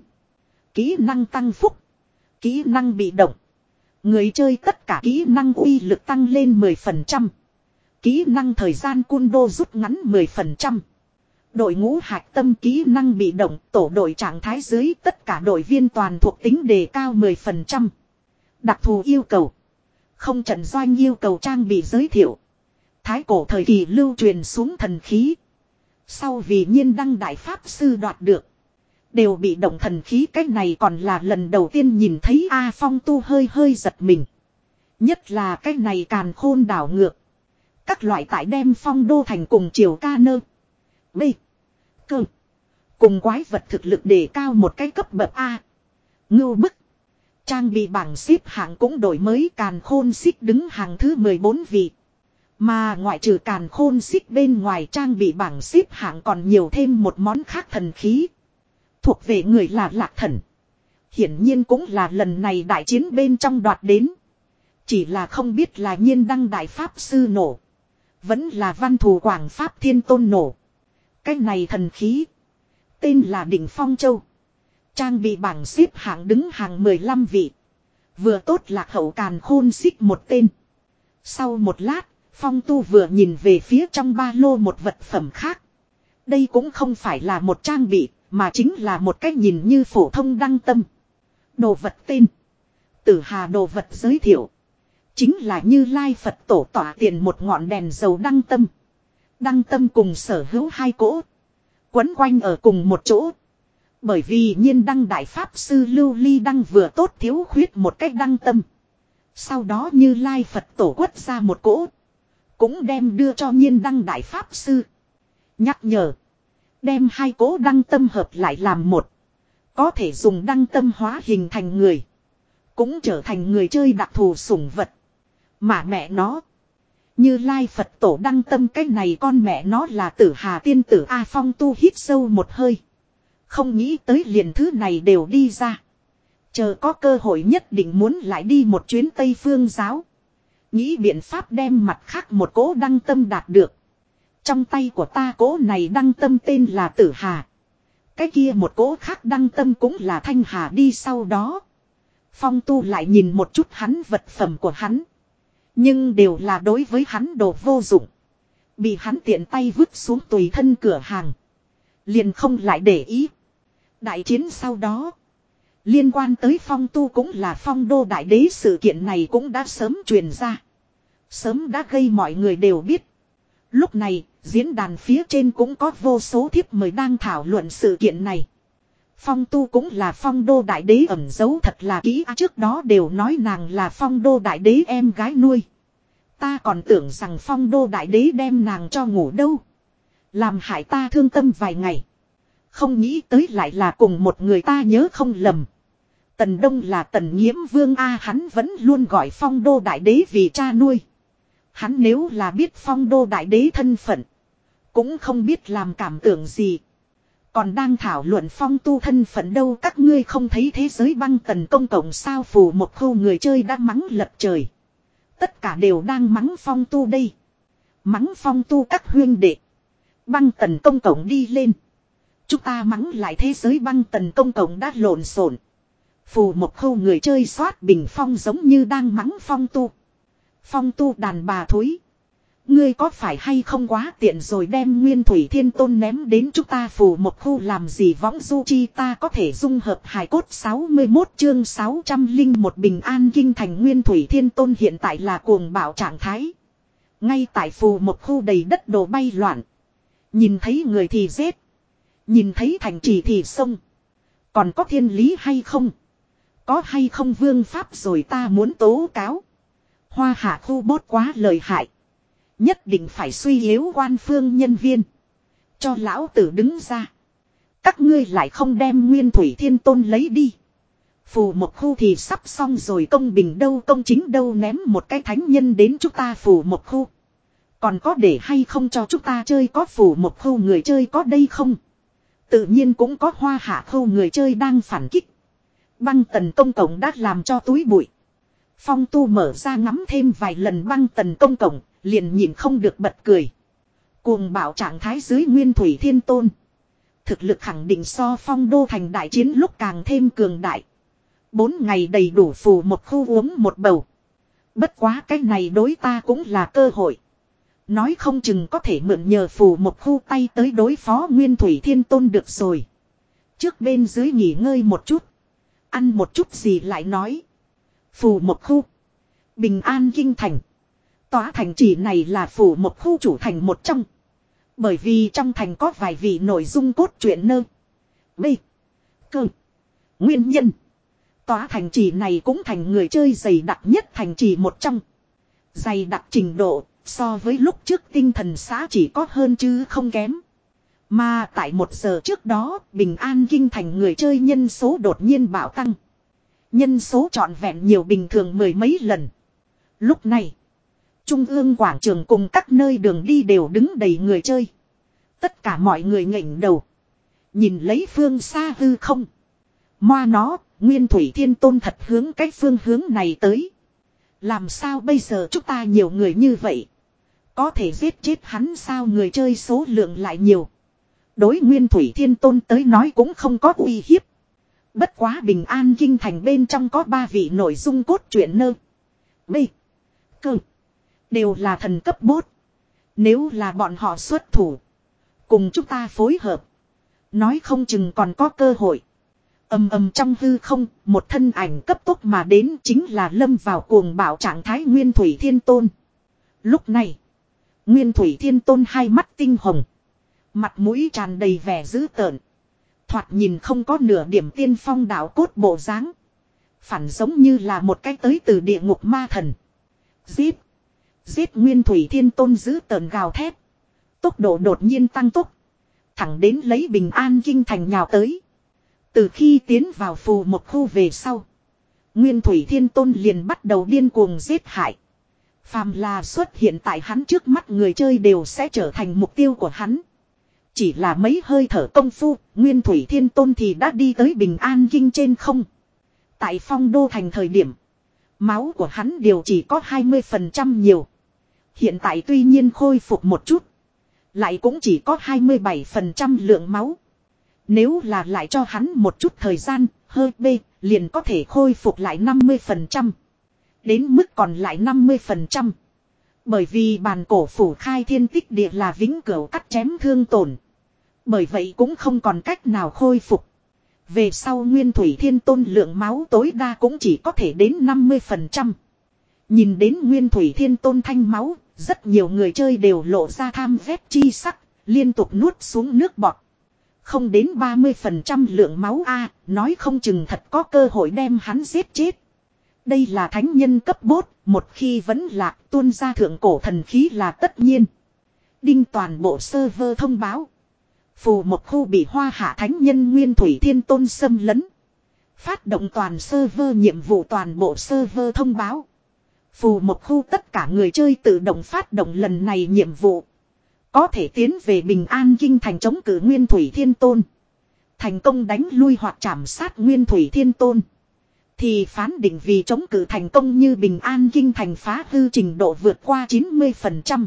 Kỹ năng tăng phúc. Kỹ năng bị động. Người chơi tất cả kỹ năng uy lực tăng lên mười phần trăm. Kỹ năng thời gian cun đô rút ngắn mười phần trăm. Đội ngũ hạch tâm kỹ năng bị động, tổ đội trạng thái dưới tất cả đội viên toàn thuộc tính đề cao mười phần trăm. Đặc thù yêu cầu. Không trận doanh yêu cầu trang bị giới thiệu. Thái cổ thời kỳ lưu truyền xuống thần khí. Sau vì nhiên đăng đại pháp sư đoạt được. Đều bị động thần khí, cái này còn là lần đầu tiên nhìn thấy. A Phong Tu hơi hơi giật mình. Nhất là cái này càn khôn đảo ngược. Các loại tại đem Phong Đô Thành cùng triều ca nơ. B. Cơ. Cùng quái vật thực lực đề cao một cái cấp bậc A. Ngưu bức. Trang bị bảng xếp hạng cũng đổi mới, càn khôn xích đứng hàng thứ mười bốn vị. Mà ngoại trừ càn khôn xích bên ngoài, trang bị bảng xếp hạng còn nhiều thêm một món khác thần khí. Thuộc về người là Lạc Thần. Hiển nhiên cũng là lần này đại chiến bên trong đoạt đến. Chỉ là không biết là Nhiên Đăng Đại Pháp Sư nổ. Vẫn là Văn Thù Quảng Pháp Thiên Tôn nổ. Cái này thần khí. Tên là Đỉnh Phong Châu. Trang bị bảng xếp hạng đứng hàng mười lăm vị. Vừa tốt Lạc Hậu càn khôn xích một tên. Sau một lát, Phong Tu vừa nhìn về phía trong ba lô một vật phẩm khác. Đây cũng không phải là một trang bị, mà chính là một cách nhìn như phổ thông đăng tâm. Đồ vật tên. Tử Hà đồ vật giới thiệu. Chính là Như Lai Phật tổ tỏa tiền một ngọn đèn dầu đăng tâm. Đăng tâm cùng sở hữu hai cỗ. Quấn quanh ở cùng một chỗ. Bởi vì Nhiên Đăng Đại Pháp Sư Lưu Ly Đăng vừa tốt thiếu khuyết một cách đăng tâm. Sau đó Như Lai Phật tổ quất ra một cỗ. Cũng đem đưa cho Nhiên Đăng Đại Pháp Sư. Nhắc nhở. Đem hai cỗ đăng tâm hợp lại làm một. Có thể dùng đăng tâm hóa hình thành người. Cũng trở thành người chơi đặc thù sủng vật. Mà mẹ nó. Như Lai Phật tổ đăng tâm cái này con mẹ nó là Tử Hà tiên tử A. Phong Tu hít sâu một hơi. Không nghĩ tới liền thứ này đều đi ra. Chờ có cơ hội nhất định muốn lại đi một chuyến Tây Phương giáo. Nghĩ biện pháp đem mặt khác một cỗ đăng tâm đạt được. Trong tay của ta cỗ này đăng tâm tên là Tử Hà. Cái kia một cỗ khác đăng tâm cũng là Thanh Hà đi sau đó. Phong Tu lại nhìn một chút hắn vật phẩm của hắn. Nhưng đều là đối với hắn đồ vô dụng. Bị hắn tiện tay vứt xuống tùy thân cửa hàng. Liền không lại để ý. Đại chiến sau đó. Liên quan tới Phong Tu cũng là Phong Đô Đại Đế, sự kiện này cũng đã sớm truyền ra. Sớm đã gây mọi người đều biết. Lúc này, diễn đàn phía trên cũng có vô số thiếp mời đang thảo luận sự kiện này. Phong Tu cũng là Phong Đô Đại Đế ẩn giấu thật là kỹ, trước đó đều nói nàng là Phong Đô Đại Đế em gái nuôi. Ta còn tưởng rằng Phong Đô Đại Đế đem nàng cho ngủ đâu. Làm hại ta thương tâm vài ngày. Không nghĩ tới lại là cùng một người, ta nhớ không lầm. Tần Đông là Tần Nhiễm Vương A, hắn vẫn luôn gọi Phong Đô Đại Đế vì cha nuôi. Hắn nếu là biết Phong Đô Đại Đế thân phận, cũng không biết làm cảm tưởng gì. Còn đang thảo luận Phong Tu thân phận đâu, các ngươi không thấy thế giới băng tần công cộng sao? Phù một khu người chơi đã mắng lật trời. Tất cả đều đang mắng Phong Tu đây. Mắng Phong Tu các huyên đệ. Băng tần công cộng đi lên. Chúng ta mắng lại thế giới băng tần công cộng đã lộn xộn. Phù một khu người chơi soát bình phong giống như đang mắng Phong Tu. Phong Tu đàn bà thối. Ngươi có phải hay không quá tiện rồi, đem Nguyên Thủy Thiên Tôn ném đến chúng ta phù một khu làm gì? Võng du chi ta có thể dung hợp hài cốt. Sáu mươi mốt chương sáu trăm linh một Bình An Kinh Thành. Nguyên Thủy Thiên Tôn hiện tại là cuồng bạo trạng thái. Ngay tại phù một khu đầy đất đồ bay loạn. Nhìn thấy người thì giết. Nhìn thấy thành trì thì xông. Còn có thiên lý hay không? Có hay không vương pháp rồi, ta muốn tố cáo. Hoa Hạ khu bốt quá lợi hại. Nhất định phải suy yếu quan phương nhân viên. Cho lão tử đứng ra. Các ngươi lại không đem Nguyên Thủy Thiên Tôn lấy đi. Phù một khu thì sắp xong rồi, công bình đâu công chính đâu, ném một cái thánh nhân đến chúng ta phù một khu. Còn có để hay không cho chúng ta chơi? Có phù một khu người chơi có đây không? Tự nhiên cũng có Hoa Hạ khu người chơi đang phản kích. Băng tần công cộng đã làm cho túi bụi. Phong Tu mở ra ngắm thêm vài lần băng tần công cộng, liền nhìn không được bật cười. Cuồng bạo trạng thái dưới Nguyên Thủy Thiên Tôn. Thực lực khẳng định so Phong Đô thành đại chiến lúc càng thêm cường đại. Bốn ngày đầy đủ phù một khu uống một bầu. Bất quá cái này đối ta cũng là cơ hội. Nói không chừng có thể mượn nhờ phù một khu tay tới đối phó Nguyên Thủy Thiên Tôn được rồi. Trước bên dưới nghỉ ngơi một chút. Ăn một chút gì lại nói. Phù một khu. Bình An Kinh Thành. Tòa thành trì này là phù một khu chủ thành một trong. Bởi vì trong thành có vài vị nội dung cốt truyện nơ. B. Cơ. Nguyên nhân. Tòa thành trì này cũng thành người chơi dày đặc nhất thành trì một trong. Dày đặc trình độ so với lúc trước tinh thần xã chỉ có hơn chứ không kém. Mà tại một giờ trước đó, Bình An Kinh thành người chơi nhân số đột nhiên bạo tăng. Nhân số trọn vẹn nhiều bình thường mười mấy lần. Lúc này, trung ương quảng trường cùng các nơi đường đi đều đứng đầy người chơi. Tất cả mọi người ngẩng đầu. Nhìn lấy phương xa hư không. Moa nó, Nguyên Thủy Thiên Tôn thật hướng cái phương hướng này tới. Làm sao bây giờ chúng ta nhiều người như vậy? Có thể giết chết hắn sao, người chơi số lượng lại nhiều. Đối Nguyên Thủy Thiên Tôn tới nói cũng không có uy hiếp. Bất quá Bình An Kinh thành bên trong có ba vị nội dung cốt truyện nơ. B. Cơ. Đều là thần cấp bốt. Nếu là bọn họ xuất thủ. Cùng chúng ta phối hợp. Nói không chừng còn có cơ hội. Ầm ầm trong hư không, một thân ảnh cấp tốc mà đến chính là lâm vào cuồng bạo trạng thái Nguyên Thủy Thiên Tôn. Lúc này, Nguyên Thủy Thiên Tôn hai mắt tinh hồng. Mặt mũi tràn đầy vẻ dữ tợn. Thoạt nhìn không có nửa điểm tiên phong đạo cốt bộ dáng. Phản giống như là một cái tới từ địa ngục ma thần. Giết! Giết Nguyên Thủy Thiên Tôn dữ tợn gào thét. Tốc độ đột nhiên tăng tốc. Thẳng đến lấy Bình An Kinh thành nhào tới. Từ khi tiến vào phù một khu về sau. Nguyên Thủy Thiên Tôn liền bắt đầu điên cuồng giết hại. Phàm là xuất hiện tại hắn trước mắt người chơi đều sẽ trở thành mục tiêu của hắn. Chỉ là mấy hơi thở công phu, Nguyên Thủy Thiên Tôn thì đã đi tới Bình An Kinh trên không. Tại Phong Đô thành thời điểm, máu của hắn đều chỉ có hai mươi phần trăm nhiều. Hiện tại tuy nhiên khôi phục một chút, lại cũng chỉ có hai mươi bảy phần trăm lượng máu. Nếu là lại cho hắn một chút thời gian, hơi bê, liền có thể khôi phục lại năm mươi phần trăm. Đến mức còn lại năm mươi phần trăm. Bởi vì bàn cổ phủ khai thiên tích địa là vĩnh cửu cắt chém thương tổn. Bởi vậy cũng không còn cách nào khôi phục. Về sau Nguyên Thủy Thiên Tôn lượng máu tối đa cũng chỉ có thể đến năm mươi phần trăm. Nhìn đến Nguyên Thủy Thiên Tôn thanh máu, rất nhiều người chơi đều lộ ra tham ghét chi sắc, liên tục nuốt xuống nước bọt. Không đến ba mươi phần trăm lượng máu A, nói không chừng thật có cơ hội đem hắn giết chết. Đây là thánh nhân cấp bốt, một khi vẫn lạc tuôn ra thượng cổ thần khí là tất nhiên. Đinh toàn bộ server thông báo. Phù một khu bị Hoa Hạ thánh nhân Nguyên Thủy Thiên Tôn xâm lấn. Phát động toàn server nhiệm vụ, toàn bộ server thông báo. Phù một khu tất cả người chơi tự động phát động lần này nhiệm vụ. Có thể tiến về Bình An Kinh thành chống cự Nguyên Thủy Thiên Tôn. Thành công đánh lui hoặc trảm sát Nguyên Thủy Thiên Tôn. Thì phán định vì chống cự thành công, như Bình An Kinh thành phá hư trình độ vượt qua chín mươi phần trăm.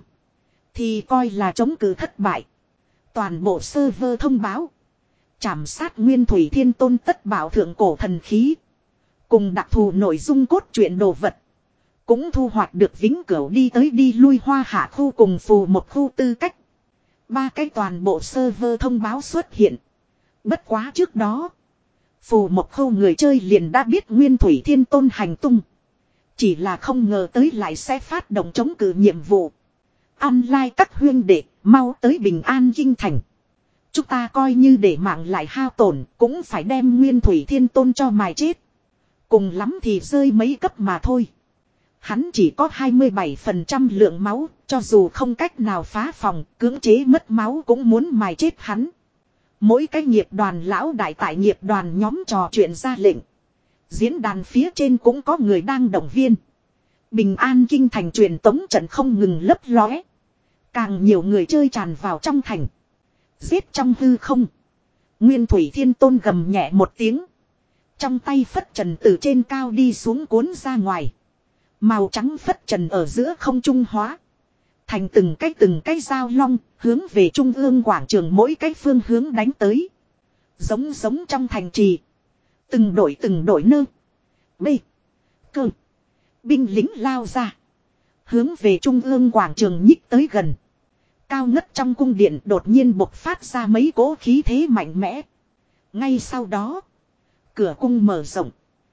Thì coi là chống cự thất bại. Toàn bộ server thông báo. Trảm sát Nguyên Thủy Thiên Tôn tất bảo thượng cổ thần khí. Cùng đặc thù nội dung cốt truyện đồ vật. Cũng thu hoạch được vĩnh cửu đi tới đi lui Hoa Hạ khu cùng phù một khu tư cách. Ba cái toàn bộ server thông báo xuất hiện. Bất quá trước đó, phù một khu người chơi liền đã biết Nguyên Thủy Thiên Tôn hành tung. Chỉ là không ngờ tới lại sẽ phát động chống cự nhiệm vụ. Online các huyên đệ, mau tới Bình An Kinh thành. Chúng ta coi như để mạng lại hao tổn, cũng phải đem Nguyên Thủy Thiên Tôn cho mài chết. Cùng lắm thì rơi mấy cấp mà thôi. Hắn chỉ có hai mươi bảy phần trăm lượng máu, cho dù không cách nào phá phòng, cưỡng chế mất máu cũng muốn mài chết hắn. Mỗi cái nghiệp đoàn lão đại tại nghiệp đoàn nhóm trò chuyện ra lệnh. Diễn đàn phía trên cũng có người đang động viên. Bình An Kinh thành truyền tống trận không ngừng lấp lóe. Càng nhiều người chơi tràn vào trong thành. Giết trong hư không. Nguyên Thủy Thiên Tôn gầm nhẹ một tiếng. Trong tay phất trần từ trên cao đi xuống cuốn ra ngoài. Màu trắng phất trần ở giữa không trung hóa. Thành từng cái từng cái dao long, hướng về trung ương quảng trường mỗi cái phương hướng đánh tới. Giống giống trong thành trì. Từng đội từng đội nơ. B. Cơ. Binh lính lao ra. Hướng về trung ương quảng trường nhích tới gần. Cao ngất trong cung điện đột nhiên bộc phát ra mấy cỗ khí thế mạnh mẽ. Ngay sau đó, cửa cung mở rộng.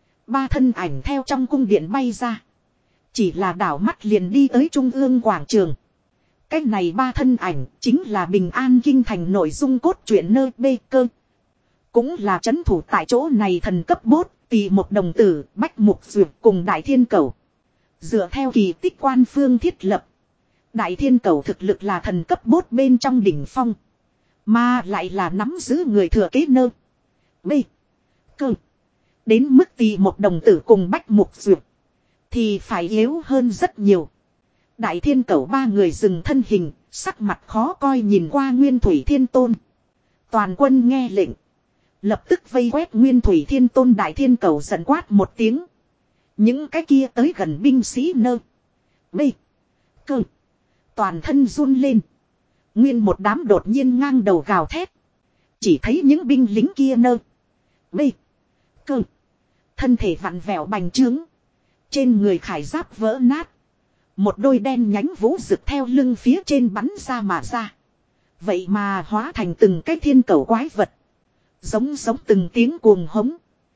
Ba thân ảnh theo trong cung điện bay ra. Chỉ là đảo mắt liền đi tới trung ương quảng trường. Cái này ba thân ảnh chính là Bình An Kinh thành nội dung cốt truyện nơ bê cơ. Cũng là trấn thủ tại chỗ này thần cấp bốt, Tỳ một đồng tử, Bách Mục Duyệt cùng Đại Thiên Cẩu. Dựa theo kỳ tích quan phương thiết lập, Đại Thiên Cẩu thực lực là thần cấp bốt bên trong đỉnh phong. Mà lại là nắm giữ người thừa kế nơ. B. Cơ. Đến mức tì một đồng tử cùng bách mục duyệt. Thì phải yếu hơn rất nhiều. Đại thiên cẩu ba người dừng thân hình. Sắc mặt khó coi nhìn qua Nguyên Thủy Thiên Tôn. Toàn quân nghe lệnh. Lập tức vây quét Nguyên Thủy Thiên Tôn. Đại thiên cẩu giận quát một tiếng. Những cái kia tới gần binh sĩ nơ. B. Cơ. Toàn thân run lên. Nguyên một đám đột nhiên ngang đầu gào thét. Chỉ thấy những binh lính kia nơ. B. Cơ. Thân thể vặn vẹo bành trướng. Trên người khải giáp vỡ nát. Một đôi đen nhánh vũ rực theo lưng phía trên bắn ra mà ra. Vậy mà hóa thành từng cái thiên cẩu quái vật. Giống giống từng tiếng cuồng hống.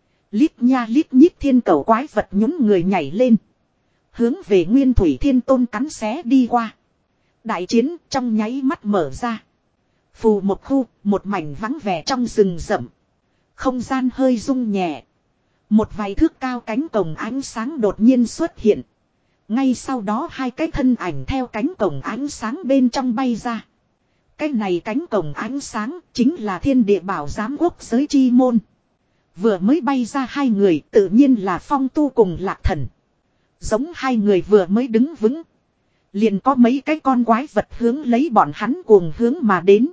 Lít nha lít nhít thiên cẩu quái vật nhún người nhảy lên. Hướng về Nguyên Thủy Thiên Tôn cắn xé đi qua. Đại chiến trong nháy mắt mở ra. Phù một khu, một mảnh vắng vẻ trong rừng rậm. Không gian hơi rung nhẹ. Một vài thước cao cánh cổng ánh sáng đột nhiên xuất hiện. Ngay sau đó hai cái thân ảnh theo cánh cổng ánh sáng bên trong bay ra. Cái này cánh cổng ánh sáng chính là thiên địa bảo giám quốc giới chi môn. Vừa mới bay ra hai người tự nhiên là Phong Tu cùng Lạc Thần. Giống hai người vừa mới đứng vững. Liền có mấy cái con quái vật hướng lấy bọn hắn cuồng hướng mà đến.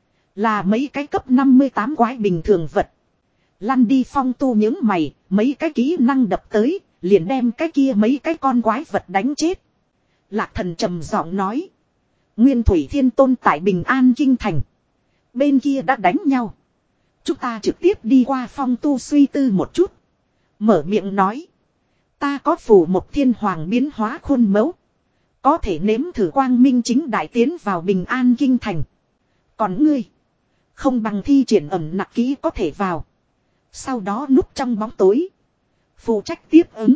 Là mấy cái cấp năm mươi tám quái bình thường vật. Lăn đi Phong Tu những mày, mấy cái kỹ năng đập tới, liền đem cái kia mấy cái con quái vật đánh chết. Lạc Thần trầm giọng nói. Nguyên Thủy Thiên Tôn tại Bình An Kinh Thành. Bên kia đã đánh nhau. Chúng ta trực tiếp đi qua. Phong Tu suy tư một chút. Mở miệng nói. Ta có phù một thiên hoàng biến hóa khuôn mẫu. Có thể nếm thử quang minh chính đại tiến vào Bình An Kinh Thành. Còn ngươi. Không bằng thi triển ẩm nặc kỹ có thể vào. Sau đó núp trong bóng tối. Phụ trách tiếp ứng.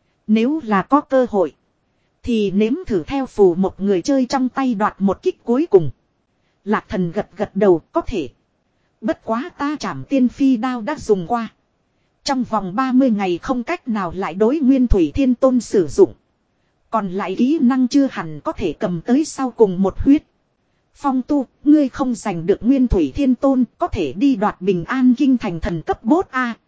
Nếu là có cơ hội. Thì nếm thử theo phù một người chơi trong tay đoạt một kích cuối cùng. Lạc Thần gật gật đầu có thể. Bất quá ta trảm tiên phi đao đã dùng qua. Trong vòng ba mươi ngày không cách nào lại đối Nguyên Thủy Thiên Tôn sử dụng. Còn lại kỹ năng chưa hẳn có thể cầm tới sau cùng một huyết. Phong Tu, ngươi không giành được Nguyên Thủy Thiên Tôn có thể đi đoạt Bình An Kinh Thành thần cấp bốt A.